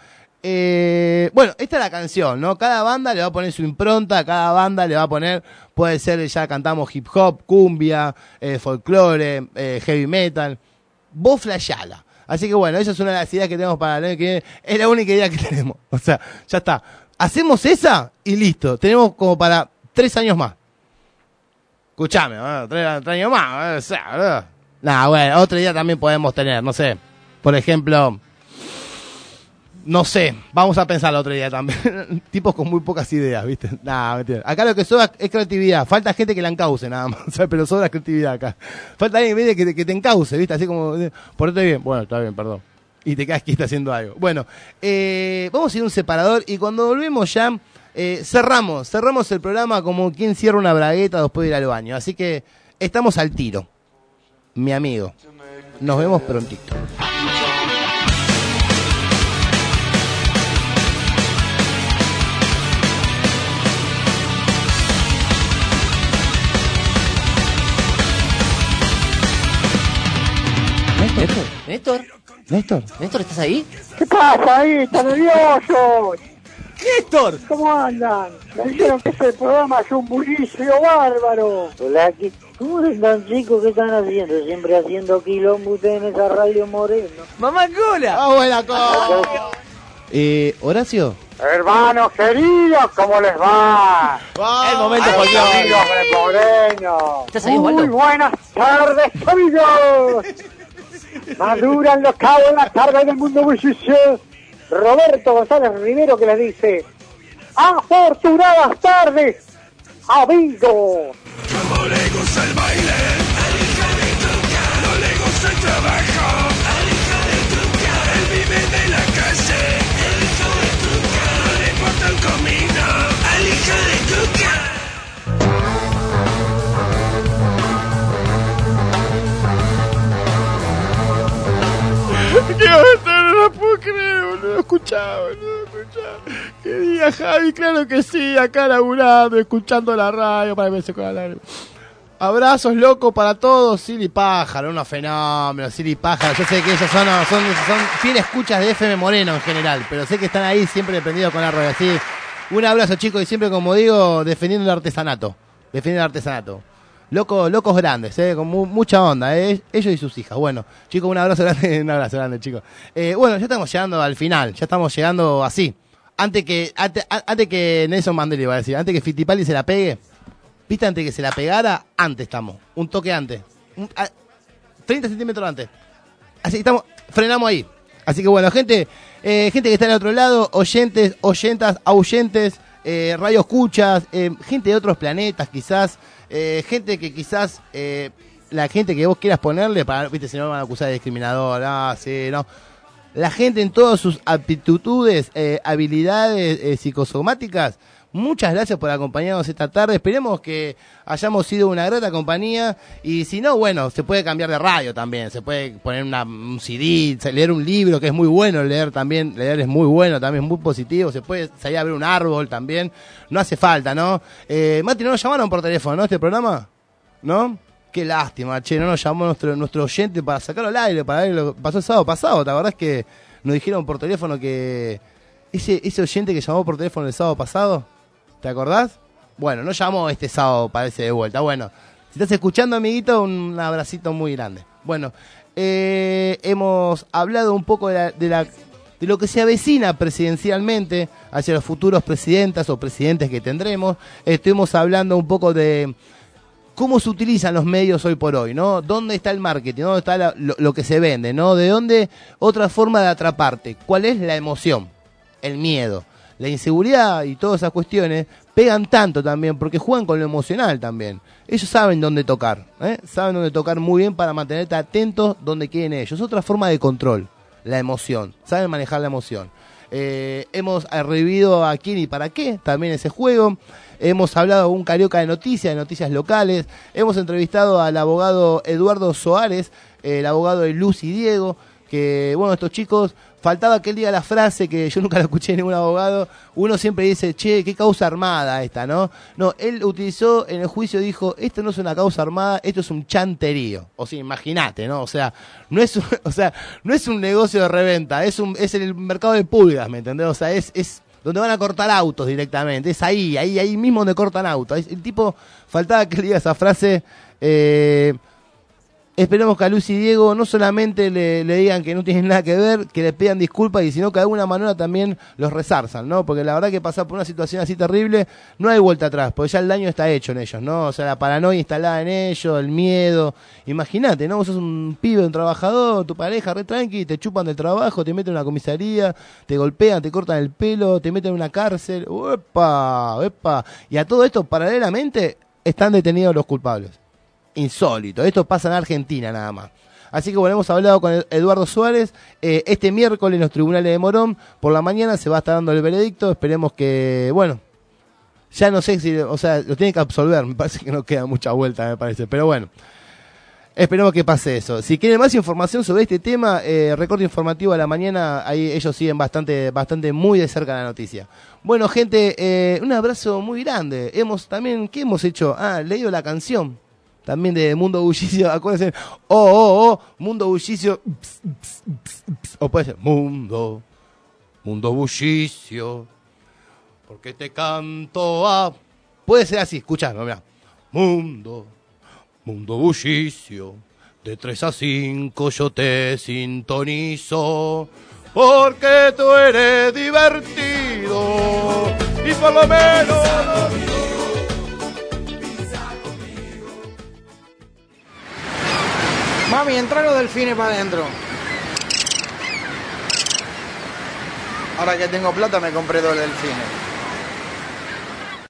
Eh, bueno, esta es la canción, ¿no? Cada banda le va a poner su impronta, cada banda le va a poner, puede ser, ya cantamos hip hop, cumbia, eh, folclore, eh, heavy metal. Vos flashala. Así que bueno, esa es una de las ideas que tenemos para el año que viene. Es la única idea que tenemos. O sea, ya está. Hacemos esa y listo. Tenemos como para tres años más. Escuchame, ¿no? tres, tres años más. O sea, ¿no? Nah, bueno, otra idea también podemos tener, no sé. Por ejemplo, no sé, vamos a pensar la otra idea también. Tipos con muy pocas ideas, ¿viste? Nah, mentira. Acá lo que sobra es creatividad. Falta gente que la encauce, nada más. O sea, pero sobra creatividad acá. Falta alguien que, que te encauce, ¿viste? Así como, por esto bien. Bueno, está bien, perdón. Y te quedas quieto haciendo algo. Bueno, eh, vamos a ir a un separador y cuando volvemos ya, eh, cerramos. Cerramos el programa como quien cierra una bragueta después de ir al baño. Así que estamos al tiro, mi amigo. Nos vemos prontito. Néstor, Néstor, Néstor, Néstor, ¿estás ahí? ¿Qué pasa ahí? ¿Están nerviosos? Néstor, ¿cómo andan? Me dijeron que ese programa es un bullicio bárbaro. Hola, ¿qué? ¿Cómo están, chicos? ¿Qué están haciendo? Siempre haciendo quilombo ustedes en esa radio Moreno. ¡Mamá Cola! ¡Ah, buena cosa! Eh, Horacio. Hermanos queridos, ¿cómo les va? ¡Ah! El momento a los amigos de Moreno. ¿Estás ahí, Muy Osvaldo? buenas tardes, amigos. Maduran los cabos en la tarde del Mundo Bullicio. Roberto González Rivero que les dice: afortunadas tardes, amigos. No le gusta el baile, al hija de truca. No le gusta el trabajo, al hija de truca. Él vive de la calle, el hijo de truca. No le importa el comino, al hija de truca. ¿Qué va a estar? No lo puedo creer, boludo. Escuchaba, boludo. Escuchaba. ¿Qué día, Javi? Claro que sí. Acá laburando, escuchando la radio. Para que me seco la lágrima. Abrazos locos para todos. Silly Pájaro, unos fenómenos. Silly Pájaro. Yo sé que ellos son, son, son fieles escuchas de F M Moreno en general, pero sé que están ahí siempre prendidos con la rueda. Así, un abrazo, chicos, y siempre, como digo, defendiendo el artesanato. Defendiendo el artesanato. Locos, locos grandes, eh, con mu- mucha onda, eh, ellos y sus hijas. Bueno, chicos, un abrazo grande, un abrazo grande, chicos. Eh, bueno, ya estamos llegando al final, ya estamos llegando así. Antes que, antes, antes que Nelson Mandela iba a decir, antes que Fittipaldi se la pegue, viste, antes que se la pegara, antes estamos, un toque antes, un, a, treinta centímetros antes. Así estamos, frenamos ahí. Así que bueno, gente, eh, gente que está al otro lado, oyentes, oyentas, ahuyentes, eh, radio escuchas, eh, gente de otros planetas quizás. Eh, gente que quizás, eh, la gente que vos quieras ponerle, para, viste, si no me van a acusar de discriminador, ah, sí, no. La gente en todas sus aptitudes, eh, habilidades eh, psicosomáticas, muchas gracias por acompañarnos esta tarde. Esperemos que hayamos sido una grata compañía. Y si no, bueno, se puede cambiar de radio también. Se puede poner una, un C D, leer un libro, que es muy bueno leer también. Leer es muy bueno, también es muy positivo. Se puede salir a ver un árbol también. No hace falta, ¿no? Eh, Mati, ¿no nos llamaron por teléfono, no, este programa? ¿No? Qué lástima, che, no nos llamó nuestro, nuestro oyente para sacarlo al aire, para ver lo que pasó el sábado pasado. ¿Te acordás que nos dijeron por teléfono que ese, ese oyente que llamó por teléfono el sábado pasado? ¿Te acordás? Bueno, no llamó este sábado, parece, de vuelta. Bueno, si estás escuchando, amiguito, un abracito muy grande. Bueno, eh, hemos hablado un poco de, la, de, la, de lo que se avecina presidencialmente hacia los futuros presidentas o presidentes que tendremos. Estuvimos hablando un poco de cómo se utilizan los medios hoy por hoy, ¿no? ¿Dónde está el marketing? ¿Dónde está la, lo, lo que se vende? ¿No? ¿De dónde otra forma de atraparte? ¿Cuál es la emoción? El miedo. La inseguridad y todas esas cuestiones pegan tanto también porque juegan con lo emocional también. Ellos saben dónde tocar, ¿eh? Saben dónde tocar muy bien para mantenerte atento donde quieren ellos. Otra forma de control, la emoción. Saben manejar la emoción. Eh, hemos revivido a quién y para qué también ese juego. Hemos hablado de un carioca de noticias, de noticias locales. Hemos entrevistado al abogado Eduardo Soares, eh, el abogado de Luz y Diego, que, bueno, estos chicos, faltaba que él diga la frase que yo nunca la escuché de ningún abogado. Uno siempre dice, che, qué causa armada esta, ¿no? No, él utilizó en el juicio, dijo, esto no es una causa armada, esto es un chanterío. O sea, imagínate, ¿no? O sea, no es un, o sea, no es un negocio de reventa, es un es el mercado de pulgas, ¿me entendés? O sea, es, es donde van a cortar autos directamente, es ahí, ahí, ahí mismo donde cortan autos. El tipo, faltaba que él diga esa frase. eh... Esperemos que a Luz y Diego no solamente le, le digan que no tienen nada que ver, que le pidan disculpas, y sino que de alguna manera también los resarzan, ¿no? Porque la verdad que pasar por una situación así terrible, no hay vuelta atrás, porque ya el daño está hecho en ellos, ¿no? O sea, la paranoia instalada en ellos, el miedo. Imagínate, ¿no? Vos sos un pibe, un trabajador, tu pareja, re tranqui, te chupan del trabajo, te meten en una comisaría, te golpean, te cortan el pelo, te meten en una cárcel. ¡Epa! ¡Epa! Y a todo esto, paralelamente, están detenidos los culpables. Insólito, esto pasa en Argentina nada más. Así que bueno, hemos hablado con Eduardo Suárez. eh, este miércoles en los tribunales de Morón por la mañana se va a estar dando el veredicto. Esperemos que, bueno, ya no sé si, o sea, lo tiene que absolver, me parece que no queda mucha vuelta, me parece, pero bueno, esperemos que pase eso. Si quieren más información sobre este tema, eh, recorte informativo a la mañana, ahí ellos siguen bastante, bastante muy de cerca la noticia. Bueno, gente, eh, un abrazo muy grande. Hemos también, ¿qué hemos hecho? Ah, leído la canción también de Mundo Bullicio, acuérdense, oh, oh, oh, Mundo Bullicio, ps, ps, ps, ps, o puede ser, Mundo, Mundo Bullicio, porque te canto a... Puede ser así, escuchame, mirá. Mundo, Mundo Bullicio, de tres a cinco yo te sintonizo, porque tú eres divertido, y por lo menos... Mami, entra los delfines para adentro. Ahora que tengo plata me compré dos delfines.